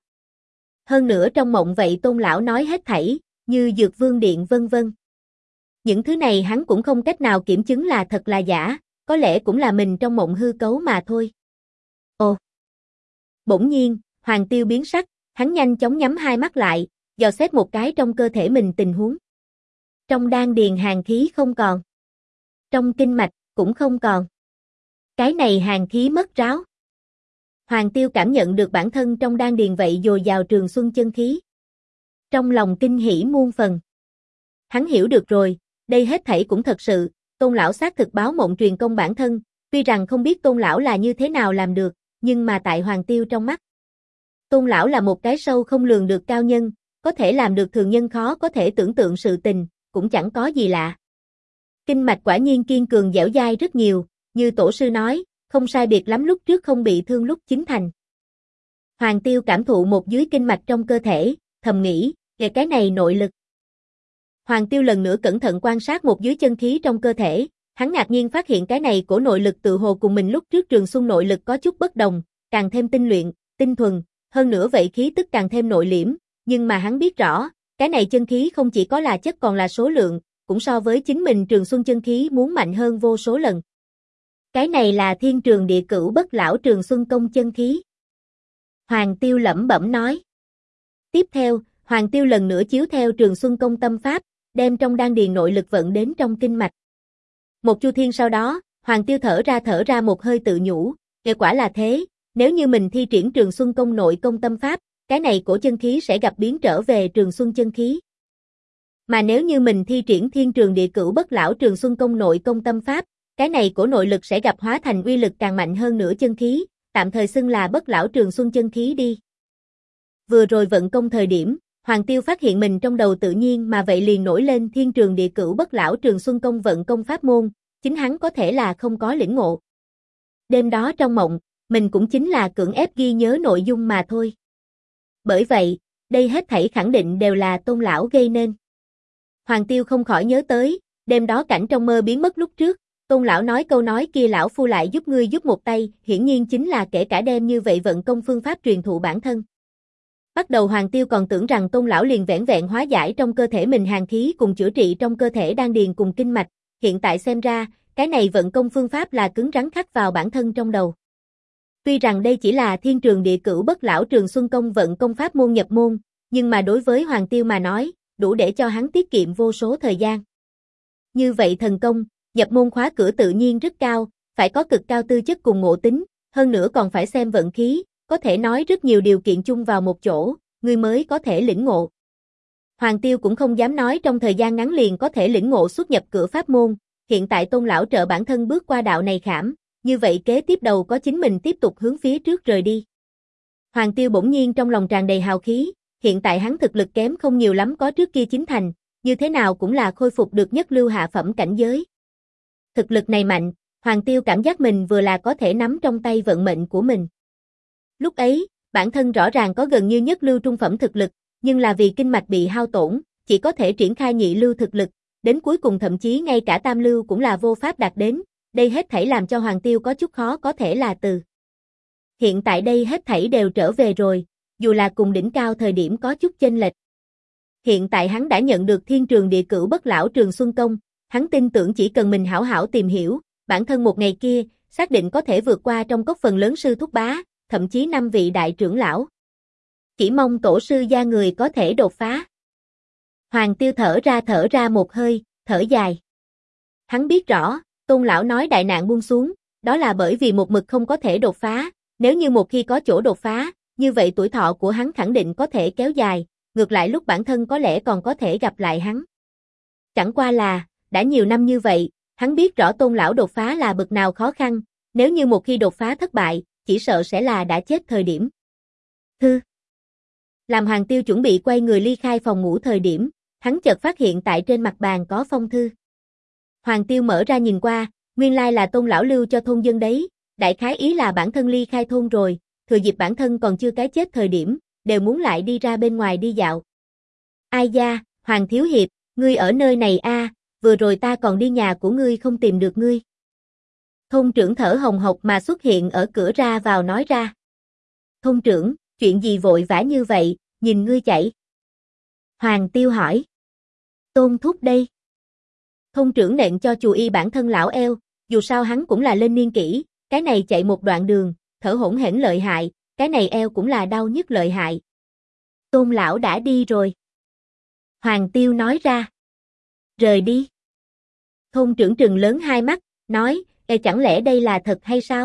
Hơn nữa trong mộng vậy Tôn lão nói hết thảy, như Dược Vương Điện vân vân. Những thứ này hắn cũng không cách nào kiểm chứng là thật là giả, có lẽ cũng là mình trong mộng hư cấu mà thôi. Ồ! Bỗng nhiên, Hoàng Tiêu biến sắc, hắn nhanh chóng nhắm hai mắt lại, dò xét một cái trong cơ thể mình tình huống. Trong đan điền hàn khí không còn. Trong kinh mạch cũng không còn. Cái này hàn khí mất ráo. Hoàng Tiêu cảm nhận được bản thân trong đan điền vậy dồi dào trường xuân chân khí. Trong lòng kinh hỉ muôn phần. Hắn hiểu được rồi, đây hết thảy cũng thật sự, Tôn lão xác thực báo mộng truyền công bản thân, tuy rằng không biết Tôn lão là như thế nào làm được, nhưng mà tại Hoàng Tiêu trong mắt. Tôn lão là một cái sâu không lường được cao nhân, có thể làm được thường nhân khó có thể tưởng tượng sự tình, cũng chẳng có gì lạ. Kinh mạch quả nhiên kiên cường dẻo dai rất nhiều, như tổ sư nói, không sai biệt lắm lúc trước không bị thương lúc chín thành. Hoàng Tiêu cảm thụ một dưới kinh mạch trong cơ thể, thầm nghĩ, cái này nội lực. Hoàng Tiêu lần nữa cẩn thận quan sát một dưới chân khí trong cơ thể, hắn ngạc nhiên phát hiện cái này của nội lực tự hồ cùng mình lúc trước Trường Xuân nội lực có chút bất đồng, càng thêm tinh luyện, tinh thuần, hơn nữa vậy khí tức càng thêm nội liễm, nhưng mà hắn biết rõ, cái này chân khí không chỉ có là chất còn là số lượng, cũng so với chính mình Trường Xuân chân khí muốn mạnh hơn vô số lần. Cái này là Thiên Trường Địa Cửu Bất Lão Trường Xuân công chân khí. Hoàng Tiêu lẩm bẩm nói. Tiếp theo, Hoàng Tiêu lần nữa chiếu theo Trường Xuân công tâm pháp, đem trong đan điền nội lực vận đến trong kinh mạch. Một chu thiên sau đó, Hoàng Tiêu thở ra một hơi tự nhủ, kết quả là thế, nếu như mình thi triển Trường Xuân công nội công tâm pháp, cái này cổ chân khí sẽ gặp biến trở về Trường Xuân chân khí. Mà nếu như mình thi triển Thiên Trường Địa Cửu Bất Lão Trường Xuân công nội công tâm pháp, cái này cổ nội lực sẽ gặp hóa thành uy lực càng mạnh hơn nữa chân khí, tạm thời xưng là Bất Lão Trường Xuân chân khí đi. Vừa rồi vận công thời điểm, Hoàng Tiêu phát hiện mình trong đầu tự nhiên mà vậy liền nổi lên Thiên Trường Địa Cửu Bất Lão Trường Xuân công vận công pháp môn, chính hắn có thể là không có lĩnh ngộ. Đêm đó trong mộng, mình cũng chính là cưỡng ép ghi nhớ nội dung mà thôi. Bởi vậy, đây hết thảy khẳng định đều là Tôn lão gây nên. Hoàng Tiêu không khỏi nhớ tới, đêm đó cảnh trong mơ biến mất lúc trước, Tôn lão nói câu nói kia lão phu lại giúp ngươi giúp một tay, hiển nhiên chính là kể cả đem như vậy vận công phương pháp truyền thụ bản thân. Bắt đầu Hoàng Tiêu còn tưởng rằng Tôn lão liền vẻn vẹn hóa giải trong cơ thể mình hàn khí cùng chữa trị trong cơ thể đan điền cùng kinh mạch, hiện tại xem ra, cái này vận công phương pháp là cứng rắn khắc vào bản thân trong đầu. Tuy rằng đây chỉ là Thiên Trường Địa Cửu Bất Lão Trường Xuân công vận công pháp môn nhập môn, nhưng mà đối với Hoàng Tiêu mà nói, đủ để cho hắn tiết kiệm vô số thời gian. Như vậy thần công, nhập môn khóa cửa tự nhiên rất cao, phải có cực cao tư chất cùng ngộ tính, hơn nữa còn phải xem vận khí, có thể nói rất nhiều điều kiện chung vào một chỗ, người mới có thể lĩnh ngộ. Hoàng Tiêu cũng không dám nói trong thời gian ngắn liền có thể lĩnh ngộ xuất nhập cửa pháp môn, hiện tại Tôn lão trợ bản thân bước qua đạo này khảm, như vậy kế tiếp đầu có chính mình tiếp tục hướng phía trước rời đi. Hoàng Tiêu bỗng nhiên trong lòng tràn đầy hào khí, hiện tại hắn thực lực kém không nhiều lắm có trước kia chín thành, như thế nào cũng là khôi phục được nhất lưu hạ phẩm cảnh giới. Thực lực này mạnh, Hoàng Tiêu cảm giác mình vừa là có thể nắm trong tay vận mệnh của mình. Lúc ấy, bản thân rõ ràng có gần như nhất lưu trung phẩm thực lực, nhưng là vì kinh mạch bị hao tổn, chỉ có thể triển khai nhị lưu thực lực, đến cuối cùng thậm chí ngay cả tam lưu cũng là vô pháp đạt đến, đây hết thảy làm cho Hoàng Tiêu có chút khó có thể là từ. Hiện tại đây hết thảy đều trở về rồi, dù là cùng đỉnh cao thời điểm có chút chênh lệch. hiện tại hắn đã nhận được thiên trường địa cửu bất lão trường xuân công, hắn tin tưởng chỉ cần mình hảo hảo tìm hiểu, bản thân một ngày kia, xác định có thể vượt qua trong cốc phần lớn sư thúc bá, thậm chí 5 vị đại trưởng lão. Chỉ mong tổ sư gia người có thể đột phá. Hoàng Tiêu thở ra một hơi, thở dài. Hắn biết rõ, Tôn lão nói đại nạn buông xuống, đó là bởi vì một mực không có thể đột phá, nếu như một khi có chỗ đột phá, như vậy tuổi thọ của hắn khẳng định có thể kéo dài, ngược lại lúc bản thân có lẽ còn có thể gặp lại hắn. Chẳng qua là, đã nhiều năm như vậy, hắn biết rõ Tôn lão đột phá là bực nào khó khăn, nếu như một khi đột phá thất bại, chỉ sợ sẽ là đã chết thời điểm. Thư. Làm Hoàng Tiêu chuẩn bị quay người ly khai phòng ngủ thời điểm, hắn chợt phát hiện tại trên mặt bàn có phong thư. Hoàng Tiêu mở ra nhìn qua, nguyên lai là Tôn lão lưu cho thôn dân đấy, đại khái ý là bản thân ly khai thôn rồi, thừa dịp bản thân còn chưa cái chết thời điểm, đều muốn lại đi ra bên ngoài đi dạo. Ai da, Hoàng Thiếu Hiệp, ngươi ở nơi này a, vừa rồi ta còn đi nhà của ngươi không tìm được ngươi. Thôn trưởng thở hồng hộc mà xuất hiện ở cửa ra vào nói ra. Thôn trưởng, chuyện gì vội vã như vậy, nhìn ngươi chạy. Hoàng Tiêu hỏi. Tôn thúc đây. Thôn trưởng nện cho chù y bản thân lão eo, dù sao hắn cũng là lên niên kỷ, cái này chạy một đoạn đường, thở hổn hển lợi hại, cái này eo cũng là đau nhức lợi hại. Tôn lão đã đi rồi. Hoàng Tiêu nói ra. Rời đi. Thôn trưởng trừng lớn hai mắt, nói, chẳng lẽ đây là thật hay sao?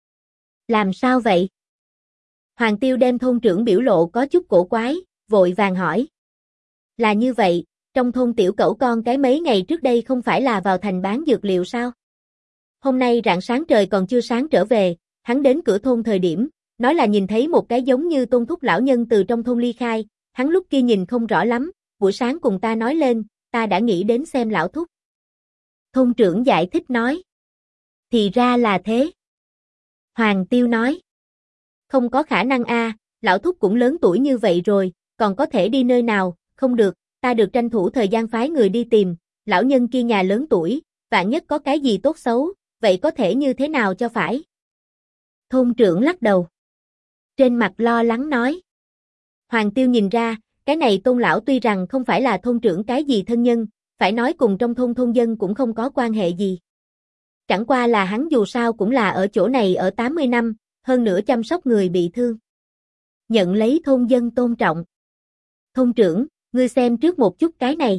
Làm sao vậy? Hoàng Tiêu đem thôn trưởng biểu lộ có chút cổ quái, vội vàng hỏi. Là như vậy, trong thôn tiểu cẩu con cái mấy ngày trước đây không phải là vào thành bán dược liệu sao? Hôm nay rạng sáng trời còn chưa sáng trở về, hắn đến cửa thôn thời điểm, nói là nhìn thấy một cái giống như Tôn thúc lão nhân từ trong thôn ly khai, hắn lúc kia nhìn không rõ lắm, buổi sáng cùng ta nói lên, ta đã nghĩ đến xem lão thúc. Thôn trưởng giải thích nói. Thì ra là thế. Hoàng Tiêu nói. Không có khả năng a, lão thúc cũng lớn tuổi như vậy rồi, còn có thể đi nơi nào, không được, ta được tranh thủ thời gian phái người đi tìm, lão nhân kia nhà lớn tuổi, vạn nhất có cái gì tốt xấu, vậy có thể như thế nào cho phải? Thôn trưởng lắc đầu. Trên mặt lo lắng nói. Hoàng Tiêu nhìn ra, cái này Tôn lão tuy rằng không phải là thôn trưởng cái gì thân nhân, phải nói cùng trong thôn dân cũng không có quan hệ gì. Chẳng qua là hắn dù sao cũng là ở chỗ này ở 80 năm, hơn nữa chăm sóc người bị thương. Nhận lấy thôn dân tôn trọng. Thôn trưởng, ngươi xem trước một chút cái này.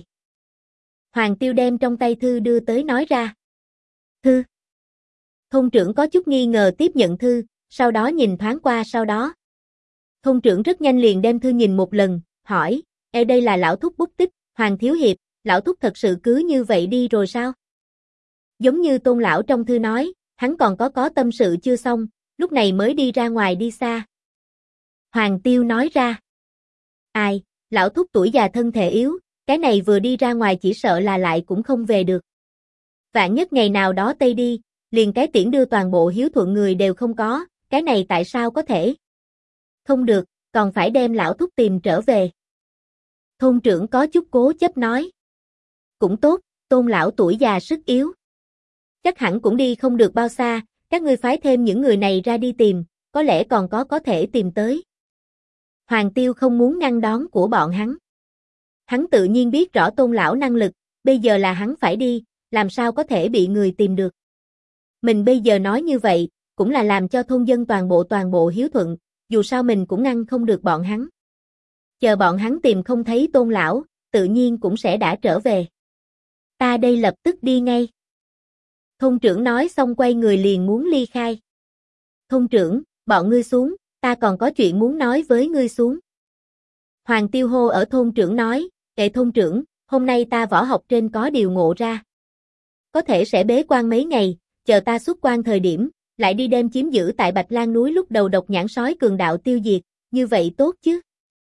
Hoàng Tiêu đem trong tay thư đưa tới nói ra. Thư. Thôn trưởng có chút nghi ngờ tiếp nhận thư, sau đó nhìn thoáng qua sau đó. Thôn trưởng rất nhanh liền đem thư nhìn một lần, hỏi, đây là lão thúc bút tích, Hoàng Thiếu Hiệp, lão thúc thật sự cứ như vậy đi rồi sao? Giống như Tôn lão trong thư nói, hắn còn có tâm sự chưa xong, lúc này mới đi ra ngoài đi xa. Hoàng Tiêu nói ra. Ai, lão thúc tuổi già thân thể yếu, cái này vừa đi ra ngoài chỉ sợ là lại cũng không về được. Vạn nhất ngày nào đó Tây đi, liền cái tiễn đưa toàn bộ hiếu thuận người đều không có, cái này tại sao có thể? Không được, còn phải đem lão thúc tìm trở về. Thôn trưởng có chút cố chấp nói. Cũng tốt, Tôn lão tuổi già sức yếu. Chắc hẳn cũng đi không được bao xa, các ngươi phái thêm những người này ra đi tìm, có lẽ còn có thể tìm tới. Hoàng Tiêu không muốn ngăn đón của bọn hắn. Hắn tự nhiên biết rõ Tôn lão năng lực, bây giờ là hắn phải đi, làm sao có thể bị người tìm được. Mình bây giờ nói như vậy, cũng là làm cho thôn dân toàn bộ hiếu thuận, dù sao mình cũng ngăn không được bọn hắn. Chờ bọn hắn tìm không thấy Tôn lão, tự nhiên cũng sẽ đã trở về. Ta đây lập tức đi ngay. Thôn trưởng nói xong quay người liền muốn ly khai. Thôn trưởng, bọn ngươi xuống, ta còn có chuyện muốn nói với ngươi xuống. Hoàng Tiêu hô ở thôn trưởng nói, thôn trưởng, hôm nay ta võ học trên có điều ngộ ra. Có thể sẽ bế quan mấy ngày, chờ ta xuất quan thời điểm, lại đi đem chiếm giữ tại Bạch Lan núi lúc đầu độc nhãn sói cường đạo tiêu diệt, như vậy tốt chứ?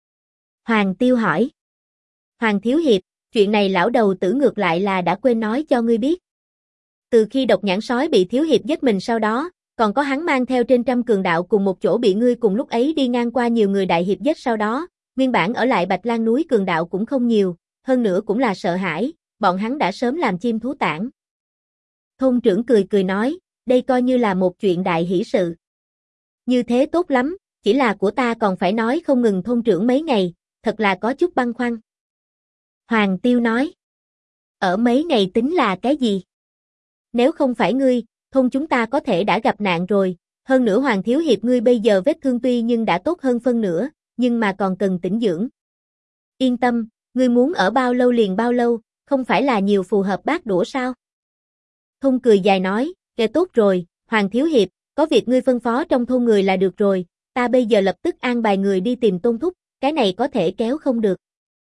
Hoàng Tiêu hỏi. Hoàng Thiếu Hiệp, chuyện này lão đầu tử ngược lại là đã quên nói cho ngươi biết. Từ khi độc nhãn sói bị Thiếu Hiệp giết mình sau đó, còn có hắn mang theo trên trăm cường đạo cùng một chỗ bị ngươi cùng lúc ấy đi ngang qua nhiều người đại hiệp giết sau đó, nguyên bản ở lại Bạch Lan núi cường đạo cũng không nhiều, hơn nữa cũng là sợ hãi, bọn hắn đã sớm làm chim thú tản. Thôn trưởng cười nói, đây coi như là một chuyện đại hỷ sự. Như thế tốt lắm, chỉ là của ta còn phải nói không ngừng thôn trưởng mấy ngày, thật là có chút băn khoăn. Hoàng Tiêu nói. Ở mấy ngày tính là cái gì? Nếu không phải ngươi, thôn chúng ta có thể đã gặp nạn rồi, hơn nữa Hoàng Thiếu Hiệp ngươi bây giờ vết thương tuy nhưng đã tốt hơn phân nửa, nhưng mà còn cần tĩnh dưỡng. Yên tâm, ngươi muốn ở bao lâu liền bao lâu, không phải là nhiều phù hợp bát đũa sao? Thôn cười dài nói, kệ tốt rồi, Hoàng Thiếu Hiệp, có việc ngươi phân phó trong thôn người là được rồi, ta bây giờ lập tức an bài người đi tìm Tôn Thúc, cái này có thể kéo không được.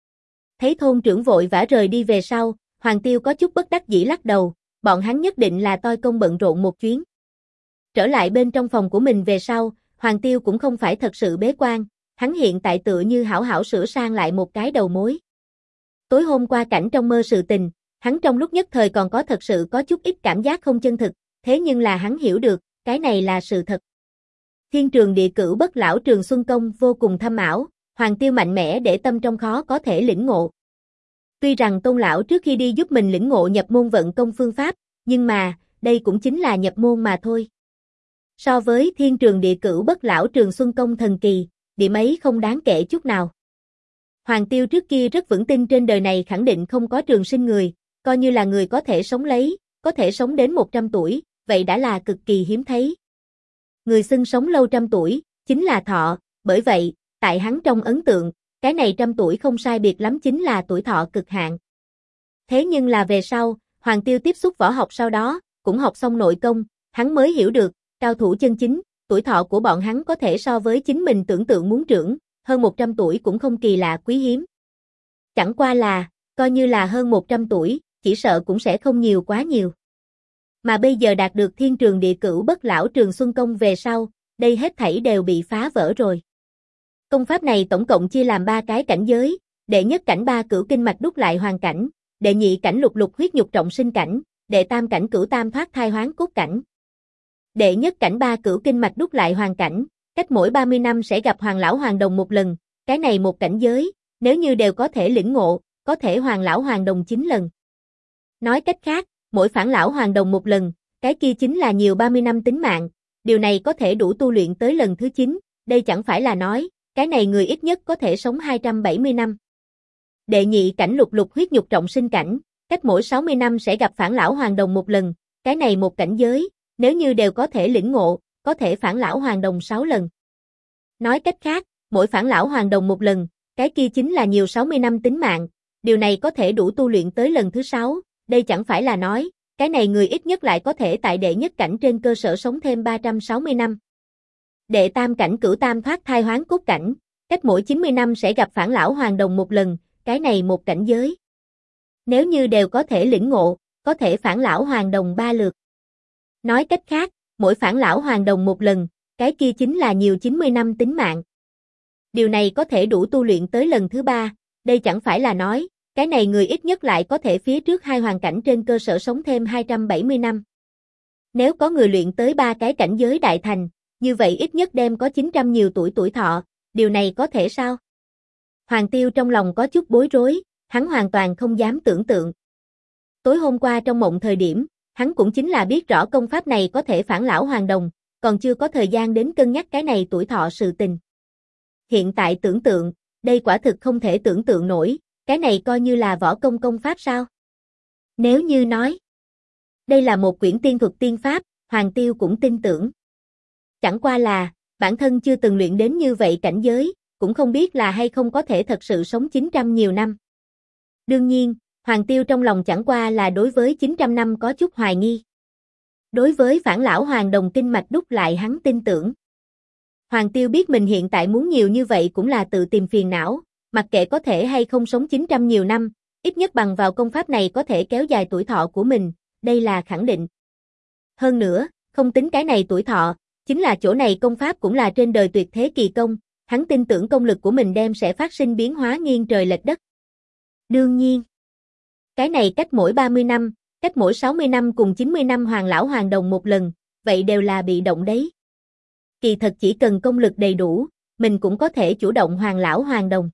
Thấy thôn trưởng vội vã rời đi về sau, Hoàng Tiêu có chút bất đắc dĩ lắc đầu, bọn hắn nhất định là toi công bận rộn một chuyến. Trở lại bên trong phòng của mình về sau, Hoàng Tiêu cũng không phải thật sự bế quan, hắn hiện tại tựa như hảo hảo sửa sang lại một cái đầu mối. Tối hôm qua cảnh trong mơ sự tình, hắn trong lúc nhất thời còn thật sự có chút ít cảm giác không chân thực, thế nhưng là hắn hiểu được, cái này là sự thật. Thiên Trường Địa Cửu Bất Lão Trường Xuân Công vô cùng thâm ảo, Hoàng Tiêu mạnh mẽ để tâm trong khó có thể lĩnh ngộ. Tuy rằng Tôn lão trước khi đi giúp mình lĩnh ngộ nhập môn vận công phương pháp, nhưng mà, đây cũng chính là nhập môn mà thôi. So với Thiên Trường Địa Cửu Bất Lão Trường Xuân Công thần kỳ, điểm ấy không đáng kể chút nào. Hoàng Tiêu trước kia rất vững tin trên đời này khẳng định không có trường sinh người, coi như là người có thể sống đến 100 tuổi, vậy đã là cực kỳ hiếm thấy. Người xưng sống lâu trăm tuổi, chính là thọ, bởi vậy, tại hắn trong ấn tượng, cái này 100 tuổi không sai biệt lắm chính là tuổi thọ cực hạn. Thế nhưng là về sau, Hoàng Tiêu tiếp xúc võ học sau đó, cũng học xong nội công, hắn mới hiểu được, cao thủ chân chính, tuổi thọ của bọn hắn có thể so với chính mình tưởng tượng muốn trưởng, hơn 100 tuổi cũng không kỳ lạ quý hiếm. Chẳng qua là, coi như là hơn 100 tuổi, chỉ sợ cũng sẽ không nhiều quá nhiều. Mà bây giờ đạt được Thiên Trường Địa Cửu Bất Lão Trường Xuân Công về sau, đây hết thảy đều bị phá vỡ rồi. Công pháp này tổng cộng chia làm 3 cái cảnh giới, đệ nhất cảnh 3 cửu kinh mạch đúc lại hoàn cảnh, đệ nhị cảnh lục lục huyết nhục trọng sinh cảnh, đệ tam cảnh cửu tam thoát thai hoán cốt cảnh. Đệ nhất cảnh 3 cửu kinh mạch đúc lại hoàn cảnh, cách mỗi 30 năm sẽ gặp Hoàng lão Hoàng đồng một lần, cái này một cảnh giới, nếu như đều có thể lĩnh ngộ, có thể Hoàng lão Hoàng đồng 9 lần. Nói cách khác, mỗi phản lão Hoàng đồng một lần, cái kia chính là nhiều 30 năm tính mạng, điều này có thể đủ tu luyện tới lần thứ 9, đây chẳng phải là nói, cái này người ít nhất có thể sống 270 năm. Đệ nhị cảnh lục lục huyết nhục trọng sinh cảnh, cách mỗi 60 năm sẽ gặp phản lão Hoàng đồng một lần, cái này một cảnh giới, nếu như đều có thể lĩnh ngộ, có thể phản lão Hoàng đồng 6 lần. Nói cách khác, mỗi phản lão Hoàng đồng một lần, cái kia chính là nhiều 60 năm tính mạng, điều này có thể đủ tu luyện tới lần thứ 6, đây chẳng phải là nói, cái này người ít nhất lại có thể tại đệ nhất cảnh trên cơ sở sống thêm 360 năm. Đệ tam cảnh cửu tam thoát thai hoán cốt cảnh, cách mỗi 90 năm sẽ gặp phản lão Hoàng đồng một lần, cái này một cảnh giới. Nếu như đều có thể lĩnh ngộ, có thể phản lão Hoàng đồng 3 lượt. Nói cách khác, mỗi phản lão Hoàng đồng một lần, cái kia chính là nhiều 90 năm tính mạng. Điều này có thể đủ tu luyện tới lần thứ 3, đây chẳng phải là nói, cái này người ít nhất lại có thể phía trước 2 hoàn cảnh trên cơ sở sống thêm 270 năm. Nếu có người luyện tới 3 cái cảnh giới đại thành, như vậy ít nhất đem có 900 nhiều tuổi thọ, điều này có thể sao? Hoàng Tiêu trong lòng có chút bối rối, hắn hoàn toàn không dám tưởng tượng. Tối hôm qua trong mộng thời điểm, hắn cũng chính là biết rõ công pháp này có thể phản lão Hoàng đồng, còn chưa có thời gian đến cân nhắc cái này tuổi thọ sự tình. Hiện tại tưởng tượng, đây quả thực không thể tưởng tượng nổi, cái này coi như là võ công công pháp sao? Nếu như nói, đây là một quyển tiên thuật tiên pháp, Hoàng Tiêu cũng tin tưởng. Chẳng qua là, bản thân chưa từng luyện đến như vậy cảnh giới, cũng không biết là hay không có thể thật sự sống 900 nhiều năm. Đương nhiên, Hoàng Tiêu trong lòng chẳng qua là đối với 900 năm có chút hoài nghi. Đối với phản lão Hoàng đồng kinh mạch đúc lại hắn tin tưởng. Hoàng Tiêu biết mình hiện tại muốn nhiều như vậy cũng là tự tìm phiền não, mặc kệ có thể hay không sống 900 nhiều năm, ít nhất bằng vào công pháp này có thể kéo dài tuổi thọ của mình, đây là khẳng định. Hơn nữa, không tính cái này tuổi thọ, chính là chỗ này công pháp cũng là trên đời tuyệt thế kỳ công, hắn tin tưởng công lực của mình đem sẽ phát sinh biến hóa nghiêng trời lệch đất. Đương nhiên, cái này cách mỗi 30 năm, cách mỗi 60 năm cùng 90 năm Hoàng lão Hoàng đồng một lần, vậy đều là bị động đấy. Kỳ thật chỉ cần công lực đầy đủ, mình cũng có thể chủ động Hoàng lão Hoàng đồng.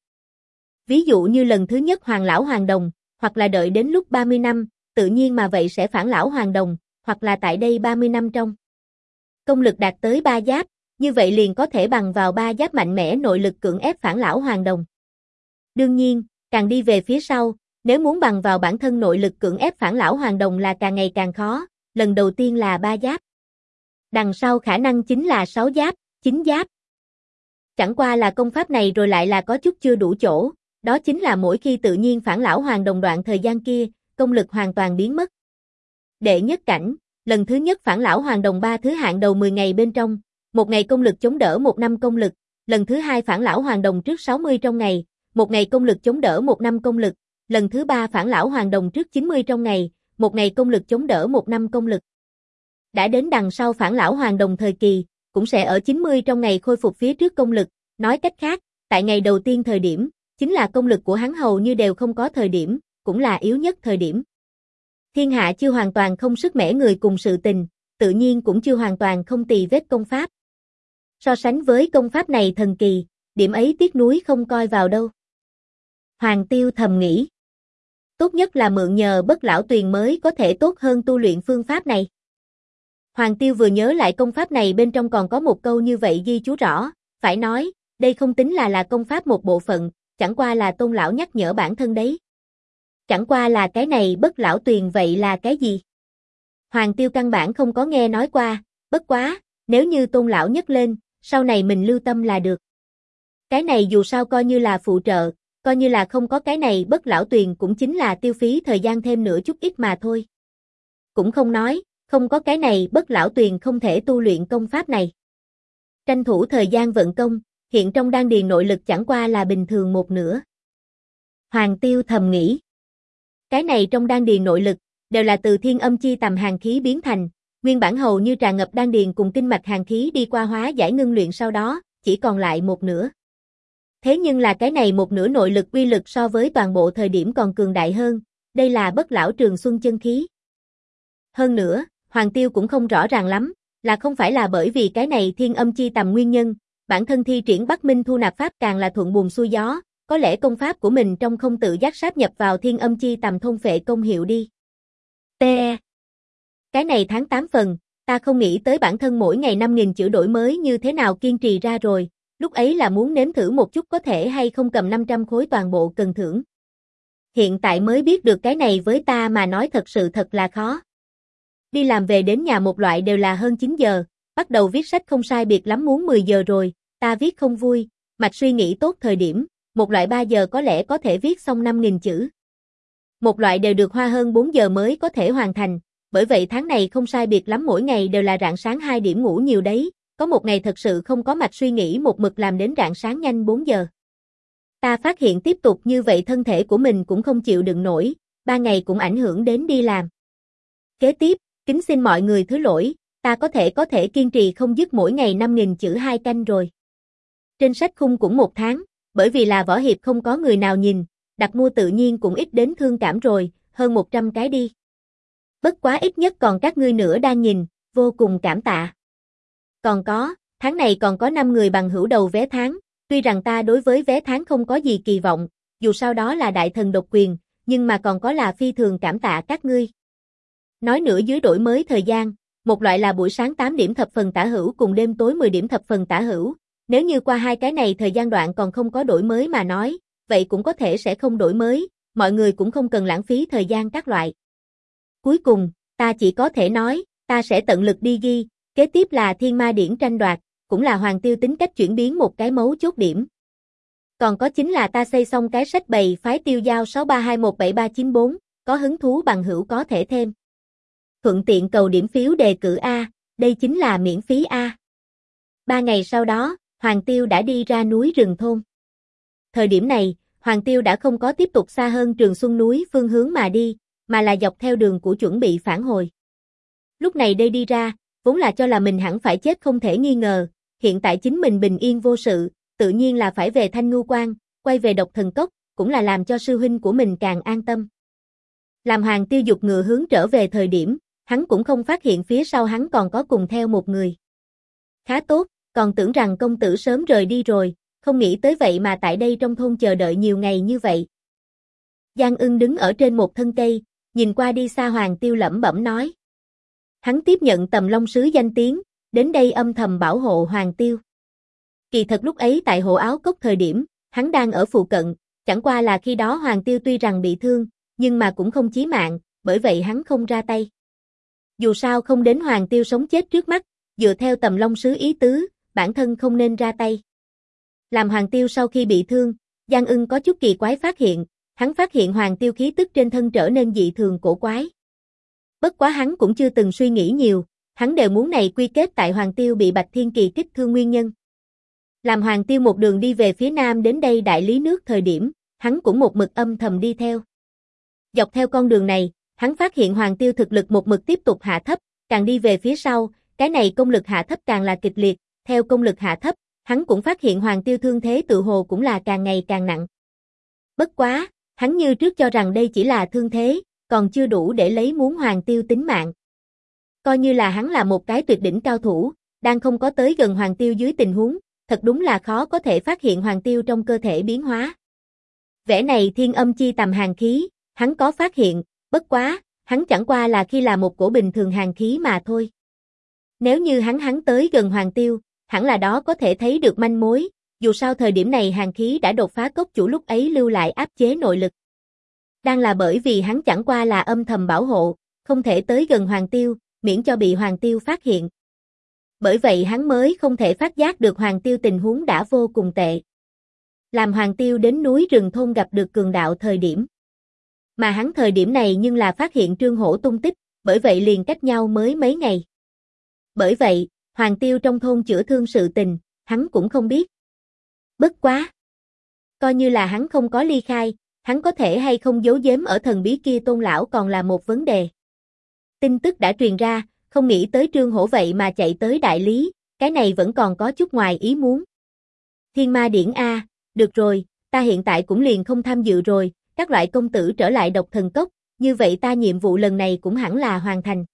Ví dụ như lần thứ nhất Hoàng lão Hoàng đồng, hoặc là đợi đến lúc 30 năm, tự nhiên mà vậy sẽ phản lão Hoàng đồng, hoặc là tại đây 30 năm trong. Công lực đạt tới 3 giáp, như vậy liền có thể bằng vào 3 giáp mạnh mẽ nội lực cưỡng ép phản lão Hoàng đồng. Đương nhiên, càng đi về phía sau, Nếu muốn bằng vào bản thân nội lực cưỡng ép phản lão hoàng đồng là càng ngày càng khó, lần đầu tiên là 3 giáp. Đằng sau khả năng chính là 6 giáp, 9 giáp. Chẳng qua là công pháp này rồi lại là có chút chưa đủ chỗ, đó chính là mỗi khi tự nhiên phản lão hoàng đồng đoạn thời gian kia, công lực hoàn toàn biến mất. Đệ nhất cảnh, lần thứ nhất phản lão hoàng đồng 3 thứ hạng đầu 10 ngày bên trong, 1 ngày công lực chống đỡ 1 năm công lực, lần thứ hai phản lão hoàng đồng trước 60 trong ngày, 1 ngày công lực chống đỡ 1 năm công lực, lần thứ ba phản lão hoàng đồng trước 90 trong ngày, 1 ngày công lực chống đỡ 1 năm công lực. Đã đến đằng sau phản lão hoàng đồng thời kỳ, cũng sẽ ở 90 trong ngày khôi phục phía trước công lực, nói cách khác, tại ngày đầu tiên thời điểm, chính là công lực của hắn hầu như đều không có thời điểm, cũng là yếu nhất thời điểm. Thiên hạ chưa hoàn toàn không sức mẻ người cùng sự tình, tự nhiên cũng chưa hoàn toàn không tì vết công pháp. So sánh với công pháp này thần kỳ, điểm ấy tiếc nuối không coi vào đâu. Hoàng Tiêu thầm nghĩ. Tốt nhất là mượn nhờ Bất Lão Tuyền mới có thể tốt hơn tu luyện phương pháp này. Hoàng Tiêu vừa nhớ lại công pháp này bên trong còn có một câu như vậy ghi chú rõ, phải nói, đây không tính là công pháp một bộ phận, chẳng qua là Tôn lão nhắc nhở bản thân đấy. Chẳng qua là cái này Bất Lão Tuyền vậy là cái gì? Hoàng Tiêu căn bản không có nghe nói qua, bất quá, nếu như Tôn lão nhắc lên, sau này mình lưu tâm là được. Cái này dù sao coi như là phụ trợ, coi như là không có cái này Bất Lão Tuyền cũng chính là tiêu phí thời gian thêm nữa chút ít mà thôi. Cũng không nói, không có cái này Bất Lão Tuyền không thể tu luyện công pháp này. Tranh thủ thời gian vận công, hiện trong đan điền nội lực chẳng qua là bình thường một nửa. Hoàng Tiêu thầm nghĩ. Cái này trong đan điền nội lực, đều là từ thiên âm chi tầm hàn khí biến thành, nguyên bản hầu như tràn ngập đan điền cùng kinh mạch hàn khí đi qua hóa giải ngưng luyện sau đó, chỉ còn lại một nửa. Thế nhưng là cái này một nửa nội lực uy lực so với toàn bộ thời điểm còn cường đại hơn, đây là Bất Lão Trường Xuân chân khí. Hơn nữa, Hoàng Tiêu cũng không rõ ràng lắm, là không phải là bởi vì cái này thiên âm chi tầm nguyên nhân, bản thân thi triển Bắc Minh thu nạp pháp càng là thuận buồm xuôi gió, có lẽ công pháp của mình trong không tự giác sáp nhập vào thiên âm chi tầm thôn phệ công hiệu đi. Cái này tháng 8 phần, ta không nghĩ tới bản thân mỗi ngày 5.000 chữ đổi mới như thế nào kiên trì ra rồi, lúc ấy là muốn nếm thử một chút có thể hay không cầm 500 khối toàn bộ cần thưởng. Hiện tại mới biết được cái này với ta mà nói thật sự thật là khó. Đi làm về đến nhà một loại đều là hơn 9 giờ, bắt đầu viết sách không sai biệt lắm muốn 10 giờ rồi, ta viết không vui, mạch suy nghĩ tốt thời điểm, một loại 3 giờ có lẽ có thể viết xong 5.000 chữ. Một loại đều được hoa hơn 4 giờ mới có thể hoàn thành, bởi vậy tháng này không sai biệt lắm mỗi ngày đều là rạng sáng 2 điểm ngủ nhiều đấy, có một ngày thật sự không có mạch suy nghĩ một mực làm đến rạng sáng nhanh 4 giờ. Ta phát hiện tiếp tục như vậy thân thể của mình cũng không chịu đựng nổi, 3 ngày cũng ảnh hưởng đến đi làm. Kế tiếp, kính xin mọi người thứ lỗi, ta có thể kiên trì không dứt mỗi ngày 5.000 chữ 2 canh rồi. Trên sách khung cũng 1 tháng, bởi vì là võ hiệp không có người nào nhìn, đặt mua tự nhiên cũng ít đến thương cảm rồi, hơn 100 cái đi. Bất quá ít nhất còn các ngươi nữa đang nhìn, vô cùng cảm tạ. Còn có, tháng này còn có 5 người bằng hữu đầu vé tháng, tuy rằng ta đối với vé tháng không có gì kỳ vọng, dù sao đó là đại thần độc quyền, nhưng mà còn có là phi thường cảm tạ các ngươi. Nói nữa dưới đổi mới thời gian, một loại là buổi sáng 8 điểm thập phần tả hữu cùng đêm tối 10 điểm thập phần tả hữu, nếu như qua hai cái này thời gian đoạn còn không có đổi mới mà nói, vậy cũng có thể sẽ không đổi mới, mọi người cũng không cần lãng phí thời gian các loại. Cuối cùng, ta chỉ có thể nói, ta sẽ tận lực đi ghi, kế tiếp là Thiên Ma Điển tranh đoạt, cũng là Hoàng Tiêu tính cách chuyển biến một cái mấu chốt điểm. Còn có chính là ta xây xong cái sách bày phái tiêu giao 63217394, có hứng thú bằng hữu có thể thêm. Thuận tiện cầu điểm phiếu đề cử A, đây chính là miễn phí A. 3 ngày sau đó, Hoàng Tiêu đã đi ra núi rừng thôn. Thời điểm này, Hoàng Tiêu đã không có tiếp tục xa hơn Trường Xuân núi phương hướng mà đi, mà là dọc theo đường của chuẩn bị phản hồi. Lúc này đây đi ra, vốn là cho là mình hẳn phải chết không thể nghi ngờ, hiện tại chính mình bình yên vô sự, tự nhiên là phải về Thanh Ngưu Quan, quay về Độc Thần Cốc, cũng là làm cho sư huynh của mình càng an tâm. Làm Hoàng Tiêu dục ngựa hướng trở về thời điểm, hắn cũng không phát hiện phía sau hắn còn có cùng theo một người. Khá tốt, còn tưởng rằng công tử sớm rời đi rồi, không nghĩ tới vậy mà tại đây trong thôn chờ đợi nhiều ngày như vậy. Giang Ưng đứng ở trên một thân cây, nhìn qua đi xa Hoàng Tiêu lẩm bẩm nói. Hắn tiếp nhận Tầm Long sứ danh tiếng, đến đây âm thầm bảo hộ Hoàng Tiêu. Kỳ thật lúc ấy tại Hộ Áo Cốc thời điểm, hắn đang ở phụ cận, Chẳng qua là khi đó Hoàng Tiêu tuy rằng bị thương, nhưng mà cũng không chí mạng, bởi vậy hắn không ra tay. Dù sao không đến Hoàng Tiêu sống chết trước mắt, dựa theo Tầm Long Sứ ý tứ, bản thân không nên ra tay. Làm Hoàng Tiêu sau khi bị thương, Giang Ưng có chút kỳ quái phát hiện, hắn phát hiện Hoàng Tiêu khí tức trên thân trở nên dị thường cổ quái. Bất quá hắn cũng chưa từng suy nghĩ nhiều, hắn đều muốn này quy kết tại Hoàng Tiêu bị Bạch Thiên Kỳ kích thương nguyên nhân. Làm Hoàng Tiêu một đường đi về phía nam đến đây đại lý nước thời điểm, hắn cũng một mực âm thầm đi theo. Dọc theo con đường này, hắn phát hiện Hoàng Tiêu thực lực một mực tiếp tục hạ thấp, càng đi về phía sau, cái này công lực hạ thấp càng là kịch liệt, theo công lực hạ thấp, hắn cũng phát hiện Hoàng Tiêu thương thế tự hồ cũng là càng ngày càng nặng. Bất quá, hắn như trước cho rằng đây chỉ là thương thế, còn chưa đủ để lấy muốn Hoàng Tiêu tính mạng. Coi như là hắn là một cái tuyệt đỉnh cao thủ, đang không có tới gần Hoàng Tiêu dưới tình huống, thật đúng là khó có thể phát hiện Hoàng Tiêu trong cơ thể biến hóa. Vẻ này thiên âm chi tầm hàn khí, hắn có phát hiện, bất quá, hắn chẳng qua là khi là một cổ bình thường hàn khí mà thôi. Nếu như hắn tới gần Hoàng Tiêu, hẳn là đó có thể thấy được manh mối, dù sao thời điểm này hàn khí đã đột phá cốc chủ lúc ấy lưu lại áp chế nội lực. Đang là bởi vì hắn chẳng qua là âm thầm bảo hộ, không thể tới gần Hoàng Tiêu, miễn cho bị Hoàng Tiêu phát hiện. Bởi vậy hắn mới không thể phát giác được Hoàng Tiêu tình huống đã vô cùng tệ. Làm Hoàng Tiêu đến núi rừng thôn gặp được cường đạo thời điểm. Mà hắn thời điểm này nhưng là phát hiện Trương Hổ tung tích, bởi vậy liền cách nhau mới mấy ngày. Bởi vậy, Hoàng Tiêu trong thôn chữa thương sự tình, hắn cũng không biết. Bất quá. Coi như là hắn không có ly khai, hắn có thể hay không giấu giếm ở thần bí kia Tôn lão còn là một vấn đề. Tin tức đã truyền ra, không nghĩ tới Trương Hổ vậy mà chạy tới đại lý, cái này vẫn còn có chút ngoài ý muốn. Thiên Ma Điển A, được rồi, ta hiện tại cũng liền không tham dự rồi, các loại công tử trở lại Độc Thần Cốc, như vậy ta nhiệm vụ lần này cũng hẳn là hoàn thành.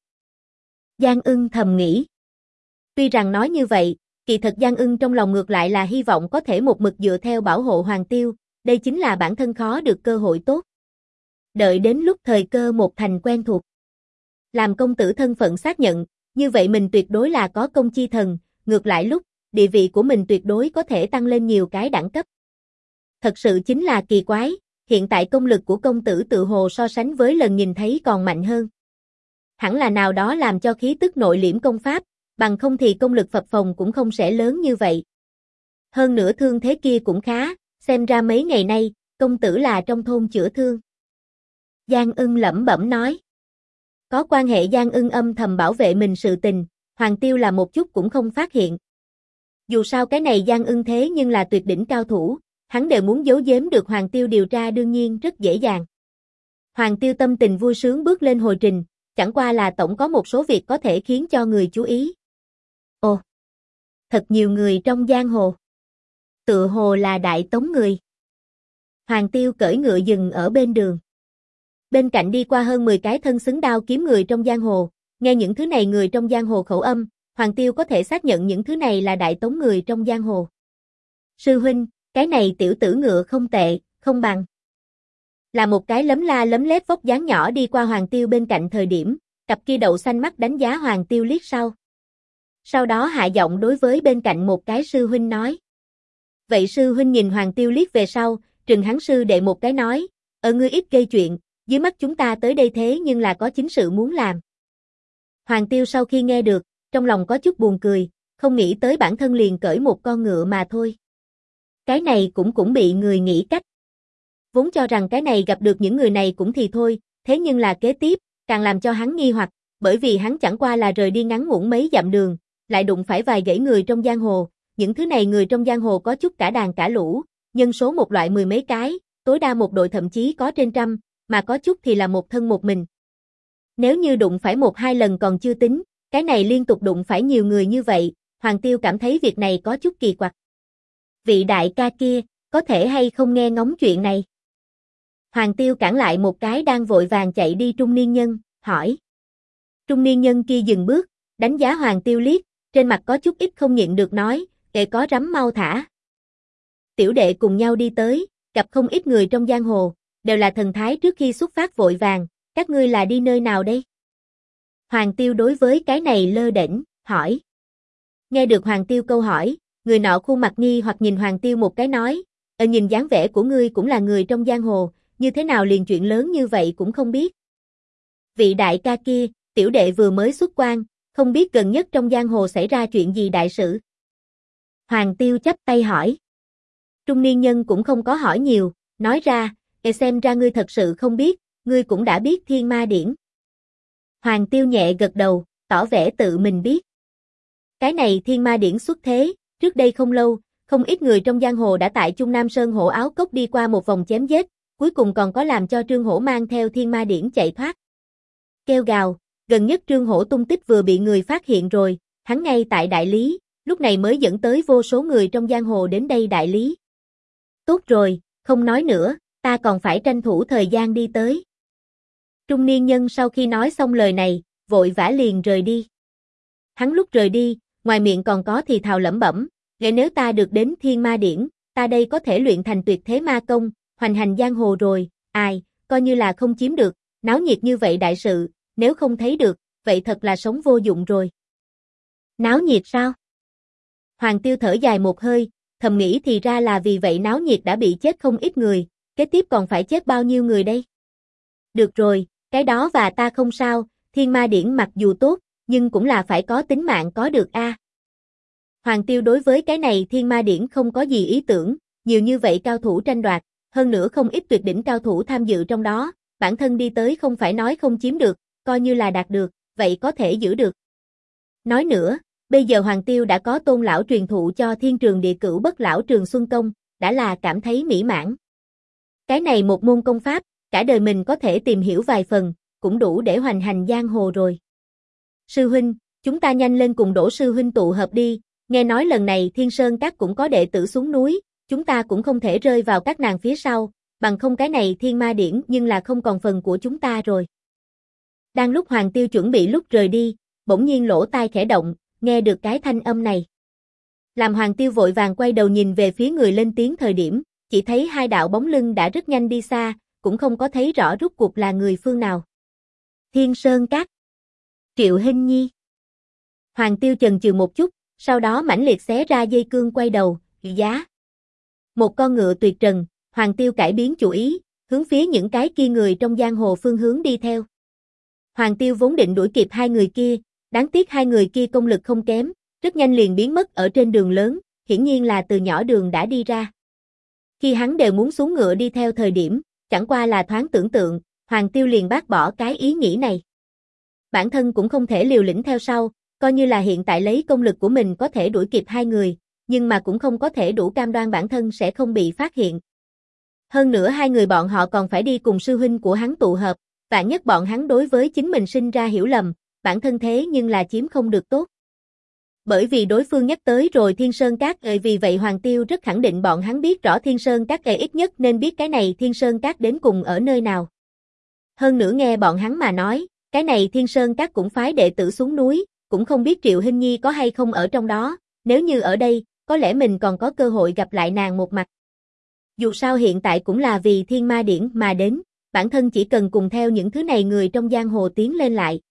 Giang Ưng thầm nghĩ. Tuy rằng nói như vậy, kỳ thật Giang Ưng trong lòng ngược lại là hy vọng có thể một mực dựa theo bảo hộ Hoàng Tiêu, đây chính là bản thân khó được cơ hội tốt. Đợi đến lúc thời cơ một thành quen thuộc. Làm công tử thân phận xác nhận, như vậy mình tuyệt đối là có công chi thần, ngược lại lúc, địa vị của mình tuyệt đối có thể tăng lên nhiều cái đẳng cấp. Thật sự chính là kỳ quái, hiện tại công lực của công tử tự hồ so sánh với lần nhìn thấy còn mạnh hơn. Hẳn là nào đó làm cho khí tức nội liễm công pháp, bằng không thì công lực phập phồng cũng không sẽ lớn như vậy. Hơn nữa thương thế kia cũng khá, xem ra mấy ngày nay, công tử là trong thôn chữa thương. Giang Ưng lẩm bẩm nói. Có quan hệ Giang Ưng âm thầm bảo vệ mình sự tình, Hoàng Tiêu là một chút cũng không phát hiện. Dù sao cái này Giang Ưng thế nhưng là tuyệt đỉnh cao thủ, hắn đều muốn giấu giếm được Hoàng Tiêu điều tra đương nhiên rất dễ dàng. Hoàng Tiêu tâm tình vui sướng bước lên hồi trình, chẳng qua là tổng có một số việc có thể khiến cho người chú ý. Ồ, thật nhiều người trong giang hồ. Tựa hồ là Đại Tống người. Hoàng Tiêu cưỡi ngựa dừng ở bên đường. Bên cạnh đi qua hơn 10 cái thân xứng đao kiếm người trong giang hồ, nghe những thứ này người trong giang hồ khẩu âm, Hoàng Tiêu có thể xác nhận những thứ này là Đại Tống người trong giang hồ. Sư huynh, cái này tiểu tử ngựa không tệ, không bằng. Là một cái lấm la lấm lét vóc dáng nhỏ đi qua Hoàng Tiêu bên cạnh thời điểm, cặp kia đậu xanh mắt đánh giá Hoàng Tiêu liếc sau. Sau đó hạ giọng đối với bên cạnh một cái sư huynh nói. Vậy sư huynh nhìn Hoàng Tiêu liếc về sau, trừng hắn sư đệ một cái nói, ngươi ít gây chuyện, dưới mắt chúng ta tới đây thế nhưng là có chính sự muốn làm. Hoàng Tiêu sau khi nghe được, trong lòng có chút buồn cười, không nghĩ tới bản thân liền cởi một con ngựa mà thôi. Cái này cũng bị người nghĩ cách. Vốn cho rằng cái này gặp được những người này cũng thì thôi, thế nhưng là kế tiếp, càng làm cho hắn nghi hoặc, bởi vì hắn chẳng qua là rời đi ngắn ngủn mấy dặm đường, lại đụng phải vài gãy người trong giang hồ, những thứ này người trong giang hồ có chút cả đàn cả lũ, nhân số một loại mười mấy cái, tối đa một đội thậm chí có trên trăm, mà có chút thì là một thân một mình. Nếu như đụng phải một hai lần còn chưa tính, cái này liên tục đụng phải nhiều người như vậy, Hoàng Tiêu cảm thấy việc này có chút kỳ quặc. Vị đại ca kia, có thể hay không nghe ngóng chuyện này? Hoàng Tiêu cản lại một cái đang vội vàng chạy đi trung niên nhân, hỏi. Trung niên nhân kia dừng bước, đánh giá Hoàng Tiêu liếc, trên mặt có chút ít không nhịn được nói, kệ có rắm mau thả. Tiểu đệ cùng nhau đi tới, gặp không ít người trong giang hồ, đều là thần thái trước khi xuất phát vội vàng, các ngươi là đi nơi nào đây? Hoàng Tiêu đối với cái này lơ đễnh, hỏi. Nghe được Hoàng Tiêu câu hỏi, người nọ khuôn mặt nghi hoặc nhìn Hoàng Tiêu một cái nói, Nhìn dáng vẻ của ngươi cũng là người trong giang hồ, như thế nào liền chuyện lớn như vậy cũng không biết. Vị đại ca kia, tiểu đệ vừa mới xuất quan, không biết gần nhất trong giang hồ xảy ra chuyện gì đại sự. Hoàng Tiêu chắp tay hỏi. Trung niên nhân cũng không có hỏi nhiều, nói ra, xem ra ngươi thật sự không biết, ngươi cũng đã biết Thiên Ma Điển. Hoàng Tiêu nhẹ gật đầu, tỏ vẻ tự mình biết. Cái này Thiên Ma Điển xuất thế, trước đây không lâu, không ít người trong giang hồ đã tại Trung Nam Sơn Hổ Áo Cốc đi qua một vòng chém giết, cuối cùng còn có làm cho Trương Hổ mang theo Thiên Ma Điển chạy thoát. Kêu gào, gần nhất Trương Hổ tung tích vừa bị người phát hiện rồi, hắn ngay tại đại lý, lúc này mới dẫn tới vô số người trong giang hồ đến đây đại lý. Tốt rồi, không nói nữa, ta còn phải tranh thủ thời gian đi tới. Trung niên nhân sau khi nói xong lời này, vội vã liền rời đi. Hắn lúc rời đi, ngoài miệng còn có thì thào lẩm bẩm, nếu ta được đến Thiên Ma Điển, ta đây có thể luyện thành tuyệt thế ma công, hoành hành giang hồ rồi, ai, coi như là không chiếm được, náo nhiệt như vậy đại sự, nếu không thấy được, vậy thật là sống vô dụng rồi. Náo nhiệt sao? Hoàng Tiêu thở dài một hơi, thầm nghĩ thì ra là vì vậy náo nhiệt đã bị chết không ít người, kế tiếp còn phải chết bao nhiêu người đây? Được rồi, cái đó và ta không sao, Thiên Ma Điển mặc dù tốt, nhưng cũng là phải có tính mạng có được a. Hoàng Tiêu đối với cái này Thiên Ma Điển không có gì ý tưởng, nhiều như vậy cao thủ tranh đoạt, hơn nữa không ít tuyệt đỉnh cao thủ tham dự trong đó, bản thân đi tới không phải nói không chiếm được, coi như là đạt được, vậy có thể giữ được. Nói nữa, bây giờ Hoàng Tiêu đã có Tôn lão truyền thụ cho Thiên Trường Địa Cửu Bất Lão Trường Xuân Công, đã là cảm thấy mỹ mãn. Cái này một môn công pháp, cả đời mình có thể tìm hiểu vài phần, cũng đủ để hoành hành giang hồ rồi. Sư huynh, chúng ta nhanh lên cùng Đỗ sư huynh tụ hợp đi, nghe nói lần này Thiên Sơn Các cũng có đệ tử xuống núi, chúng ta cũng không thể rơi vào các nàng phía sau, bằng không cái này Thiên Ma Điển nhưng là không còn phần của chúng ta rồi. Đang lúc Hoàng Tiêu chuẩn bị lúc rời đi, bỗng nhiên lỗ tai khẽ động, nghe được cái thanh âm này. Làm Hoàng Tiêu vội vàng quay đầu nhìn về phía người lên tiếng thời điểm, chỉ thấy hai đạo bóng lưng đã rất nhanh đi xa, cũng không có thấy rõ rốt cuộc là người phương nào. Thiên Sơn Các. Triệu Hinh Nhi. Hoàng Tiêu chần chừ một chút, sau đó mãnh liệt xé ra dây cương quay đầu, giá. Một con ngựa tuyệt trần, Hoàng Tiêu cải biến chủ ý, hướng phía những cái kia người trong giang hồ phương hướng đi theo. Hoàng Tiêu vốn định đuổi kịp hai người kia, đáng tiếc hai người kia công lực không kém, rất nhanh liền biến mất ở trên đường lớn, hiển nhiên là từ nhỏ đường đã đi ra. Khi hắn đều muốn xuống ngựa đi theo thời điểm, chẳng qua là thoáng tưởng tượng, Hoàng Tiêu liền bác bỏ cái ý nghĩ này. Bản thân cũng không thể liều lĩnh theo sau, coi như là hiện tại lấy công lực của mình có thể đuổi kịp hai người, nhưng mà cũng không có thể đủ cam đoan bản thân sẽ không bị phát hiện. Hơn nữa hai người bọn họ còn phải đi cùng sư huynh của hắn tụ hợp, vạn nhất bọn hắn đối với chính mình sinh ra hiểu lầm, bản thân thế nhưng là chiếm không được tốt. Bởi vì đối phương nhắc tới rồi Thiên Sơn Các, vì vậy Hoàng Tiêu rất khẳng định bọn hắn biết rõ Thiên Sơn Các, ít nhất nên biết cái này Thiên Sơn Các đến cùng ở nơi nào. Hơn nữa nghe bọn hắn mà nói, cái này Thiên Sơn Các cũng phái đệ tử xuống núi, cũng không biết Triệu Hinh Nhi có hay không ở trong đó, nếu như ở đây, có lẽ mình còn có cơ hội gặp lại nàng một mặt. Dù sao hiện tại cũng là vì Thiên Ma Điển mà đến, bản thân chỉ cần cùng theo những thứ này người trong giang hồ tiến lên lại.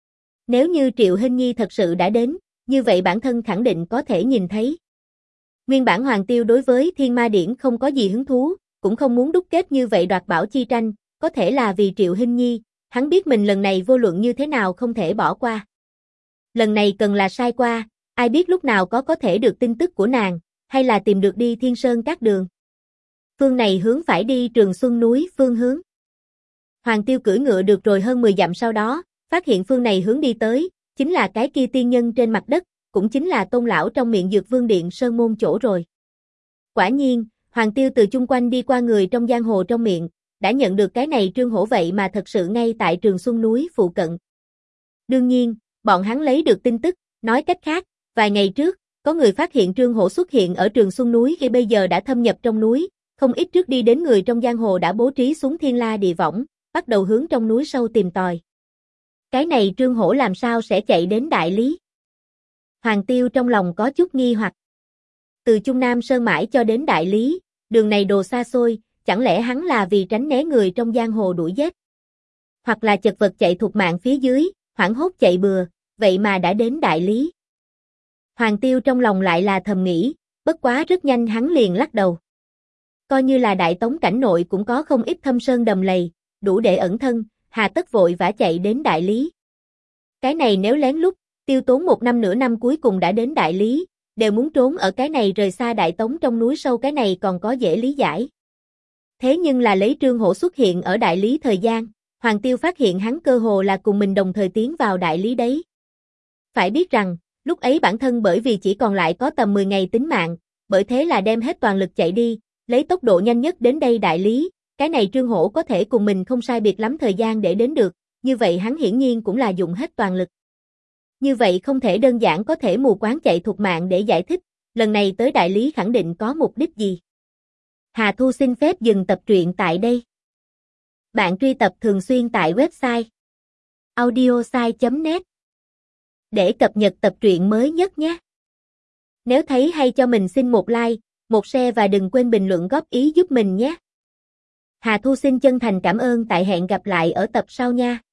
Nếu như Triệu Hinh Nhi thật sự đã đến, như vậy bản thân khẳng định có thể nhìn thấy. Nguyên bản Hoàng Tiêu đối với Thiên Ma Điển không có gì hứng thú, cũng không muốn đúc kết như vậy đoạt bảo chi tranh, có thể là vì Triệu Hinh Nhi, hắn biết mình lần này vô luận như thế nào không thể bỏ qua. Lần này cần là sai qua, ai biết lúc nào có thể được tin tức của nàng, hay là tìm được đi Thiên Sơn Các đường. Phương này hướng phải đi Trường Xuân núi phương hướng. Hoàng Tiêu cưỡi ngựa được rồi hơn 10 dặm sau đó, phát hiện phương này hướng đi tới, chính là cái kia tiên nhân trên mặt đất, cũng chính là Tôn lão trong miệng Dược Vương Điện Sơn môn chỗ rồi. Quả nhiên, Hoàng Tiêu từ chung quanh đi qua người trong giang hồ trong miệng, đã nhận được cái này Trương Hổ vậy mà thật sự ngay tại Trường Xuân núi phụ cận. Đương nhiên, bọn hắn lấy được tin tức, nói cách khác, vài ngày trước, có người phát hiện Trương Hổ xuất hiện ở Trường Xuân núi khi bây giờ đã thâm nhập trong núi, không ít trước đi đến người trong giang hồ đã bố trí xuống thiên la địa võng, bắt đầu hướng trong núi sâu tìm tòi. Cái này Trương Hổ làm sao sẽ chạy đến Đại Lý? Hoàng Tiêu trong lòng có chút nghi hoặc. Từ Trung Nam Sơn mãi cho đến Đại Lý, đường này đồ xa xôi, chẳng lẽ hắn là vì tránh né người trong giang hồ đuổi giết? Hoặc là chật vật chạy thục mạng phía dưới, hoảng hốt chạy bừa, vậy mà đã đến Đại Lý. Hoàng Tiêu trong lòng lại là thầm nghĩ, bất quá rất nhanh hắn liền lắc đầu. Coi như là Đại Tống cảnh nội cũng có không ít thâm sơn đầm lầy, đủ để ẩn thân, hà tất vội vã chạy đến Đại Lý. Cái này nếu lén lút, tiêu tốn 1 năm nửa năm cuối cùng đã đến Đại Lý, đều muốn trốn ở cái này rời xa Đại Tống trong núi sâu, cái này còn có dễ lý giải. Thế nhưng là lấy Trương Hổ xuất hiện ở Đại Lý thời gian, Hoàng Tiêu phát hiện hắn cơ hồ là cùng mình đồng thời tiến vào Đại Lý đấy. Phải biết rằng, lúc ấy bản thân bởi vì chỉ còn lại có tầm 10 ngày tính mạng, bởi thế là đem hết toàn lực chạy đi, lấy tốc độ nhanh nhất đến đây Đại Lý, cái này Trương Hổ có thể cùng mình không sai biệt lắm thời gian để đến được, như vậy hắn hiển nhiên cũng là dùng hết toàn lực. Như vậy không thể đơn giản có thể mù quáng chạy thục mạng để giải thích, lần này tới Đại Lý khẳng định có mục đích gì. Hà Thu xin phép dừng tập truyện tại đây. Bạn truy tập thường xuyên tại website audiosai.net để cập nhật tập truyện mới nhất nhé. Nếu thấy hay cho mình xin một like, một share và đừng quên bình luận góp ý giúp mình nhé. Hà Thu xin chân thành cảm ơn, tại hẹn gặp lại ở tập sau nha.